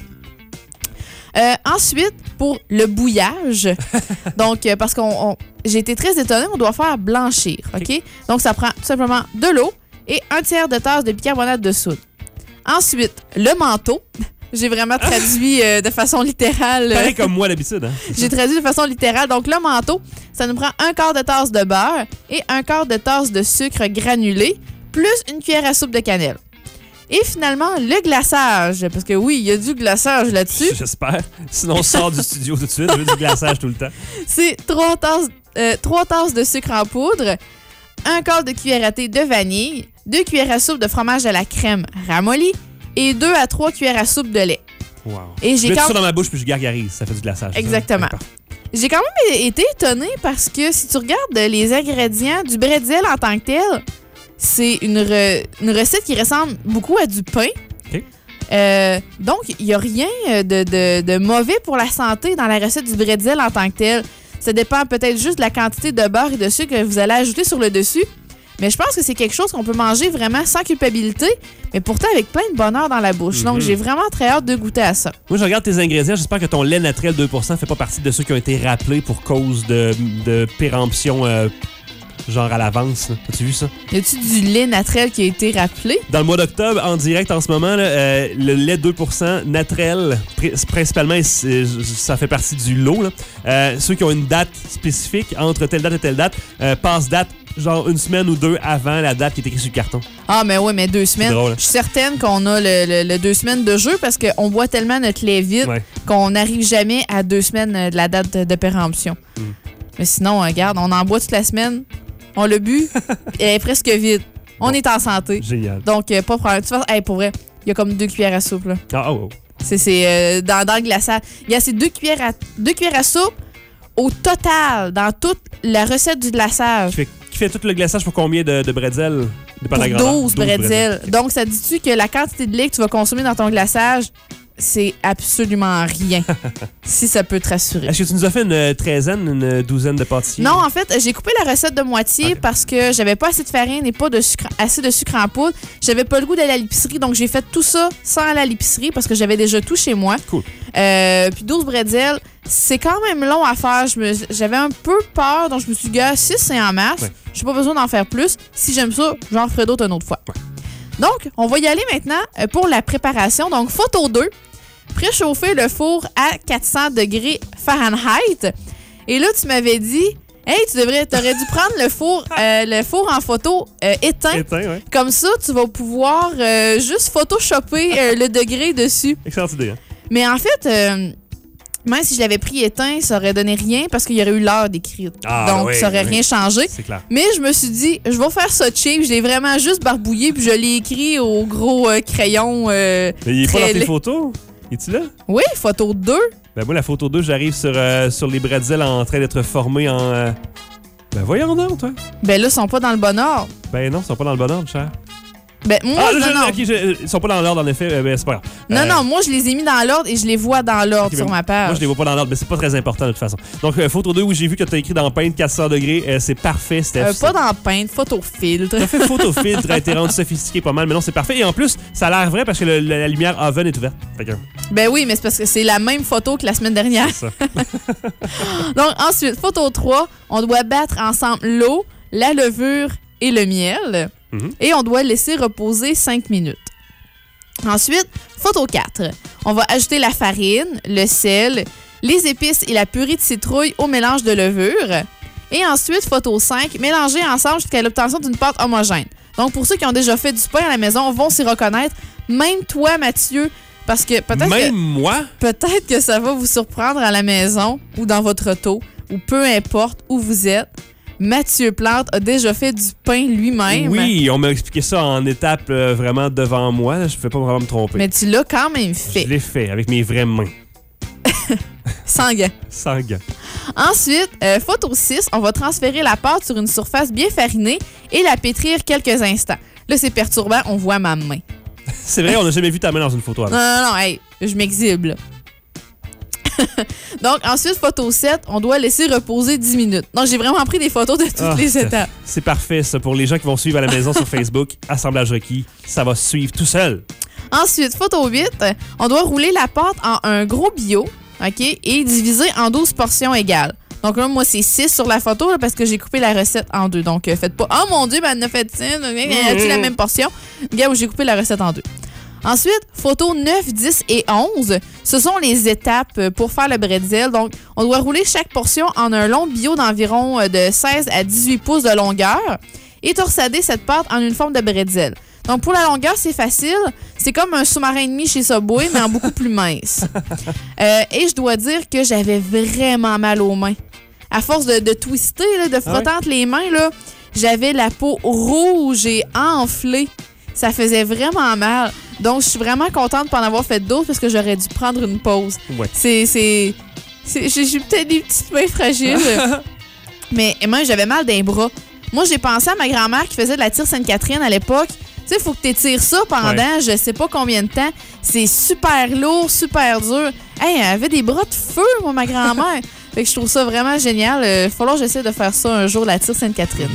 Ensuite, pour le bouillage, donc parce que j'ai été très étonnée, on doit faire blanchir, OK? Donc, ça prend tout simplement de l'eau et 1/3 de tasse de bicarbonate de soude. Ensuite, le manteau. J'ai vraiment traduit de façon littérale. Pareil comme moi d'habitude. Hein? J'ai traduit de façon littérale. Donc, le manteau, ça nous prend 1/4 de tasse de beurre et 1/4 de tasse de sucre granulé, plus 1 cuillère à soupe de cannelle. Et finalement, le glaçage. Parce que oui, il y a du glaçage là-dessus. J'espère. Sinon, on sort du studio tout de suite. Je veux du glaçage tout le temps. C'est 3 tasses de sucre en poudre, 1/4 de cuillère à thé de vanille, 2 cuillères à soupe de fromage à la crème ramolli et 2 à 3 cuillères à soupe de lait. Wow. Et je mets tout ça dans ma bouche puis je gargarise. Ça fait du glaçage. Exactement. J'ai quand même été étonnée parce que si tu regardes les ingrédients du bretzel en tant que tel, c'est une recette qui ressemble beaucoup à du pain. Okay. Donc, il n'y a rien de mauvais pour la santé dans la recette du bretzel en tant que tel. Ça dépend peut-être juste de la quantité de beurre et de sucre que vous allez ajouter sur le dessus. Mais je pense que c'est quelque chose qu'on peut manger vraiment sans culpabilité, mais pourtant avec plein de bonheur dans la bouche. Donc, j'ai vraiment très hâte de goûter à ça. Moi, je regarde tes ingrédients. J'espère que ton lait naturel 2% fait pas partie de ceux qui ont été rappelés pour cause de péremption genre à l'avance. As-tu vu ça? Y a-tu du lait naturel qui a été rappelé? Dans le mois d'octobre, en direct en ce moment, là, le lait 2% naturel, principalement, ça fait partie du lot. Là. Ceux qui ont une date spécifique, entre telle date et telle date, passe date genre 1 semaine ou 2 avant la date qui est écrite sur le carton. Ah, mais oui, mais 2 semaines. Drôle. Je suis certaine qu'on a le 2 semaines de jeu parce qu'on boit tellement notre lait vite qu'on n'arrive jamais à 2 semaines de la date de péremption. Mais sinon, regarde, on en boit toute la semaine. On l'a bu, elle est presque vide. On est en santé. Génial. Donc, pas de problème. Tu vois, pour vrai, il y a comme 2 cuillères à soupe. Là. C'est dans le glaçage. Il y a ces 2 cuillères à soupe au total dans toute la recette du glaçage. Qui fait tout le glaçage pour combien de bretzels? Pour 12 bretzels. Okay. Donc, ça dit-tu que la quantité de lait que tu vas consommer dans ton glaçage, c'est absolument rien, si ça peut te rassurer. Est-ce que tu nous as fait une 12aine de pâtissiers? Non, en fait, j'ai coupé la recette de moitié parce que j'avais pas assez de farine et pas assez de sucre en poudre. J'avais pas le goût d'aller à l'épicerie, donc j'ai fait tout ça sans aller à l'épicerie parce que j'avais déjà tout chez moi. Cool. Puis 12 bretzels, c'est quand même long à faire. J'avais un peu peur, donc je me suis dit, 6, c'est en masse. Ouais. J'ai pas besoin d'en faire plus. Si j'aime ça, j'en ferai d'autres une autre fois. Ouais. Donc, on va y aller maintenant pour la préparation. Donc, photo 2, préchauffer le four à 400 degrés Fahrenheit. Et là, tu m'avais dit, hey, t'aurais dû prendre le four en photo éteint. Ouais. Comme ça, tu vas pouvoir juste photoshopper le degré dessus. Excellente idée. Hein? Mais en fait, même si je l'avais pris éteint, ça aurait donné rien parce qu'il y aurait eu l'heure d'écrire. Donc, ça aurait rien changé. C'est clair. Mais je me suis dit, je vais faire ça cheap. Je l'ai vraiment juste barbouillé puis je l'ai écrit au gros crayon. Mais il est pas dans tes photos? Es-tu là? Oui, photo 2. Ben moi, la photo 2, j'arrive sur les bretzels en train d'être formés en... Ben voyons donc, toi. Ben là, ils sont pas dans le bon ordre. Ben non, ils sont pas dans le bon ordre, cher. Ben moi, non. OK, ils sont pas dans l'ordre, en effet. Ben c'est pas grave. Non, moi, je les ai mis dans l'ordre et je les vois dans l'ordre sur ma page. Moi, je les vois pas dans l'ordre, mais c'est pas très important de toute façon. Donc, photo 2, où j'ai vu que tu as écrit dans Paint 400 degrés. C'est parfait, Steph. Pas dans Paint, photo filtre. Tu as fait photo filtre, a été rendu sophistiqué pas mal, mais non, c'est parfait. Et en plus, ça a l'air vrai parce que la lumière oven est ouverte. Ben oui, mais c'est parce que c'est la même photo que la semaine dernière. C'est ça. Donc, ensuite, photo 3, on doit battre ensemble l'eau, la levure et le miel. Et on doit laisser reposer 5 minutes. Ensuite, photo 4. On va ajouter la farine, le sel, les épices et la purée de citrouille au mélange de levure. Et ensuite, photo 5. Mélanger ensemble jusqu'à l'obtention d'une pâte homogène. Donc, pour ceux qui ont déjà fait du pain à la maison, vont s'y reconnaître. Même toi, Mathieu, parce que peut-être que ça va vous surprendre à la maison ou dans votre auto ou peu importe où vous êtes. Mathieu Plante a déjà fait du pain lui-même. Oui, on m'a expliqué ça en étape vraiment devant moi. Je ne vais pas vraiment me tromper. Mais tu l'as quand même fait. Je l'ai fait avec mes vraies mains. Sans gants. Sans gants. Ensuite, photo 6, on va transférer la pâte sur une surface bien farinée et la pétrir quelques instants. Là, c'est perturbant, on voit ma main. C'est vrai, on n'a jamais vu ta main dans une photo. Non, hey, je m'exhibe, là. Donc, ensuite, photo 7, on doit laisser reposer 10 minutes. Donc, j'ai vraiment pris des photos de toutes les étapes. C'est parfait, ça. Pour les gens qui vont suivre à la maison sur Facebook, Assemblage requis, ça va suivre tout seul. Ensuite, photo 8, on doit rouler la pâte en un gros bio, OK, et diviser en 12 portions égales. Donc là, moi, c'est 6 sur la photo là, parce que j'ai coupé la recette en 2. Donc, faites pas « Oh mon Dieu, ben, elle en a fait 6, as-tu la même portion? » Regarde, j'ai coupé la recette en 2. Ensuite, photos 9, 10 et 11, ce sont les étapes pour faire le bretzel. Donc, on doit rouler chaque portion en un long bio d'environ de 16 à 18 pouces de longueur et torsader cette pâte en une forme de bretzel. Donc, pour la longueur, c'est facile. C'est comme un sous-marin et demi chez Subway, mais en beaucoup plus mince. Et je dois dire que j'avais vraiment mal aux mains. À force de twister, là, de frotter entre les mains, là, j'avais la peau rouge et enflée. Ça faisait vraiment mal. Donc, je suis vraiment contente de pas en avoir fait d'autres parce que j'aurais dû prendre une pause. Ouais. J'ai peut-être des petites mains fragiles. Mais moi, j'avais mal d'un bras. Moi, j'ai pensé à ma grand-mère qui faisait de la tire Sainte-Catherine à l'époque. Tu sais, il faut que tu étires ça pendant je sais pas combien de temps. C'est super lourd, super dur. Hey, elle avait des bras de feu, moi, ma grand-mère. Fait que je trouve ça vraiment génial. Il va falloir que j'essaie de faire ça un jour, la tire Sainte-Catherine.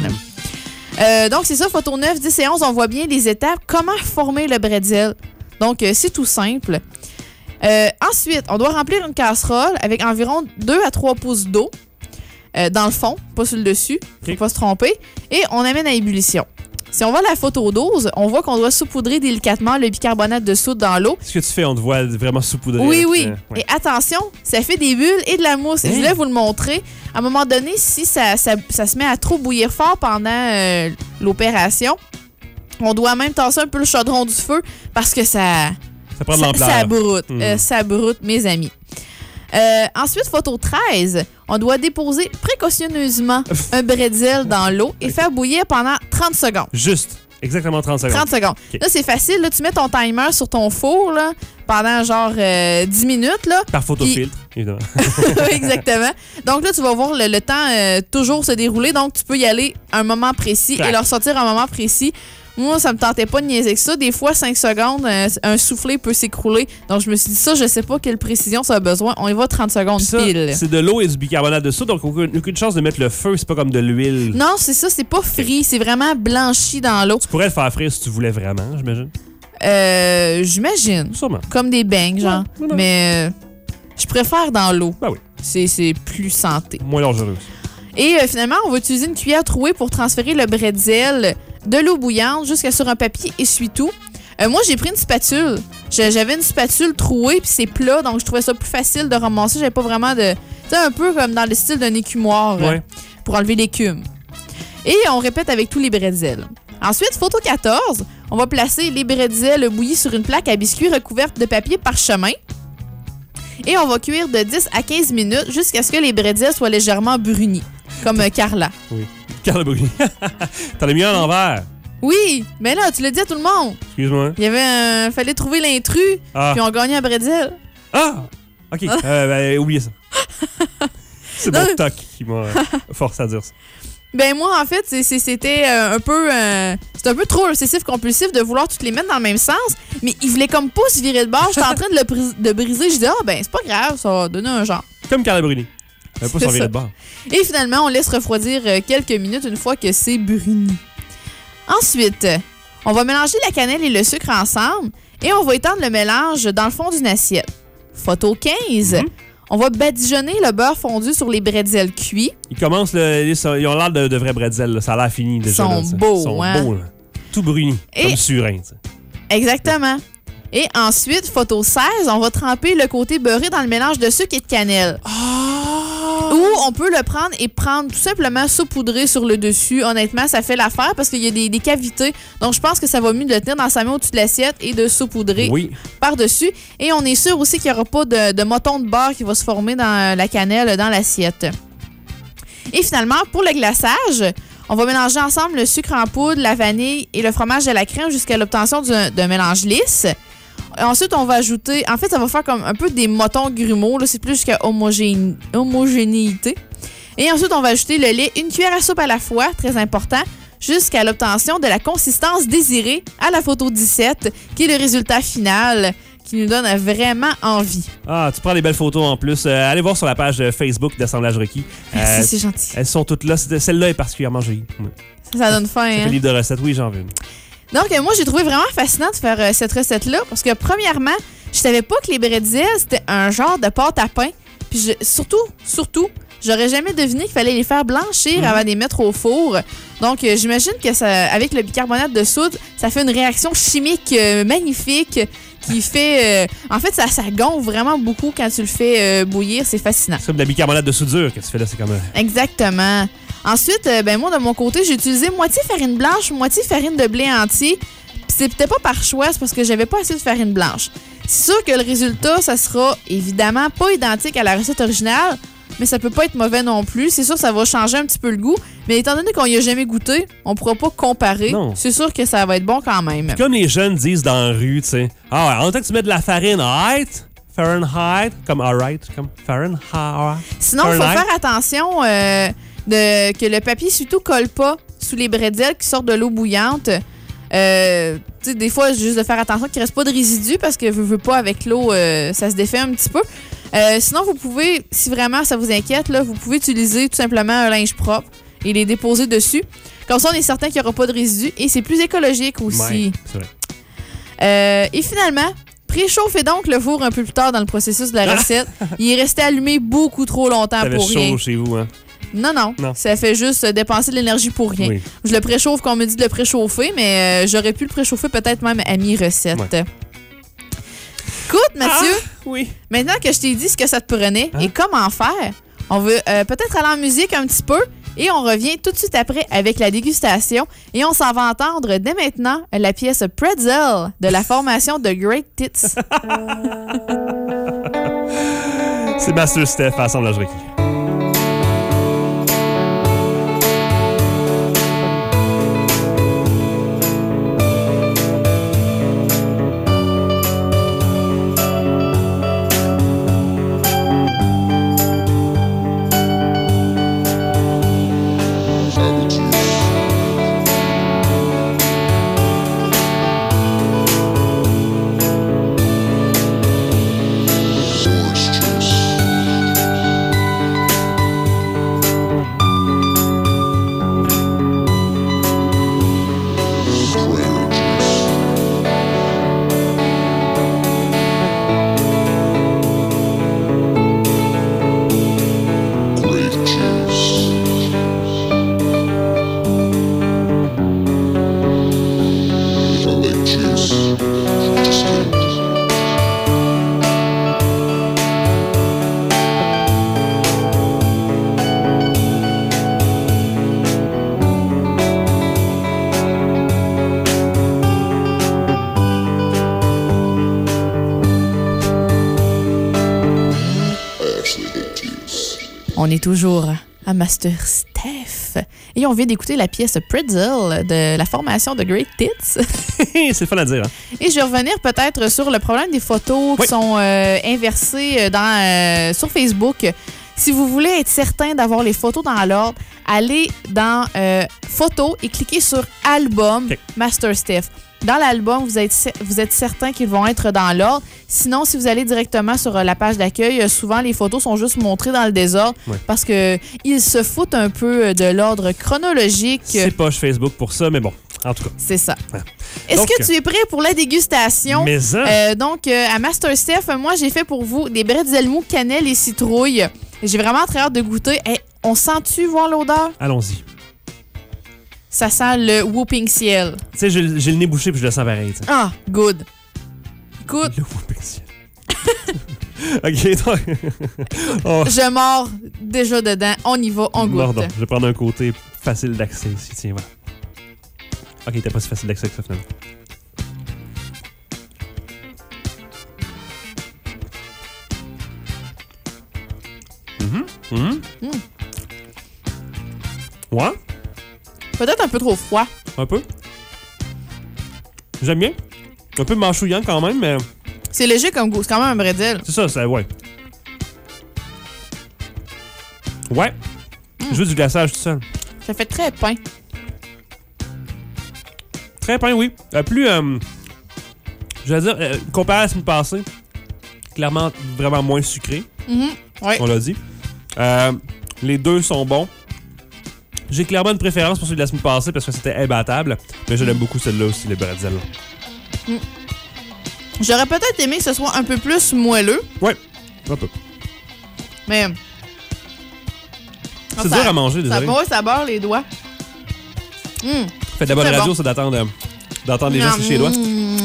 Donc, c'est ça, photo 9, 10 et 11, on voit bien les étapes. Comment former le bretzel? Donc, c'est tout simple. Ensuite, on doit remplir une casserole avec environ 2 à 3 pouces d'eau dans le fond, pas sur le dessus. Faut pas se tromper. Et on amène à ébullition. Si on voit la photo 12, on voit qu'on doit saupoudrer délicatement le bicarbonate de soude dans l'eau. Ce que tu fais, on te voit vraiment saupoudrer. Oui. Ouais. Et attention, ça fait des bulles et de la mousse. Et je voulais vous le montrer. À un moment donné, si ça se met à trop bouillir fort pendant l'opération, on doit même tasser un peu le chaudron du feu parce que ça prend de l'ampleur. Ça broute. Ça broute, mes amis. Ensuite, photo 13, on doit déposer précautionneusement un bretzel dans l'eau et faire bouillir pendant 30 secondes. Juste, exactement 30 secondes. 30 secondes. Okay. Là, c'est facile. Là, tu mets ton timer sur ton four là, pendant genre 10 minutes. Là, par photofiltre, évidemment. Exactement. Donc là, tu vas voir le temps toujours se dérouler. Donc, tu peux y aller à un moment précis et leur sortir à un moment précis. Moi, ça me tentait pas de niaiser que ça. Des fois, 5 secondes, un soufflé peut s'écrouler. Donc, je me suis dit ça, je sais pas quelle précision ça a besoin. On y va 30 secondes ça, pile. C'est de l'eau et du bicarbonate de soude, donc aucune chance de mettre le feu. C'est pas comme de l'huile. Non, c'est ça. C'est pas frit. C'est vraiment blanchi dans l'eau. Tu pourrais le faire frire si tu voulais vraiment, j'imagine. J'imagine. Sûrement. Comme des beignes, genre. Ouais. Mais je préfère dans l'eau. Ben oui. C'est plus santé. Moins dangereux. Et finalement, on va utiliser une cuillère trouée pour transférer le bretzel de l'eau bouillante jusqu'à sur un papier essuie-tout. Moi, j'ai pris une spatule. J'avais une spatule trouée, puis c'est plat, donc je trouvais ça plus facile de ramasser. J'avais pas vraiment de... Tu sais, un peu comme dans le style d'un écumoire pour enlever l'écume. Et on répète avec tous les bretzels. Ensuite, photo 14, on va placer les bretzels bouillis sur une plaque à biscuits recouverte de papier parchemin. Et on va cuire de 10 à 15 minutes jusqu'à ce que les bretzels soient légèrement brunis, comme Carla. Oui, Carla bruni. T'en as mis un à l'envers. Oui, mais là, tu l'as dit à tout le monde. Excuse-moi. Il y avait fallait trouver l'intrus, puis on gagnait un bretzel. Ah! OK, oubliez ça. C'est mon toc qui m'a forcé à dire ça. Ben moi, en fait, c'était un peu... c'était un peu trop obsessif-compulsif de vouloir toutes les mettre dans le même sens, mais il voulait comme pas se virer de bord. J'étais en train de briser. Je dis, c'est pas grave, ça va donner un genre. Comme Carla Bruni. Elle va pas s'en virer de bord. Et finalement, on laisse refroidir quelques minutes une fois que c'est bruni. Ensuite, on va mélanger la cannelle et le sucre ensemble et on va étendre le mélange dans le fond d'une assiette. Photo 15. On va badigeonner le beurre fondu sur les bretzels cuits. Ils commencent, ils ont l'air de vrais bretzels. Là. Ça a l'air fini déjà. Ils sont beaux, Ils sont beaux, là. Tout brunis, comme surin. T'sais. Exactement. Et ensuite, photo 16, on va tremper le côté beurré dans le mélange de sucre et de cannelle. Ou on peut le prendre et prendre tout simplement saupoudré sur le dessus. Honnêtement, ça fait l'affaire parce qu'il y a des cavités. Donc, je pense que ça va mieux de le tenir dans sa main au-dessus de l'assiette et de saupoudrer par-dessus. Et on est sûr aussi qu'il n'y aura pas de moton de beurre qui va se former dans la cannelle dans l'assiette. Et finalement, pour le glaçage, on va mélanger ensemble le sucre en poudre, la vanille et le fromage à la crème jusqu'à l'obtention d'un mélange lisse. Ensuite, on va ajouter... En fait, ça va faire comme un peu des motons grumeaux. Là, c'est plus jusqu'à homogénéité. Et ensuite, on va ajouter le lait, une cuillère à soupe à la fois, très important, jusqu'à l'obtention de la consistance désirée à la photo 17, qui est le résultat final, qui nous donne vraiment envie. Ah, tu prends des belles photos en plus. Allez voir sur la page Facebook d'Assemblage Requis. Merci, c'est gentil. Elles sont toutes là. Celle-là est particulièrement jolie. Ça donne faim, Ça fait hein? livre de recettes. Oui, j'en veux une. Donc, moi, j'ai trouvé vraiment fascinant de faire cette recette-là parce que, premièrement, je savais pas que les bretzels, c'était un genre de pâte à pain. Puis, surtout, j'aurais jamais deviné qu'il fallait les faire blanchir avant de les mettre au four. Donc, j'imagine que ça, avec le bicarbonate de soude, ça fait une réaction chimique magnifique qui fait... en fait, ça gonfle vraiment beaucoup quand tu le fais bouillir. C'est fascinant. C'est comme de la bicarbonate de soudure que tu fais là. C'est comme... Exactement. Ensuite, moi, de mon côté, j'ai utilisé moitié farine blanche, moitié farine de blé entier. Puis c'est peut-être pas par choix, c'est parce que j'avais pas assez de farine blanche. C'est sûr que le résultat, ça sera évidemment pas identique à la recette originale, mais ça peut pas être mauvais non plus. C'est sûr que ça va changer un petit peu le goût, mais étant donné qu'on y a jamais goûté, on pourra pas comparer. Non. C'est sûr que ça va être bon quand même. Comme les jeunes disent dans la rue, tu sais. Ah ouais, en tant que tu mets de la farine, alright? Fahrenheit, comme alright, comme Fahrenheit. Sinon, il faut faire attention que le papier surtout colle pas sous les bretzels qui sortent de l'eau bouillante. Des fois, juste de faire attention qu'il ne reste pas de résidus parce que veux pas avec l'eau, ça se défait un petit peu. Sinon, vous pouvez, si vraiment ça vous inquiète, là, vous pouvez utiliser tout simplement un linge propre et les déposer dessus. Comme ça, on est certain qu'il n'y aura pas de résidus et c'est plus écologique aussi. Ouais, c'est vrai. Et finalement, préchauffez donc le four un peu plus tard dans le processus de la recette. Il est resté allumé beaucoup trop longtemps T'avais pour rien. chaud chez vous, hein? Non. Ça fait juste dépenser de l'énergie pour rien. Oui. Je le préchauffe qu'on me dit de le préchauffer, mais j'aurais pu le préchauffer peut-être même à mi-recette. Ouais. Écoute, Mathieu, Oui. maintenant que je t'ai dit ce que ça te prenait et comment faire, on veut peut-être aller en musique un petit peu et on revient tout de suite après avec la dégustation et on s'en va entendre dès maintenant la pièce Pretzel de la formation de Great Tits. C'est Master Steph à Assemblage Requis. On est toujours à Master Steph. Et on vient d'écouter la pièce Pretzel de la formation de Great Tits. C'est le fun à dire, hein? Et je vais revenir peut-être sur le problème des photos qui sont inversées sur Facebook. Si vous voulez être certain d'avoir les photos dans l'ordre, allez dans Photos et cliquez sur Album Master Steph. Dans l'album, vous êtes certain qu'ils vont être dans l'ordre. Sinon, si vous allez directement sur la page d'accueil, souvent les photos sont juste montrées dans le désordre parce qu'ils se foutent un peu de l'ordre chronologique. C'est poche Facebook pour ça, mais bon, en tout cas. C'est ça. Ouais. Est-ce que tu es prêt pour la dégustation? Mais ça. À Master Steph, moi, j'ai fait pour vous des bretzels mous, cannelle et citrouille. J'ai vraiment très hâte de goûter. On sent-tu voir l'odeur? Allons-y. Ça sent le whooping ciel. Tu sais, j'ai le nez bouché puis je le sens pareil. T'sais. Ah, good. Écoute. Le whooping ciel. OK, donc... Je mords déjà dedans. On y va, on goûte. Mordons. Je vais prendre un côté facile d'accès ici. Tiens, voilà. OK, il était pas si facile d'accès que ça, finalement. Ouais? Peut-être un peu trop froid. Un peu. J'aime bien. Un peu mâchouillant quand même, mais C'est léger comme goût. C'est quand même un bretzel. C'est ça, ouais. Ouais. Je veux du glaçage tout seul. Ça fait très pain. Très pain, oui. Plus, je vais dire, comparé à la semaine passée, clairement vraiment moins sucré. Ouais. On l'a dit. Les deux sont bons. J'ai clairement une préférence pour celui de la semaine passée parce que c'était imbattable. Mais je l'aime beaucoup celui-là aussi, le bretzel. J'aurais peut-être aimé que ce soit un peu plus moelleux. Ouais, un peu. Mais... C'est dur à manger, désolé. Ça beurre les doigts. Faites de la bonne très radio, bon. ça d'entendre les gens sécher les doigts.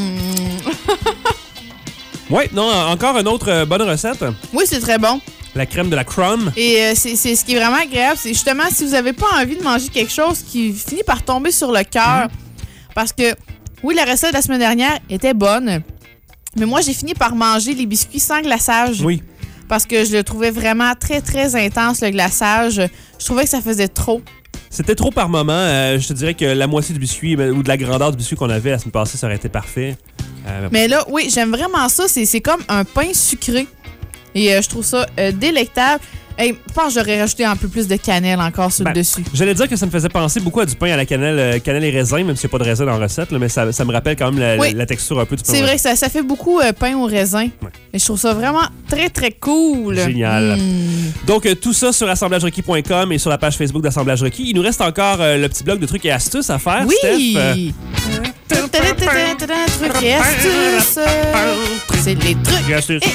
Ouais, non, encore une autre bonne recette. Oui, c'est très bon. La crème de la crumb. Et c'est ce qui est vraiment agréable, c'est justement si vous n'avez pas envie de manger quelque chose qui finit par tomber sur le cœur. Parce que, oui, la recette de la semaine dernière était bonne, mais moi, j'ai fini par manger les biscuits sans glaçage. Oui. Parce que je le trouvais vraiment très, très intense, le glaçage. Je trouvais que ça faisait trop. C'était trop par moment. Je te dirais que la moitié du biscuit ou de la grandeur du biscuit qu'on avait la semaine passée, ça aurait été parfait. Mais là, oui, j'aime vraiment ça. C'est comme un pain sucré. Et je trouve ça délectable. Hey, je pense que j'aurais rajouté un peu plus de cannelle encore sur le dessus. J'allais dire que ça me faisait penser beaucoup à du pain à la cannelle et raisin, même s'il n'y a pas de raisin dans la recette, là, mais ça me rappelle quand même la texture un peu du pain. C'est vrai que ça fait beaucoup pain au raisin. Ouais. Et je trouve ça vraiment très, très cool. Génial. Donc, tout ça sur assemblagerequis.com et sur la page Facebook d'Assemblage Requis. Il nous reste encore le petit bloc de trucs et astuces à faire, Oui! Steph. Trucs et astuces. C'est les trucs et astuces.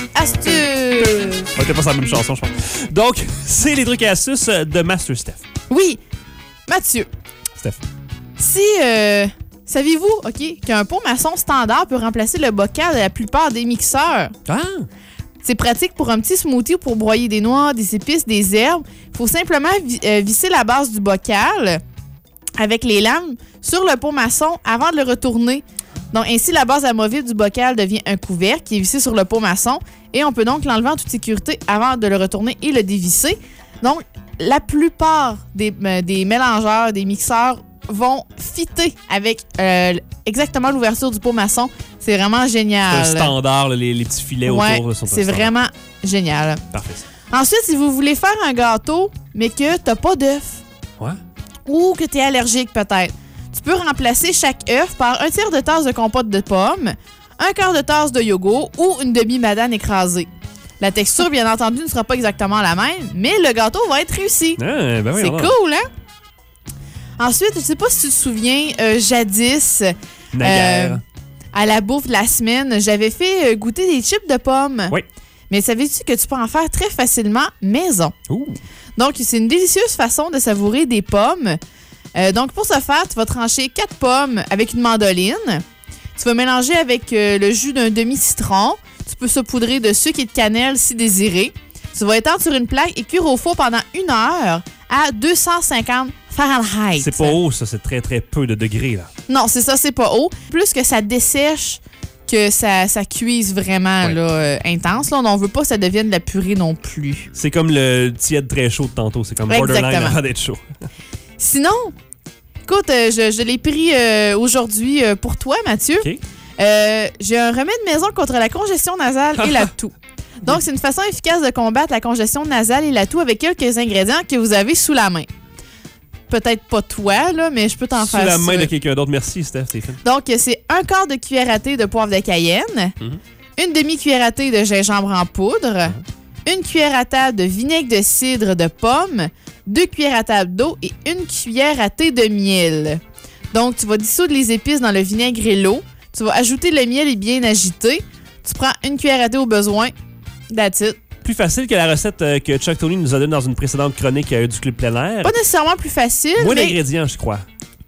On était pas sur la même chanson, je pense. Donc, c'est les trucs et astuces de Master Steph. Oui. Mathieu. Steph. Si, saviez-vous, OK, qu'un pot maçon standard peut remplacer le bocal de la plupart des mixeurs? Ah! C'est pratique pour un petit smoothie ou pour broyer des noix, des épices, des herbes. Il faut simplement visser la base du bocal avec les lames sur le pot maçon avant de le retourner. Donc, ainsi, la base amovible du bocal devient un couvercle qui est vissé sur le pot maçon et on peut donc l'enlever en toute sécurité avant de le retourner et le dévisser. Donc, la plupart des mélangeurs, des mixeurs vont fitter avec exactement l'ouverture du pot maçon. C'est vraiment génial. C'est un standard, là, les petits filets autour. C'est vraiment génial. Parfait. Ensuite, si vous voulez faire un gâteau, mais que t'as pas d'œuf, Ouais. ou que t'es allergique peut-être, tu peux remplacer chaque œuf par un tiers de tasse de compote de pommes, un quart de tasse de yogourt ou une demi-madane écrasée. La texture, bien entendu, ne sera pas exactement la même, mais le gâteau va être réussi. Ah, ben oui, C'est cool, hein? Ensuite, je sais pas si tu te souviens, jadis, naguère. à la bouffe de la semaine, j'avais fait goûter des chips de pommes. Oui. Mais savais-tu que tu peux en faire très facilement maison? Ouh. Donc, c'est une délicieuse façon de savourer des pommes. Donc, pour ce faire, tu vas trancher 4 pommes avec une mandoline. Tu vas mélanger avec le jus d'un demi-citron. Tu peux saupoudrer de sucre et de cannelle si désiré. Tu vas étendre sur une plaque et cuire au four pendant 1 heure à 250 Fahrenheit. C'est pas haut, ça. C'est très, très peu de degrés, là. Non, c'est ça, c'est pas haut. Plus que ça dessèche, que ça cuise vraiment intense. Là, on ne veut pas que ça devienne de la purée non plus. C'est comme le tiède très chaud de tantôt. C'est comme borderline avant d'être chaud. Sinon, écoute, je l'ai pris aujourd'hui pour toi, Mathieu. OK. J'ai un remède maison contre la congestion nasale et la toux. Donc, c'est une façon efficace de combattre la congestion nasale et la toux avec quelques ingrédients que vous avez sous la main. Peut-être pas toi, là, mais je peux t'en faire Sous la ça. main de quelqu'un d'autre. Merci, Steph. C'est fait. Donc, c'est 1 quart de cuillère à thé de poivre de Cayenne, une demi-cuillère à thé de gingembre en poudre, une cuillère à table de vinaigre de cidre de pomme, 2 cuillères à table d'eau et 1 cuillère à thé de miel. Donc, tu vas dissoudre les épices dans le vinaigre et l'eau. Tu vas ajouter le miel et bien agiter. Tu prends 1 cuillère à thé au besoin. That's it. Plus facile que la recette que Chuck Tony nous a donnée dans une précédente chronique du Club plein air. Pas nécessairement plus facile, Moins mais... d'ingrédients, je crois.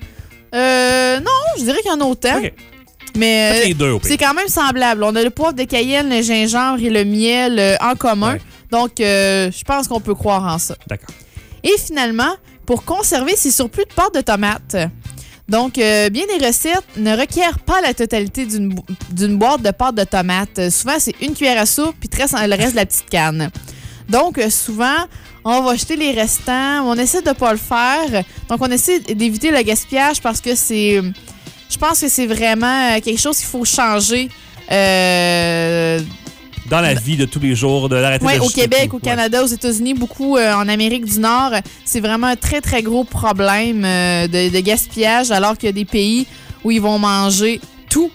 Non, je dirais qu'il y en a autant. OK. Mais Faites les deux, au pire. c'est quand même semblable. On a le poivre de Cayenne, le gingembre et le miel en commun. Ouais. Donc, je pense qu'on peut croire en ça. D'accord. Et finalement, pour conserver ces surplus de pâte de tomate. Donc, bien des recettes ne requièrent pas la totalité d'une boîte de pâte de tomate. Souvent, c'est 1 cuillère à soupe puis le reste de la petite canne. Donc, souvent, on va jeter les restants. On essaie de ne pas le faire. Donc, on essaie d'éviter le gaspillage parce que je pense que c'est vraiment quelque chose qu'il faut changer Dans la vie de tous les jours, de l'arrêter Oui, de au jeter Québec, tout. au Canada, aux États-Unis, beaucoup en Amérique du Nord. C'est vraiment un très, très gros problème de gaspillage, alors qu'il y a des pays où ils vont manger tout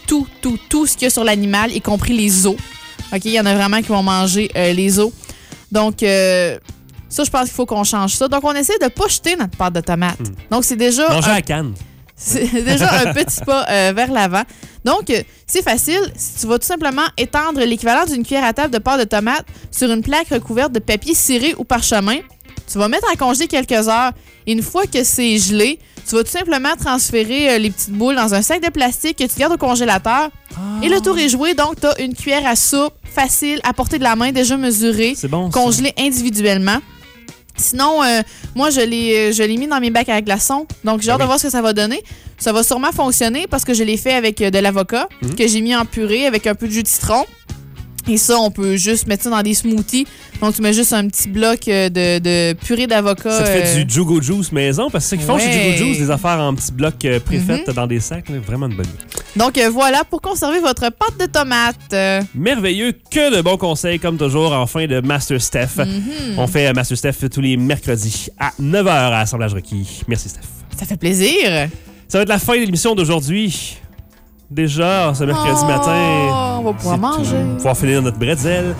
ce qu'il y a sur l'animal, y compris les os. OK, il y en a vraiment qui vont manger les os. Donc, ça, je pense qu'il faut qu'on change ça. Donc, on essaie de ne pas jeter notre pâte de tomate. Donc, c'est déjà... Manger à la canne. C'est déjà un petit pas vers l'avant. Donc, c'est facile. Tu vas tout simplement étendre l'équivalent d'une cuillère à table de pâte de tomate sur une plaque recouverte de papier ciré ou parchemin. Tu vas mettre à congeler quelques heures. Et une fois que c'est gelé, tu vas tout simplement transférer les petites boules dans un sac de plastique que tu gardes au congélateur. Et le tour est joué. Donc, tu as une cuillère à soupe facile, à portée de la main, déjà mesurée, C'est bon, ça. congelée individuellement. Sinon, moi, je l'ai mis dans mes bacs à glaçons. Donc, j'ai hâte de voir ce que ça va donner. Ça va sûrement fonctionner parce que je l'ai fait avec de l'avocat que j'ai mis en purée avec un peu de jus de citron. Et ça, on peut juste mettre ça dans des smoothies. Donc, tu mets juste un petit bloc de purée d'avocat. Ça te fait du Jugo Juice maison, parce que c'est ce qu'ils font chez Ouais. Jugo Juice, des affaires en petits blocs préfaites dans des sacs. Là, vraiment une bonne idée. Donc, voilà pour conserver votre pâte de tomate. Merveilleux, que de bons conseils, comme toujours, en fin de Master Steph. On fait Master Steph tous les mercredis à 9h à Assemblage Requis. Merci, Steph. Ça fait plaisir. Ça va être la fin de l'émission d'aujourd'hui. Déjà, ce mercredi matin. On va pouvoir c'est manger. tout. On va pouvoir finir notre bretzel.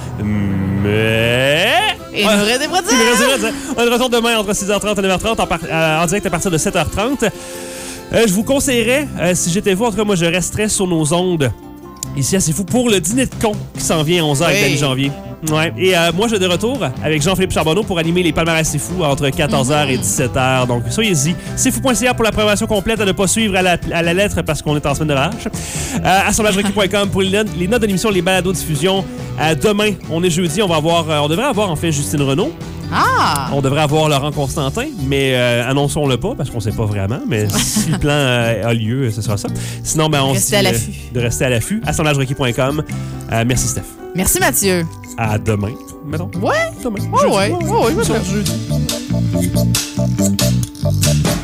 Mais... Et il nous reste des bretzels. Il nous reste des bretzels. On est de retour demain entre 6h30 et 9h30 en direct à partir de 7h30. Je vous conseillerais, si j'étais vous, en tout cas, moi, je resterais sur nos ondes. Ici, c'est fou pour le dîner de con qui s'en vient à 11h avec Danny Janvier. Ouais. Et moi, je suis de retour avec Jean-Philippe Charbonneau pour animer les palmarès C'est Fou entre 14h et 17h. Donc, soyez-y. C'est fou.ca pour la programmation complète à ne pas suivre à la lettre parce qu'on est en semaine de relâche. Assemblagerequis.com pour les notes de l'émission, les balados-diffusions. Demain, on est jeudi, on devrait avoir en fait Justine Renaud. Ah! On devrait avoir Laurent Constantin, mais annonçons-le pas parce qu'on sait pas vraiment. Mais si le plan a lieu, ce sera ça. Sinon, on se dit à l'affût. de rester à l'affût. Assemblagerequis.com. Merci, Steph. Merci, Mathieu. À demain, mettons. Ouais? Demain. Ouais, Jeudi. ouais. Ouais, je me Jeudi.